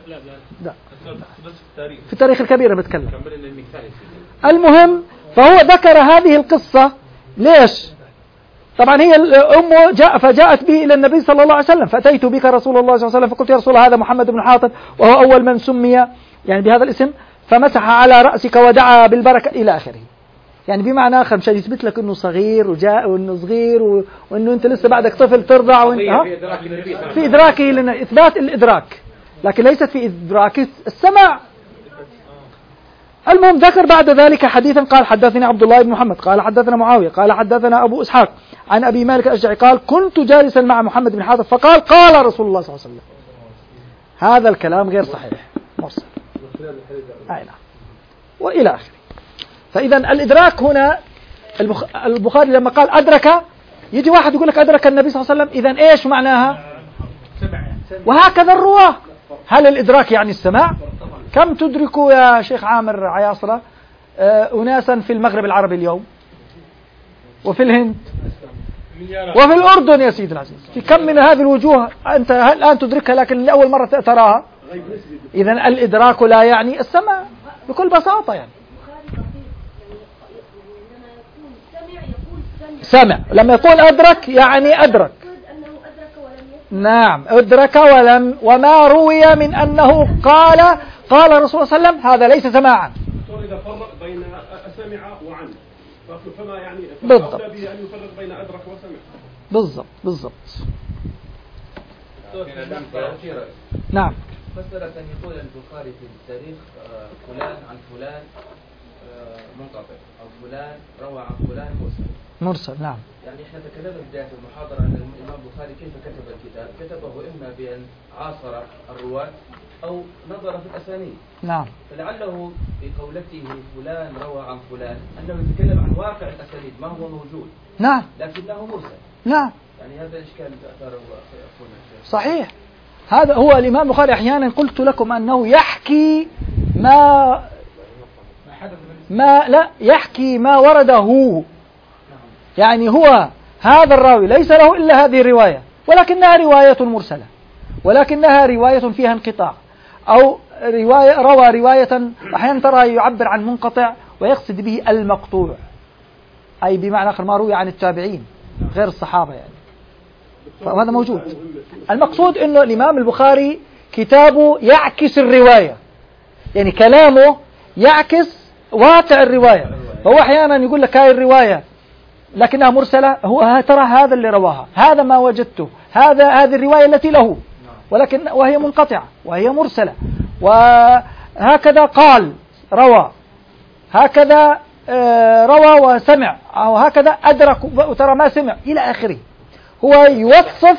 في التاريخ الكبير بتكلم. المهم فهو ذكر هذه القصة ليش؟ طبعا هي أمه فجاءت به إلى النبي صلى الله عليه وسلم، فأتيت بك رسول الله صلى الله عليه وسلم فقلت يا رسول الله هذا محمد بن حاطب وهو أول من سمي يعني بهذا الاسم، فمسح على رأسك ودعا بالبركة إلى آخره. يعني بمعنى آخر مشان يثبت لك أنه صغير وأنه صغير وأنه أنت لسه بعدك طفل ترضع في إدراكه إثبات الإدراك، لكن ليست في إدراك السماع. المهم ذكر بعد ذلك حديثا قال حدثني عبد الله بن محمد قال حدثنا معاوية قال حدثنا أبو إسحاق عن أبي مالك الأشجعي قال كنت جالسا مع محمد بن حاطب فقال قال رسول الله صلى الله عليه وسلم. هذا الكلام غير صحيح مرسل وإلى آخره. فإذا الإدراك هنا البخاري لما قال أدرك، يجي واحد يقول لك أدرك النبي صلى الله عليه وسلم، إذن إيش معناها؟ وهكذا الرواة. هل الإدراك يعني السماع؟ كم تدركوا يا شيخ عامر عياصرة أناسا في المغرب العربي اليوم، وفي الهند، وفي الأردن يا سيدي العزيز، في كم من هذه الوجوه أنت الآن تدركها لكن لأول مرة تراها. إذن الإدراك لا يعني السماع بكل بساطة يعني. سمع، لما يقول أدرك يعني أدرك. نعم، أدرك وما روي من أنه قال الرسول صلى الله عليه وسلم، هذا ليس سماعا. إذا فرق بين سمع وعن، فما يعني بالضبط أن يفرق بين أدرك وسمع. بالضبط. نعم. مسألة أن يقول البخاري في التاريخ فلان عن فلان منقطع، أو فلان روى عن فلان مرسل. نعم. يعني احنا تكلمنا في بداية المحاضرة عن الإمام البخاري كيف كتب الكتاب، كتبه إما بأن عاصر الرواة أو نظر في الأسانيد. نعم. فلعله بقولته فلان روى عن فلان أنه يتكلم عن واقع الأسانيد ما هو موجود. نعم. لكنه مرسل. نعم. يعني هذا الإشكال أثاره أخونا الشيخ. صحيح. هذا هو الإمام البخاري أحيانا قلت لكم أنه يحكي يحكي ما ورده. يعني هو هذا الراوي ليس له إلا هذه الرواية، ولكنها رواية مرسلة، ولكنها رواية فيها انقطاع، أو روى رواية أحيانا ترى يعبر عن منقطع ويقصد به المقطوع، أي بمعنى آخر ما روي عن التابعين غير الصحابة يعني. فهذا موجود. المقصود أنه الإمام البخاري كتابه يعكس الرواية، يعني كلامه يعكس واقع الرواية. فهو أحيانا يقول لك هاي الرواية لكنها مرسلة، هو ترى هذا اللي رواها، هذا ما وجدته، هذه الرواية التي له، وهي منقطعة وهي مرسلة. وهكذا قال روى، هكذا روى وسمع، أو هكذا أدرك وترى ما سمع إلى آخره. هو يوصف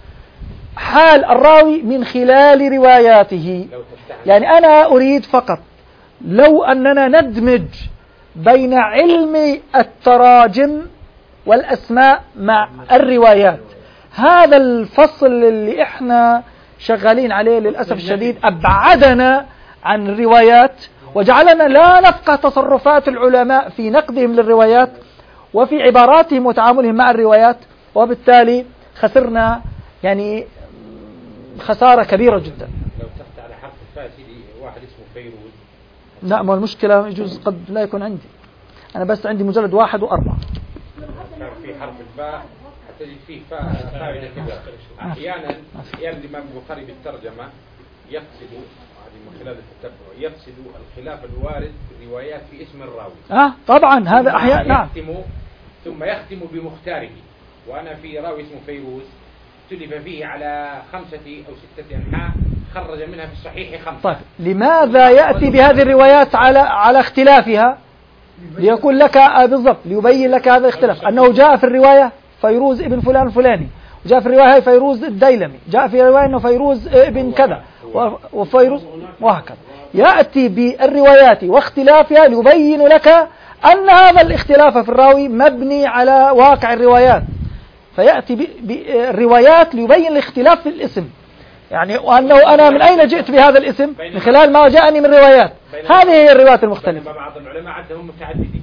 حال الراوي من خلال رواياته. يعني أنا أريد فقط لو أننا ندمج بين علم التراجم والأسماء مع الروايات، هذا الفصل اللي إحنا شغالين عليه للأسف الشديد أبعدنا عن الروايات، وجعلنا لا نفقه تصرفات العلماء في نقدهم للروايات وفي عباراتهم وتعاملهم مع الروايات، وبالتالي خسرنا يعني خسارة كبيرة جدا. لو تحت على حرف الفاء سيدي واحد اسمه فيروز. لا، ما المشكلة يجوز قد لا يكون عندي، أنا بس عندي مجلد 1 و4. كان في حرف الفاء تجد فيه فائدة كبيرة. أحيانا الإمام البخاري بالترجمة يقصد، هذه من خلال التتبع، يقصد الخلاف الوارد في الروايات في اسم الراوي. طبعا هذا أحيانا. نعم. ثم يختم بمختاره. وأنا في راوي اسمه فيروز اختلف فيه على 5 أو 6 أنحاء، خرج منها في الصحيح 5. طيب لماذا يأتي بهذه الروايات على اختلافها؟ ليقول لك بالضبط، ليبين لك هذا الاختلاف، أنه جاء في الرواية فيروز ابن فلان الفلاني، وجاء في الرواية فيروز الديلمي، جاء في الرواية أنه فيروز ابن كذا وفيروز، وهكذا. يأتي بالروايات واختلافها ليبين لك أن هذا الاختلاف في الراوي مبني على واقع الروايات، فيأتي بالروايات ليبين الاختلاف في الاسم، يعني وأنه أنا من أين جئت بهذا الاسم؟ من خلال ما جاءني من روايات. هذه هي الروايات المختلفة. بعض العلماء عندهم متعددين.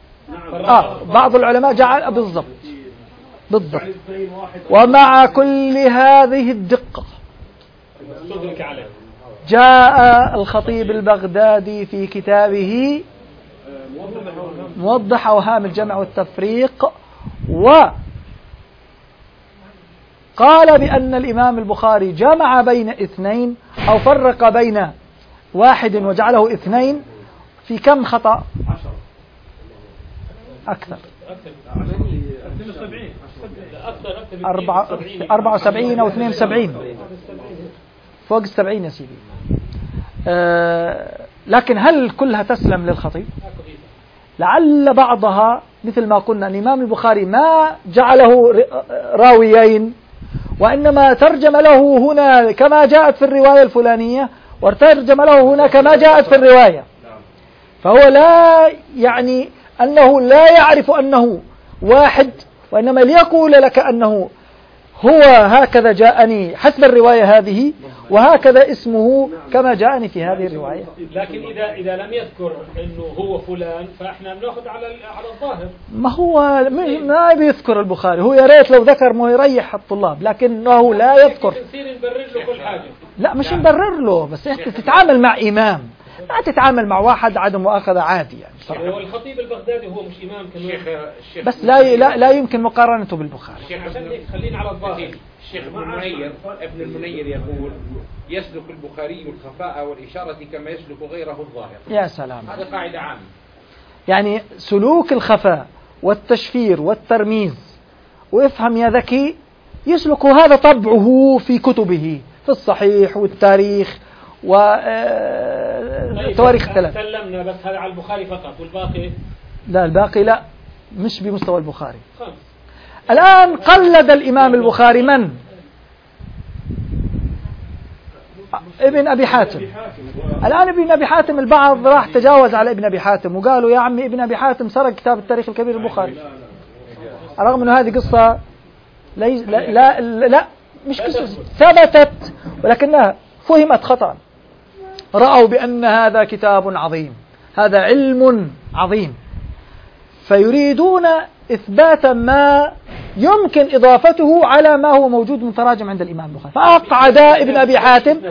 بعض العلماء جعل بالضبط. ومع كل هذه الدقة جاء الخطيب البغدادي في كتابه موضح أوهام الجمع والتفريق وقال بأن الإمام البخاري جمع بين 2 أو فرق بين 1 وجعله 2 في كم خطأ؟ أكثر 74 أو 72 فوق 70 يا سيدي. لكن هل كلها تسلم للخطيب؟ لعل بعضها مثل ما قلنا الإمام البخاري ما جعله راويين، وإنما ترجم له هنا كما جاءت في الرواية الفلانية، وترجم له هنا كما جاءت في الرواية. فهو لا يعني أنه لا يعرف أنه واحد، وإنما ليقول لك أنه هو هكذا جاءني حسب الرواية هذه، وهكذا اسمه كما جاءني في هذه الرواية. لكن إذا لم يذكر أنه هو فلان فإحنا بنأخذ على الظاهر. ما هو ما بيذكر البخاري، هو يا ريت لو ذكر ما يريح الطلاب، لكنه لا يذكر. نصير نبرر له كل حاجة. لا مش نبرر له، بس أنت تتعامل مع إمام، لا تتعامل مع واحد عدم مؤاخذة عادي يعني صراحة. هو الخطيب البغدادي هو مش إمام كمان. بس لا يمكن مقارنته بالبخاري. عشان هيك خلينا على الظاهر. الشيخ ابن المنير يقول يسلك البخاري الخفاء والإشارة كما يسلك غيره الظاهر. يا سلام، هذا قاعدة عامة. يعني سلوك الخفاء والتشفير والترميز، وافهم يا ذكي، يسلك هذا طبعه في كتبه في الصحيح والتاريخ وتواريخ الثلاث. سلمنا بس هذا على البخاري فقط، والباقي لا الباقي لا، مش بمستوى البخاري. خمس. الآن قلد الإمام البخاري من؟ ابن أبي حاتم. الآن ابن أبي حاتم البعض راح تجاوز على ابن أبي حاتم وقالوا يا عمي ابن أبي حاتم سرق كتاب التاريخ الكبير البخاري، رغم أنه هذه قصة لا مش قصة ثبتت، ولكنها فهمت خطأ. رأوا بأن هذا كتاب عظيم، هذا علم عظيم، فيريدون إثبات ما يمكن إضافته على ما هو موجود متراجم عند الإمام البخاري، فأقعد ابن أبي حاتم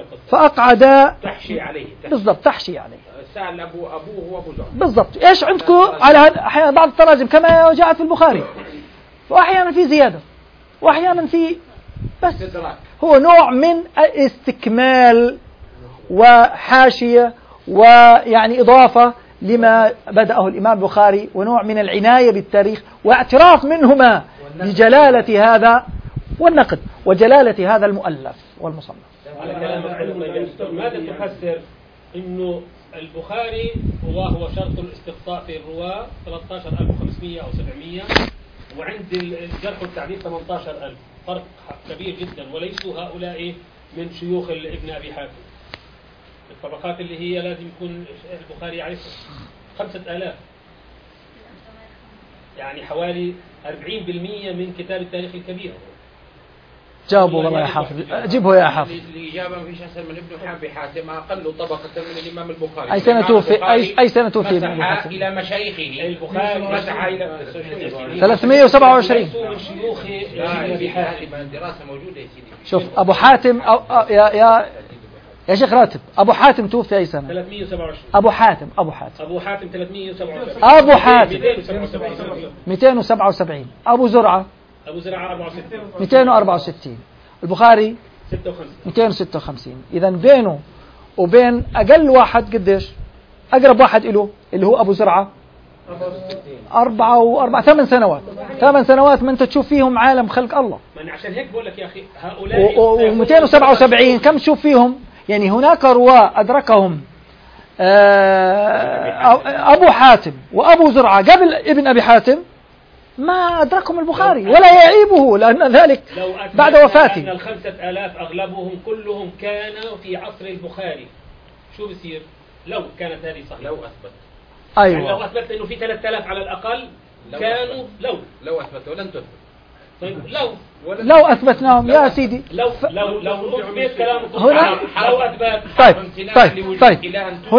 تحشي عليه بالضبط، تحشي عليه، سأل أبوه وأبو زرع بالضبط. إيش عندكم على أحيانا بعض التراجم كما جاءت في البخاري، وأحيانا في زيادة وأحيانا في، بس هو نوع من الاستكمال وحاشية ويعني إضافة لما بدأه الإمام البخاري، ونوع من العناية بالتاريخ واعتراف منهما بجلالة هذا والنقد وجلالة هذا المؤلف والمصنف. على كلام ماذا تفسر إنه البخاري هو شرط الاستقصاء في الرواة 13500 أو 700، وعند الجرح والتعديل 18000، فرق كبير جدا، وليسوا هؤلاء من شيوخ ابن أبي حاتم. الطبقات اللي هي لازم يكون البخاري يعرفها 5000، يعني حوالي 40% من كتاب التاريخ الكبير. جاوبوا والله يا حافظ، جيبه يا حافظ. الإجابة ما فيش أحسن من ابن أبي حاتم، أقل طبقة من الإمام البخاري. أي سنة توفي؟ أي سنة توفي ابن أبي حاتم؟ إلى مشايخه البخاري مسح إلى 327 من شيوخ ابن أبي حاتم. الدراسة موجودة يا سيدي. شوف أبو حاتم يا شيخ راتب، أبو حاتم توفي أي سنة؟ 327. أبو حاتم 377. أبو حاتم 277. أبو زرعة 264. البخاري 256. إذا بينه وبين أقل واحد قديش؟ أقرب واحد له اللي هو أبو زرعة 8 سنوات. 8 سنوات ما أنت تشوف فيهم عالم خلق الله. عشان هيك بقول لك يا أخي هؤلاء و277 كم تشوف فيهم؟ يعني هناك رواة أدركهم أبو حاتم وأبو زرعة قبل ابن أبي حاتم ما أدركهم البخاري ولا يعيبه، لأن ذلك بعد وفاته. لو 5000 أغلبهم كلهم كانوا في عصر البخاري، شو بصير لو كانت هذه صحيحة؟ أيوة. يعني لو أثبت أنه في 3000 على الأقل كانوا لو أثبت ولن تثبت. طيب لو أثبتناهم يا سيدي، لو أثبت كلامكم هنا لو أثبت. طيب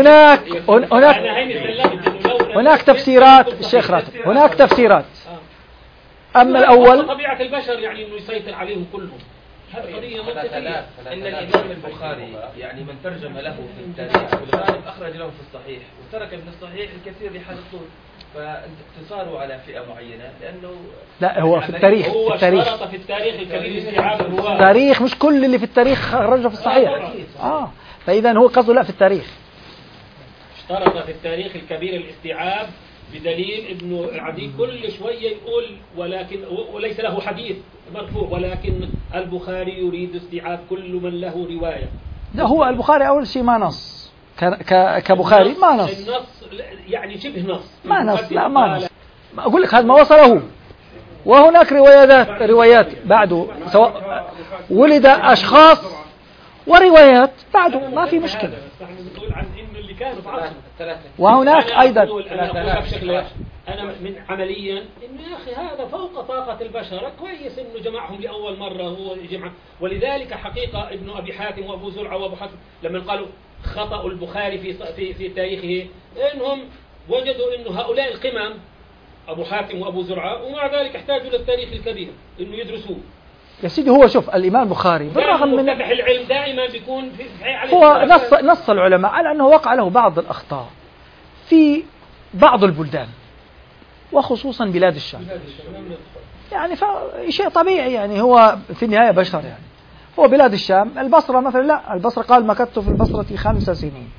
هناك تفسيرات الشيخ راتب، هناك تفسيرات. أما الأول طبيعة البشر يعني إنه يسيطر عليهم كلهم، هذه قضية منطقية. إن الإمام البخاري يعني من ترجم له في التاريخ والغالب أخرج له في الصحيح، وترك من الصحيح الكثير لحال الطول، فانتصاروا على فئة معينة لأنه لا هو في التاريخ هو اشترط في التاريخ الكبير استيعاب الرواة. التاريخ مش كل اللي في التاريخ خرجه في الصحيح. فإذا هو قصده لا في التاريخ اشترط في التاريخ الكبير الاستيعاب، بدليل ابن العدي كل شوية يقول وليس له حديث مرفوع، ولكن البخاري يريد استيعاب كل من له رواية. لا هو البخاري أول شيء ما نص كبخاري، ما نص. النص يعني شبه نص، ما نص. لا ما نص. أقول لك هذا ما وصله. وهناك روايات بعده، سواء ولد أشخاص وروايات بعده ما في مشكلة. نحن بنقول عن إنه اللي كانوا في عصره. وهناك أيضا أنا من عمليا إنه يا أخي هذا فوق طاقة البشر، كويس إنه جمعهم لأول مرة هو جمع. ولذلك حقيقة ابن أبي حاتم وأبو زرعة وأبو حاتم لما قالوا خطأ البخاري في تاريخه، إنهم وجدوا إنه هؤلاء القمم أبو حاتم وأبو زرعة ومع ذلك احتاجوا للتاريخ الكبير إنه يدرسوه. يا سيدي هو شوف الإمام البخاري بالرغم من العلم دائما بيكون هو نص العلماء على أنه وقع له بعض الأخطاء في بعض البلدان وخصوصا بلاد الشام، يعني شيء طبيعي، يعني هو في النهاية بشر، يعني هو بلاد الشام. البصرة مثلا لا، البصرة قال مكثت في البصرة 5 سنين،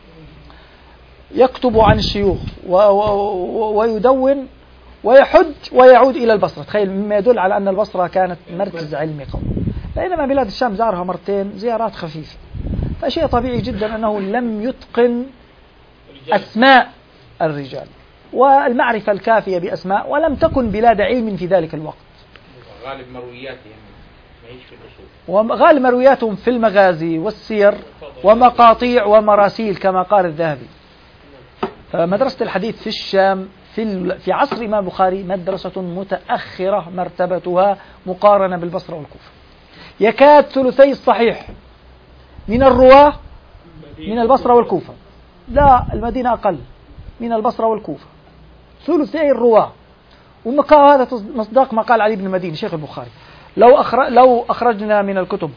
يكتب عن الشيوخ ويدون ويحج ويعود إلى البصرة. تخيل، مما يدل على أن البصرة كانت مركز علمي قوي، بينما بلاد الشام زارها مرتين زيارات خفيفة. فشيء طبيعي جدا أنه لم يتقن أسماء الرجال والمعرفة الكافية بأسماء، ولم تكن بلاد علم في ذلك الوقت. غالب مروياتهم معيش في الأصول، وغالب مروياتهم في المغازي والسير ومقاطيع ومراسيل كما قال الذهبي. فمدرسة الحديث في الشام في عصر الإمام البخاري مدرسة متأخرة مرتبتها مقارنة بالبصرة والكوفة. يكاد ثلثي الصحيح من الرواة من البصرة والكوفة، لا المدينة أقل من البصرة والكوفة، ثلثي الرواة. هذا مصداق ما قال علي بن المديني شيخ البخاري، لو أخرجنا من الكتب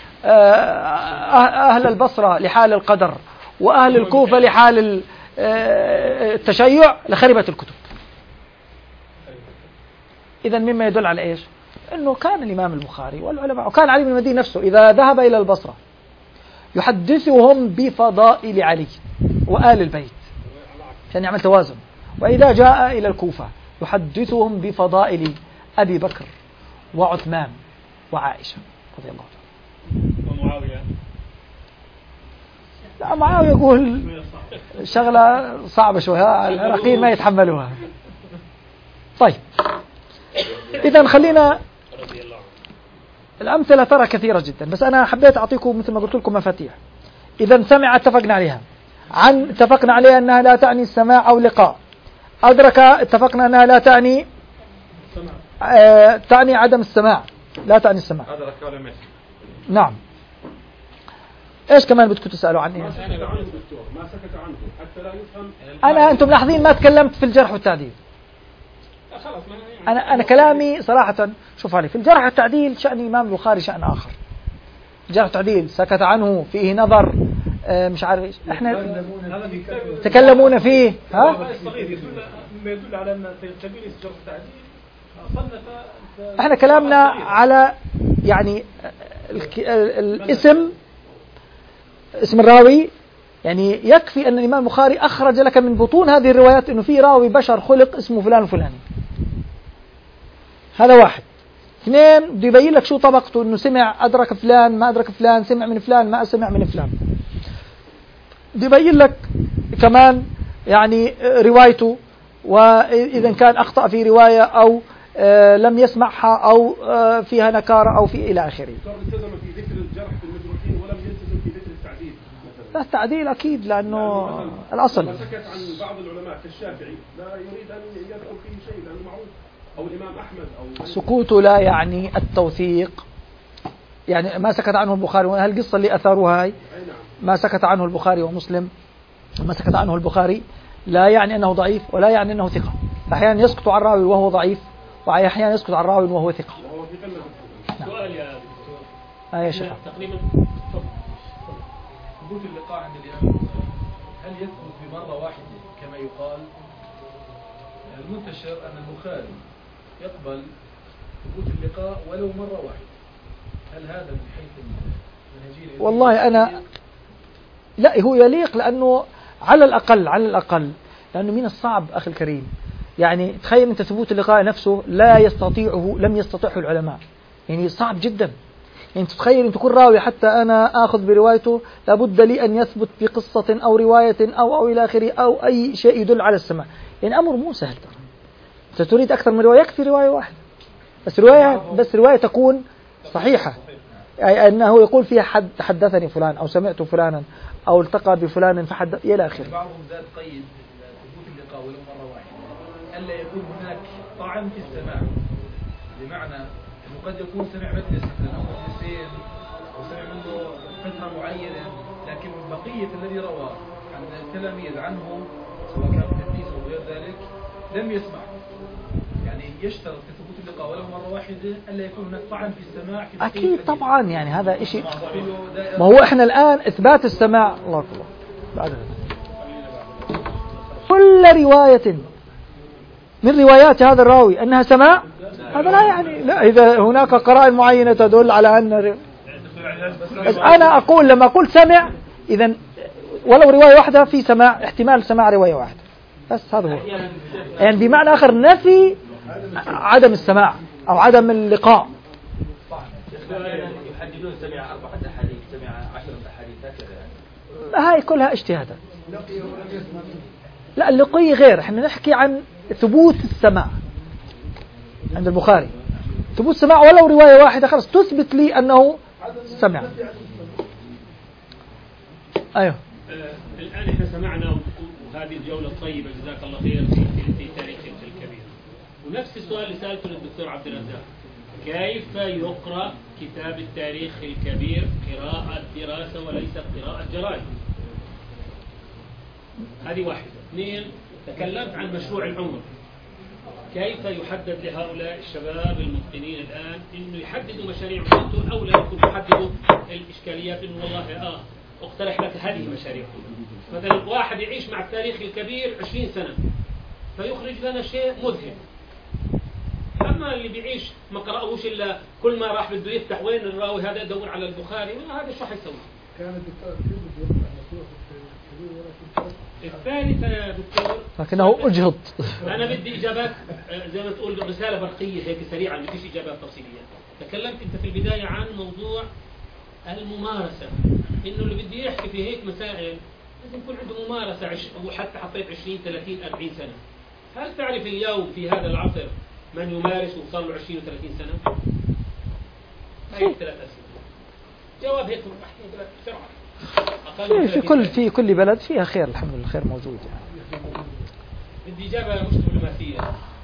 أهل البصرة لحال القدر وأهل الكوفة لحال التشيع لخربت الكتب. إذن مما يدل على إيش؟ أنه كان الإمام البخاري والعلماء، وكان علي بن المديني نفسه إذا ذهب إلى البصرة يحدثهم بفضائل علي وآل البيت عشان يعمل توازن، وإذا جاء إلى الكوفة يحدثهم بفضائل أبي بكر وعثمان وعائشة رضي الله عنهم. ومعاوية لا، معاوية يقول شغلة صعبة شوية، العراقيين ما يتحملوها. طيب إذا خلينا، الأمثلة ترى كثيرة جدا، بس أنا حبيت أعطيكم مثل ما قلت لكم مفاتيح. إذا سمع اتفقنا عليها، اتفقنا عليها أنها لا تعني السماع أو لقاء. أدرك اتفقنا أنها لا تعني تعني عدم السماع، لا تعني السماع. أدرك ولا مس. نعم. إيش كمان بدكم تسألوا عني؟ ما سكت عنه دكتور، ما سكت عنه حتى لا يفهم. أنتم ملاحظين ما تكلمت في الجرح والتعديل. أنا كلامي صراحة، شوف علي، في الجرح والتعديل شأن الإمام البخاري شأن آخر. الجرح والتعديل سكت عنه، فيه نظر، مش عارف إيش، إحنا تكلمون فيه. ها؟ يدل على أن تبين الجرح والتعديل صنف. إحنا كلامنا على يعني الاسم، اسم الراوي. يعني يكفي أن الإمام البخاري أخرج لك من بطون هذه الروايات أنه في راوي بشر خلق اسمه فلان الفلاني. هذا واحد. 2 بده يبين لك شو طبقته، أنه سمع، أدرك فلان، ما أدرك فلان، سمع من فلان، ما سمع من فلان. بده يبين لك كمان يعني روايته، وإذا كان أخطأ في رواية أو لم يسمعها أو فيها نكارة أو في إلى آخره. التزم في ذكر الجرح في المجروحين ولم يلتزم في ذكر التعديل. لا، التعديل أكيد لأنه الأصل. ما سكت عن بعض العلماء كالشافعي لا يريد أن يذكر فيه شيء لأنه معروف، أو الإمام أحمد أو سكوته لا يعني التوثيق. يعني ما سكت عنه البخاري، وهالقصة اللي أثاروها هاي ما سكت عنه البخاري ومسلم، ما سكت عنه البخاري لا يعني أنه ضعيف ولا يعني أنه ثقة. أحيانا يسكت عن راوي وهو ضعيف، وأحيانا يسكت عن راوي وهو ثقة. سؤال يا دكتور. يا شيخ. تقريبا ثبوت اللقاء عند الإمام البخاري هل يثبت بمرة واحدة كما يقال؟ المنتشر أن البخاري يقبل ثبوت اللقاء ولو مرة واحدة، هل هذا من حيث المنهجية؟ والله أنا لا، هو يليق، لأنه على الأقل لأنه من الصعب أخي الكريم، يعني تخيل أنت ثبوت اللقاء نفسه لم يستطيعه العلماء، يعني صعب جدا. يعني تتخيل أن تكون راوي حتى أنا آخذ بروايته لابد لي أن يثبت بقصة أو رواية أو إلى آخره أو أي شيء يدل على السماع. يعني أمر مو سهل. أنت تريد أكثر من رواية، يكفي رواية واحدة بس رواية تكون صحيحة. أي أنه يقول فيها حدثني فلان أو سمعت فلانا أو التقى بفلان فحدث إلى آخره. بعضهم زاد قيد ثبوت اللقاء ولو مرة واحدة ألا يكون هناك طعن في السماع، بمعنى أنه قد يكون سمع مجلس مثلا أو مجلسين أو سمع منه فترة معينة، لكن بقية الذي روى عن التلاميذ عنه سواء كان تدليس أو غير ذلك لم يسمع. يعني يشترط في ثبوت اللقاء ولو مرة واحدة ألا يكون هناك طعن في السماع في أكيد طبعا، يعني هذا شيء. ما هو إحنا الآن إثبات السماع الله أكبر بعد كل رواية من روايات هذا الراوي أنها سماع، هذا لا يعني لا، إذا هناك قرائن معينة تدل على أن أنا أقول لما أقول سمع إذا ولو رواية واحدة في سماع، احتمال سماع رواية واحدة بس، هذا هو. يعني بمعنى آخر نفي عدم السماع أو عدم اللقاء. يحددون سمع 4 أحاديث، سمع 10 أحاديث هكذا. هاي كلها اجتهادات. لا اللقي غير، احنا نحكي عن ثبوت السماع عند البخاري، ثبوت السماع ولو رواية واحدة خلاص تثبت لي أنه سمع. أيوه. الآن احنا سمعنا وهذه الجولة الطيبة جزاك الله خير في تاريخ الكبير، ونفس السؤال اللي سألته للدكتور عبد الرزاق، كيف يقرأ كتاب التاريخ الكبير قراءة دراسة وليست قراءة جرائد؟ هذه واحدة. 2، تكلمت عن مشروع العمر، كيف يحدد لهؤلاء الشباب المتقنين الآن إنه يحددوا مشاريع عمرهم، أو لا يكون يحددوا الإشكاليات إنه والله اقترح لك هذه مشاريع. مثلا واحد يعيش مع التاريخ الكبير 20 سنة فيخرج لنا شيء مذهل، أما اللي بيعيش ما قرأوش إلا كل ما راح بده يفتح وين الراوي هذا يدور على البخاري، هذا شو حيسوي؟ كان الدكتور يقول الثالثة يا دكتور لكنه أجهض. أنا بدي إجابات زي ما تقول رسالة برقية هيك سريعة، ما فيش إجابات تفصيلية. تكلمت أنت في البداية عن موضوع الممارسة، إنه اللي بدي يحكي في هيك مسائل لازم يكون عنده ممارسة، وحتى حطيت 20 30 40 سنة. هل تعرف اليوم في هذا العصر من يمارس وصار له 20 و30 سنة؟ هاي 3 أسئلة. جواب هيك بسرعة. في كل بلد فيها خير، الحمد لله الخير موجود يعني. بدي إجابة مش دبلوماسية.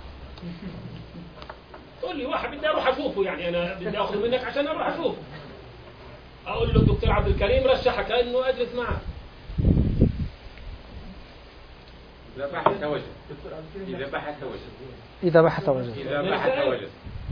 قول لي واحد بدي أروح أشوفه، يعني أنا بدي أخذ منك عشان أروح أشوفه. أقول له الدكتور عبد الكريم رشحك إنه أجلس معه. إذا بحث وجد. إذا بحث وجد.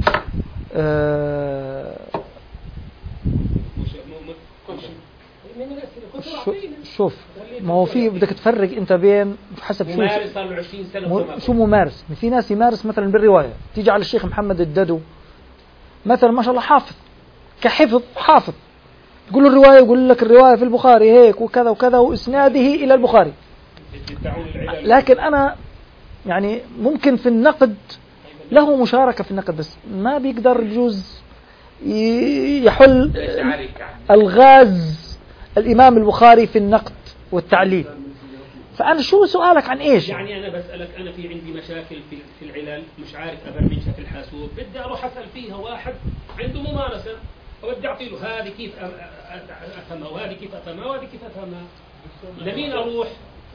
شوف، ما هو في بدك تفرق انت بين حسب شو ممارس صار له 20 سنة شو ممارس. في ناس يمارس مثلا بالرواية، تيجي على الشيخ محمد الددو مثلا ما شاء الله حافظ، كحفظ حافظ، تقول له الرواية يقول لك الرواية في البخاري هيك وكذا وكذا وإسناده إلى البخاري. لكن أنا يعني ممكن في النقد له مشاركة في النقد، بس ما بيقدر بجوز يحل الغاز الإمام البخاري في النقد والتعليل. فأنا شو سؤالك عن إيش؟ يعني أنا بسألك، أنا في عندي مشاكل في العلل مش عارف أبرمجها في الحاسوب، بدي أروح أسأل فيها واحد عنده ممارسة، وبدي أعطي له هذه كيف أفهمها وهذه كيف أفهمها وهذه كيف أفهمها. لمين أروح؟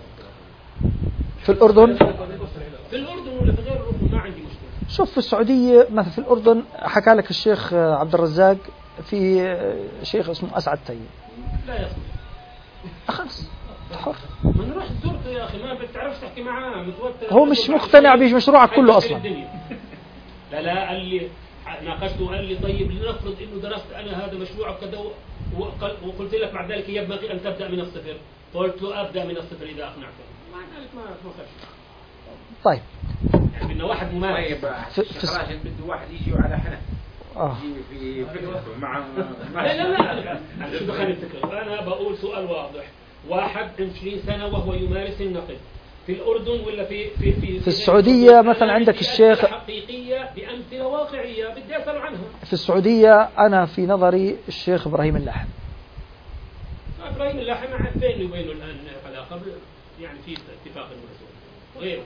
في الأردن؟ في الأردن ولا في غير الأردن ما عندي مشكلة. شوف في السعودية مثلا في الأردن حكى لك الشيخ عبد الرزاق في شيخ اسمه أسعد طيب. لا يصلح. خلص حر. ما نروح زرته يا أخي، ما بتعرفش تحكي معاه، متوتر. هو مش مقتنع بمشروعك كله أصلا. لا قال لي ناقشته وقال لي طيب لنفرض إنه درست أنا هذا مشروع كذا وقلت لك بعد ذلك ينبغي أن تبدأ من الصفر. قلت له أبدأ من الصفر إذا أقنعته. مع ذلك ما خش. طيب. يعني بدنا واحد ممارس. طيب بده واحد يجي على حنف. يجي في فكرته مع لا شو دخل الفكرة؟ أنا بقول سؤال واضح. واحد 20 سنة وهو يمارس النقد في الأردن ولا في السعودية مثلا عندك الشيخ حقيقية بأمثلة واقعية بدي أسأل عنها. في السعودية أنا في نظري الشيخ إبراهيم اللاحم. إبراهيم اللاحم بيني وبينه الآن علاقة، يعني في اتفاق الرسول غير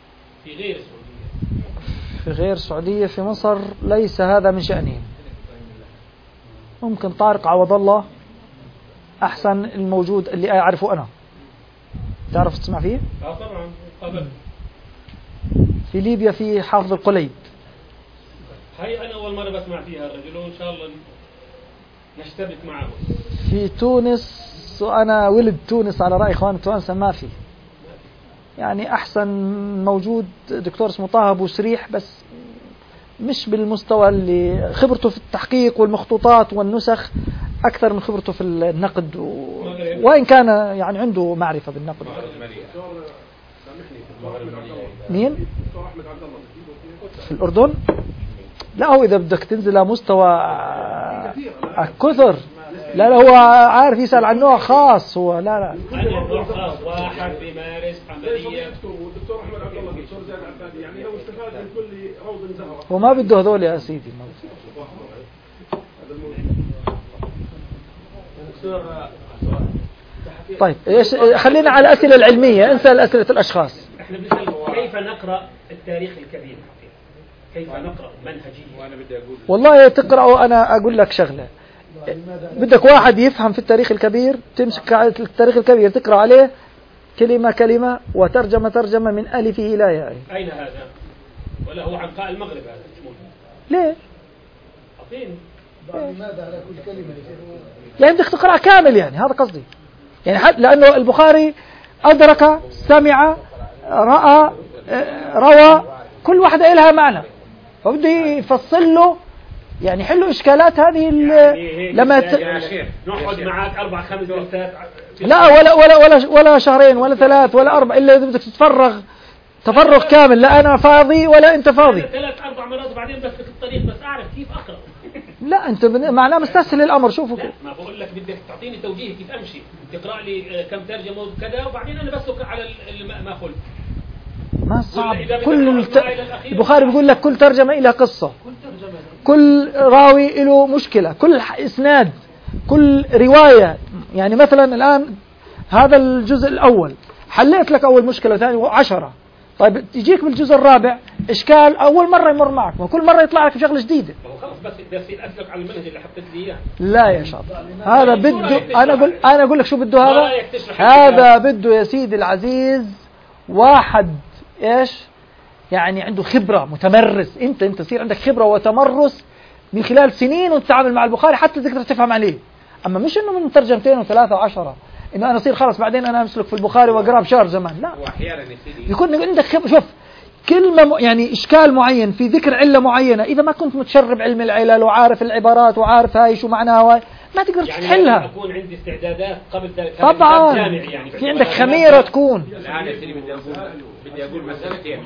في غير السعودية. في غير السعودية في مصر ليس هذا من شأنهم. ممكن طارق عوض الله أحسن الموجود اللي أعرفه أنا. تعرف تسمع فيه؟ طبعا قبل. في ليبيا في حافظ القليد. هاي أنا أول مرة بسمع فيها الرجل، وإن شاء الله نشتبك معه. في تونس، وأنا ولد تونس على رأي إخوان التوانسة، ما في يعني أحسن موجود دكتور اسمه طه أبو سريح، بس مش بالمستوى اللي خبرته في التحقيق والمخطوطات والنسخ أكثر من خبرته في النقد وإن كان يعني عنده معرفة بالنقد. مين؟ في الأردن؟ لا هو إذا بدك تنزل لمستوى كثر، لا هو عارف يسأل عن نوع خاص، هو لا نوع خاص واحد بيمارس عملية. والدكتور أحمد عبد الله، الدكتور زياد عبادي، يعني لو استفاد من كل روض زهرة. وما بده هذول يا سيدي. طيب إيش، خلينا على الأسئلة العلمية، انسى الأسئلة الأشخاص. احنا بنسأل كيف نقرأ التاريخ الكبير، كيف نقرأ منهجية. وأنا بدي أقول والله تقرأه، أنا أقول لك شغلة، بدك واحد يفهم في التاريخ الكبير، تمسك التاريخ الكبير تقرأ عليه كلمة كلمة وترجمة من ألفه إلى ياء. أين هذا؟ ولا هو عنقاء المغرب هذا؟ ليه؟ أعطيني. لماذا على كل كلمة؟ يعني بدك تقرأ كامل، يعني هذا قصدي، يعني حتى لأنه البخاري أدرك، سمع، رأى، روى، كل واحدة لها معنى، فبده يفصل له، يعني حلوا إشكالات هذه يعني لما نقعد معك 4-5 جلسات، لا ولا شهرين ولا 3 ولا 4، إلا إذا بدك تفرغ كامل، لا أنا فاضي ولا أنت فاضي. 3-4 مرات وبعدين بس في الطريق بس أعرف كيف أقرأ. لا أنت معناه مستسهل الأمر. شوفوا لا ما بقول لك بدك تعطيني توجيه كيف أمشي، تقرأ لي كم ترجمة وكذا، وبعدين أنا بسلك على ما قلت. ما صعب. البخاري بيقول لك كل ترجمة إلى قصة، كل راوي له مشكلة، كل إسناد، كل رواية. يعني مثلا الآن هذا الجزء الأول حليت لك أول مشكلة، ثاني 10، طيب تجيك بالجزء الرابع إشكال أول مرة يمر معك، وكل مرة يطلع لك شغلة جديدة. بس أسلك على المنهج اللي حطيت لي إياه. لا يا شاطر، هذا بده، أنا أقول لك شو بده هذا بده يا سيدي العزيز واحد إيش يعني عنده خبرة، متمرس. أنت تصير عندك خبرة وتمرس من خلال سنين وتتعامل مع البخاري حتى تقدر تفهم عليه. أما مش إنه من ترجمتين و3 و10 إنه أنا أصير خلاص بعدين أنا أمسلك في البخاري وأقرأ بشهر زمان. لا، يكون عندك خبرة. شوف كلمة يعني إشكال معين في ذكر علة معينة، إذا ما كنت متشرب علم العلل وعارف العبارات وعارف هاي شو معناها ما تقدر يعني تحلها. أكون عندي استعدادات قبل ذلك طبعا يعني في عندك خميرة تكون. الآن يا سيدي بدي أقول مسألتين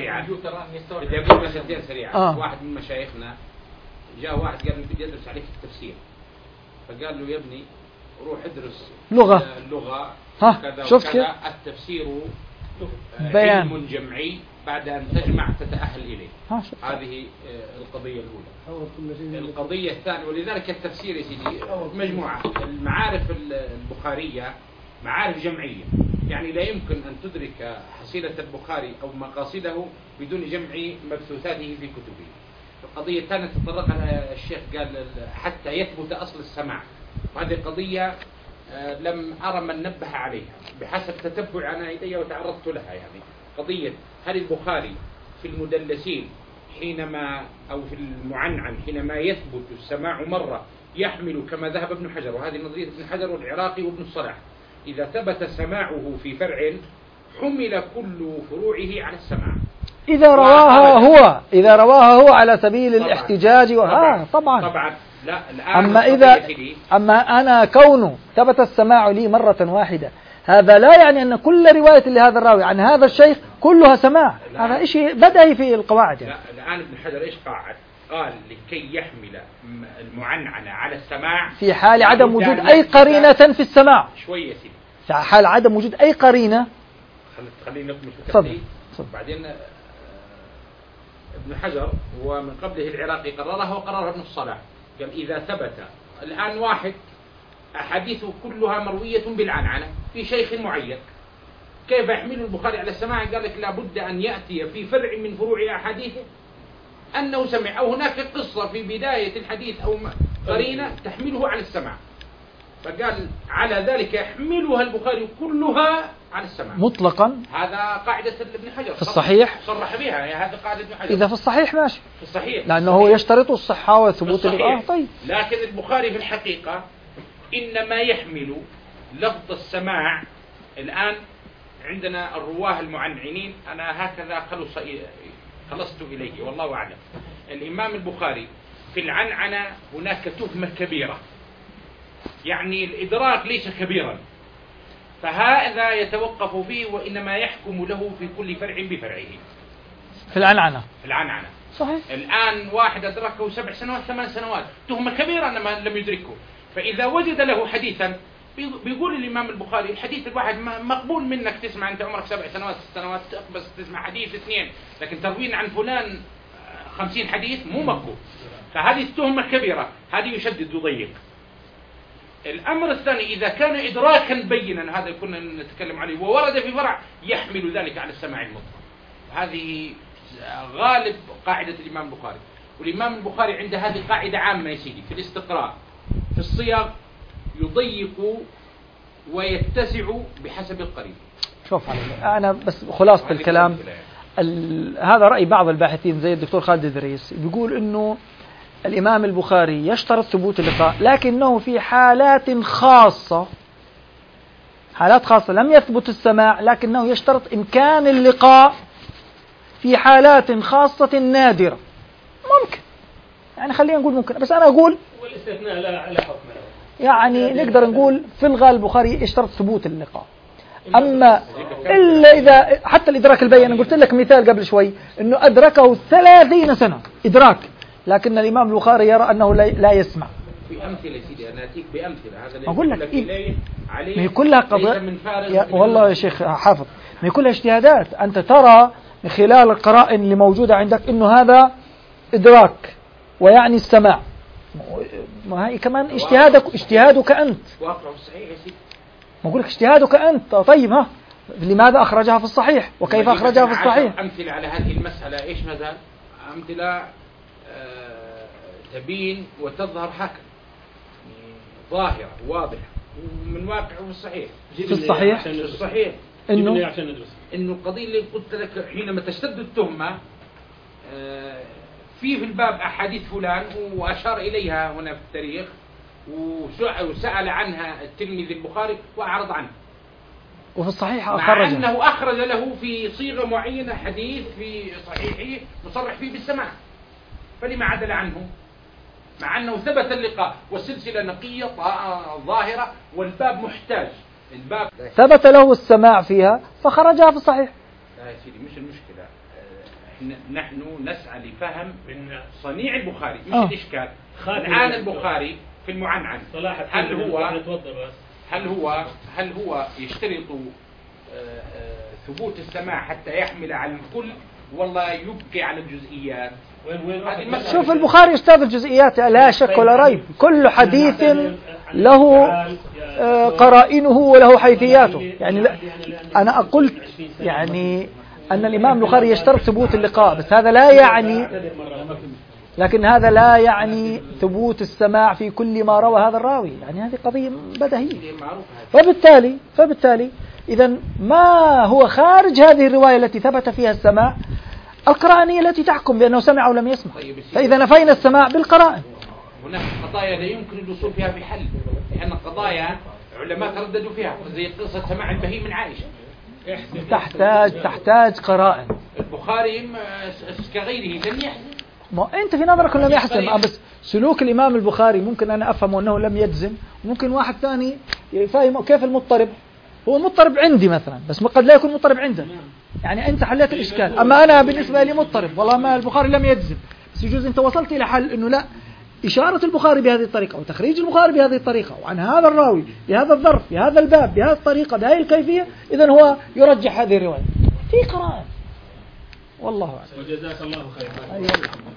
سريعة. واحد من مشايخنا جاء واحد قال لي بدي أدرس عليك التفسير، فقال له يا ابني روح ادرس اللغة شفت كيف؟ التفسير بيان علم جمعي، بعد أن تجمع تتأهل إليه. هذه القضية الأولى. القضية الثانية، ولذلك التفسير يا سيدي مجموعة المعارف البخارية معارف جمعية، يعني لا يمكن أن تدرك حصيلة البخاري أو مقاصده بدون جمع مبثوثاته في كتبه. القضية الثانية تطرق لها الشيخ، قال حتى يثبت أصل السماع، وهذه قضية لم أرى من نبه عليها بحسب تتبع أنا إلي وتعرضت لها. يعني قضية هل البخاري في المدلسين حينما أو في المعنعن حينما يثبت السماع مرة يحمل كما ذهب ابن حجر، وهذه نظرية ابن حجر والعراقي وابن الصلاح، إذا ثبت سماعه في فرع حمل كل فروعه على السماع إذا رواها هو على سبيل الاحتجاج طبعا لا. أما أنا كونه ثبت السماع لي مرة واحدة، هذا لا يعني أن كل رواية لهذا الراوي عن هذا الشيخ كلها سماع. هذا شيء بدأي في القواعد يعني. لا الآن ابن حجر إيش قال لكي يحمل المعنعنة على السماع في حال عدم وجود أي قرينة في السماع. شوية سيدي، في حال عدم وجود أي قرينة. خلينا نكمل تفضل. بعدين ابن حجر ومن قبله العراقي قررها وقررها ابن الصلاح، قال إذا ثبت الآن واحد أحاديثه كلها مروية بالعنعنة في شيخ معين، كيف يحمل البخاري على السماع؟ قال لك لابد أن يأتي في فرع من فروع أحاديثه أنه سمع، أو هناك قصة في بداية الحديث أو قرينة تحمله على السماع، فقال على ذلك يحملها البخاري كلها على السماع مطلقا. هذا قاعدة ابن حجر في الصحيح صرح بها، هذا قاعدة ابن حجر. إذا في الصحيح ماشي، في الصحيح لأنه هو يشترط الصحة وثبوت طيب. لكن البخاري في الحقيقة إنما يحمل لفظ السماع. الآن عندنا الرواه المعنعنين، أنا هكذا خلصت إليه والله أعلم. الإمام البخاري في العنعنة هناك تهمة كبيرة، يعني الإدراك ليس كبيرا، فهذا يتوقف فيه وإنما يحكم له في كل فرع بفرعه. في العنعنة صحيح. الآن واحد أدركه 7 سنوات 8 سنوات، تهمة كبيرة أنما لم يدركه، فإذا وجد له حديثا بيقول الإمام البخاري الحديث الواحد مقبول منك تسمع، أنت عمرك 7 سنوات 6 سنوات بس تسمع حديث 2، لكن تروين عن فلان 50 حديث مو مقبول، فهذه التهمة كبيرة، هذه يشدد ويضيق. الأمر الثاني إذا كان إدراكا بينا، هذا كنا نتكلم عليه، وورد في فرع يحمل ذلك على السماع المطلق. هذه غالب قاعدة الإمام البخاري، والإمام البخاري عند هذه قاعدة عامة يا سيدي في الاستقراء في الصيغ، يضيق ويتسع بحسب القريب. شوف أنا بس خلاصة الكلام، هذا رأي بعض الباحثين زي الدكتور خالد إدريس، بيقول إنه الإمام البخاري يشترط ثبوت اللقاء، لكنه في حالات خاصة لم يثبت السماع، لكنه يشترط إمكان اللقاء في حالات خاصة نادرة. ممكن، يعني خلينا نقول ممكن، بس أنا أقول والاستثناء لا حكم له، يعني نقدر نقول في الغالب البخاري يشترط ثبوت اللقاء. أما إلا إذا حتى الإدراك البين، أنا قلت لك مثال قبل شوي إنه أدركه 30 سنة إدراك، لكن الإمام البخاري يرى أنه لا يسمع. بأمثلة سيدي، أنا أتيك بأمثلة، هذا أقول لك عليه ما هي كلها قضايا والله يا شيخ حافظ، ما هي كلها اجتهادات. أنت ترى من خلال القرائن اللي موجودة عندك إنه هذا إدراك ويعني السماع، ما هي كمان اجتهادك أنت. واقع الصحيح يا سيدي، ما أقول لك اجتهادك أنت. طيب ها لماذا أخرجها في الصحيح وكيف أخرجها في الصحيح؟ أمثلة على هذه المسألة إيش مثلا؟ أمثلة تبين وتظهر هكذا ظاهرة واضحة من واقع الصحيح. في الصحيح في الصحيح إنه القضية اللي قلت لك حينما تشتد التهمة في الباب أحاديث فلان وأشار إليها هنا في التاريخ وسأل عنها الترمذي البخاري وأعرض عنه، وفي الصحيح مع أنه أخرج له في صيغة معينة حديث في صحيحه مصرح فيه بالسماع، فلما عدل عنه مع أنه ثبت اللقاء والسلسلة نقية ظاهرة والباب محتاج، الباب ثبت له السماع فيها فخرجها في الصحيح. لا يا سيدي مش المشكلة، نحن نسعى لفهم من صنيع البخاري مش الإشكال. الآن البخاري في المعنعن هل هو يشترط ثبوت السماع حتى يحمل على الكل ولا يبقي على الجزئيات؟ شوف البخاري استاذ الجزئيات لا شك ولا ريب، كل حديث له قرائنه وله حيثياته. يعني أنا قلت يعني أن الإمام البخاري يشترط ثبوت اللقاء، بس هذا لا يعني، لكن هذا لا يعني ثبوت السماع في كل ما روى هذا الراوي، يعني هذه قضية بديهية. فبالتالي إذا ما هو خارج هذه الرواية التي ثبت فيها السماع، القرائن هي التي تحكم بأنه سمع أو لم يسمع، فإذا نفينا السماع بالقرائن. هناك قضايا لا يمكن الوصول فيها بحل، لأن قضايا علماء ترددوا فيها زي قصة سماع البهيم من عائشة، تحتاج قرائن. البخاري كغيره لم يحزن. ما أنت في نظرك لم يحزن، بس سلوك الإمام البخاري ممكن أنا أفهمه أنه لم يجزم، ممكن واحد ثاني يفهم كيف المضطرب، هو مضطرب عندي مثلا بس قد لا يكون مضطرب عنده، يعني أنت حليت الإشكال. أما أنا بالنسبة لي مضطرب والله ما البخاري لم يجزم، بس يجوز أنت وصلت إلى حل أنه لا، إشارة البخاري بهذه الطريقة وتخريج البخاري بهذه الطريقة وعن هذا الراوي بهذا الظرف بهذا الباب بهذه الطريقة بهذه الكيفية، إذن هو يرجح هذه الرواية في قرائن. والله أعلم. وجزاك الله خيرا. أيوة.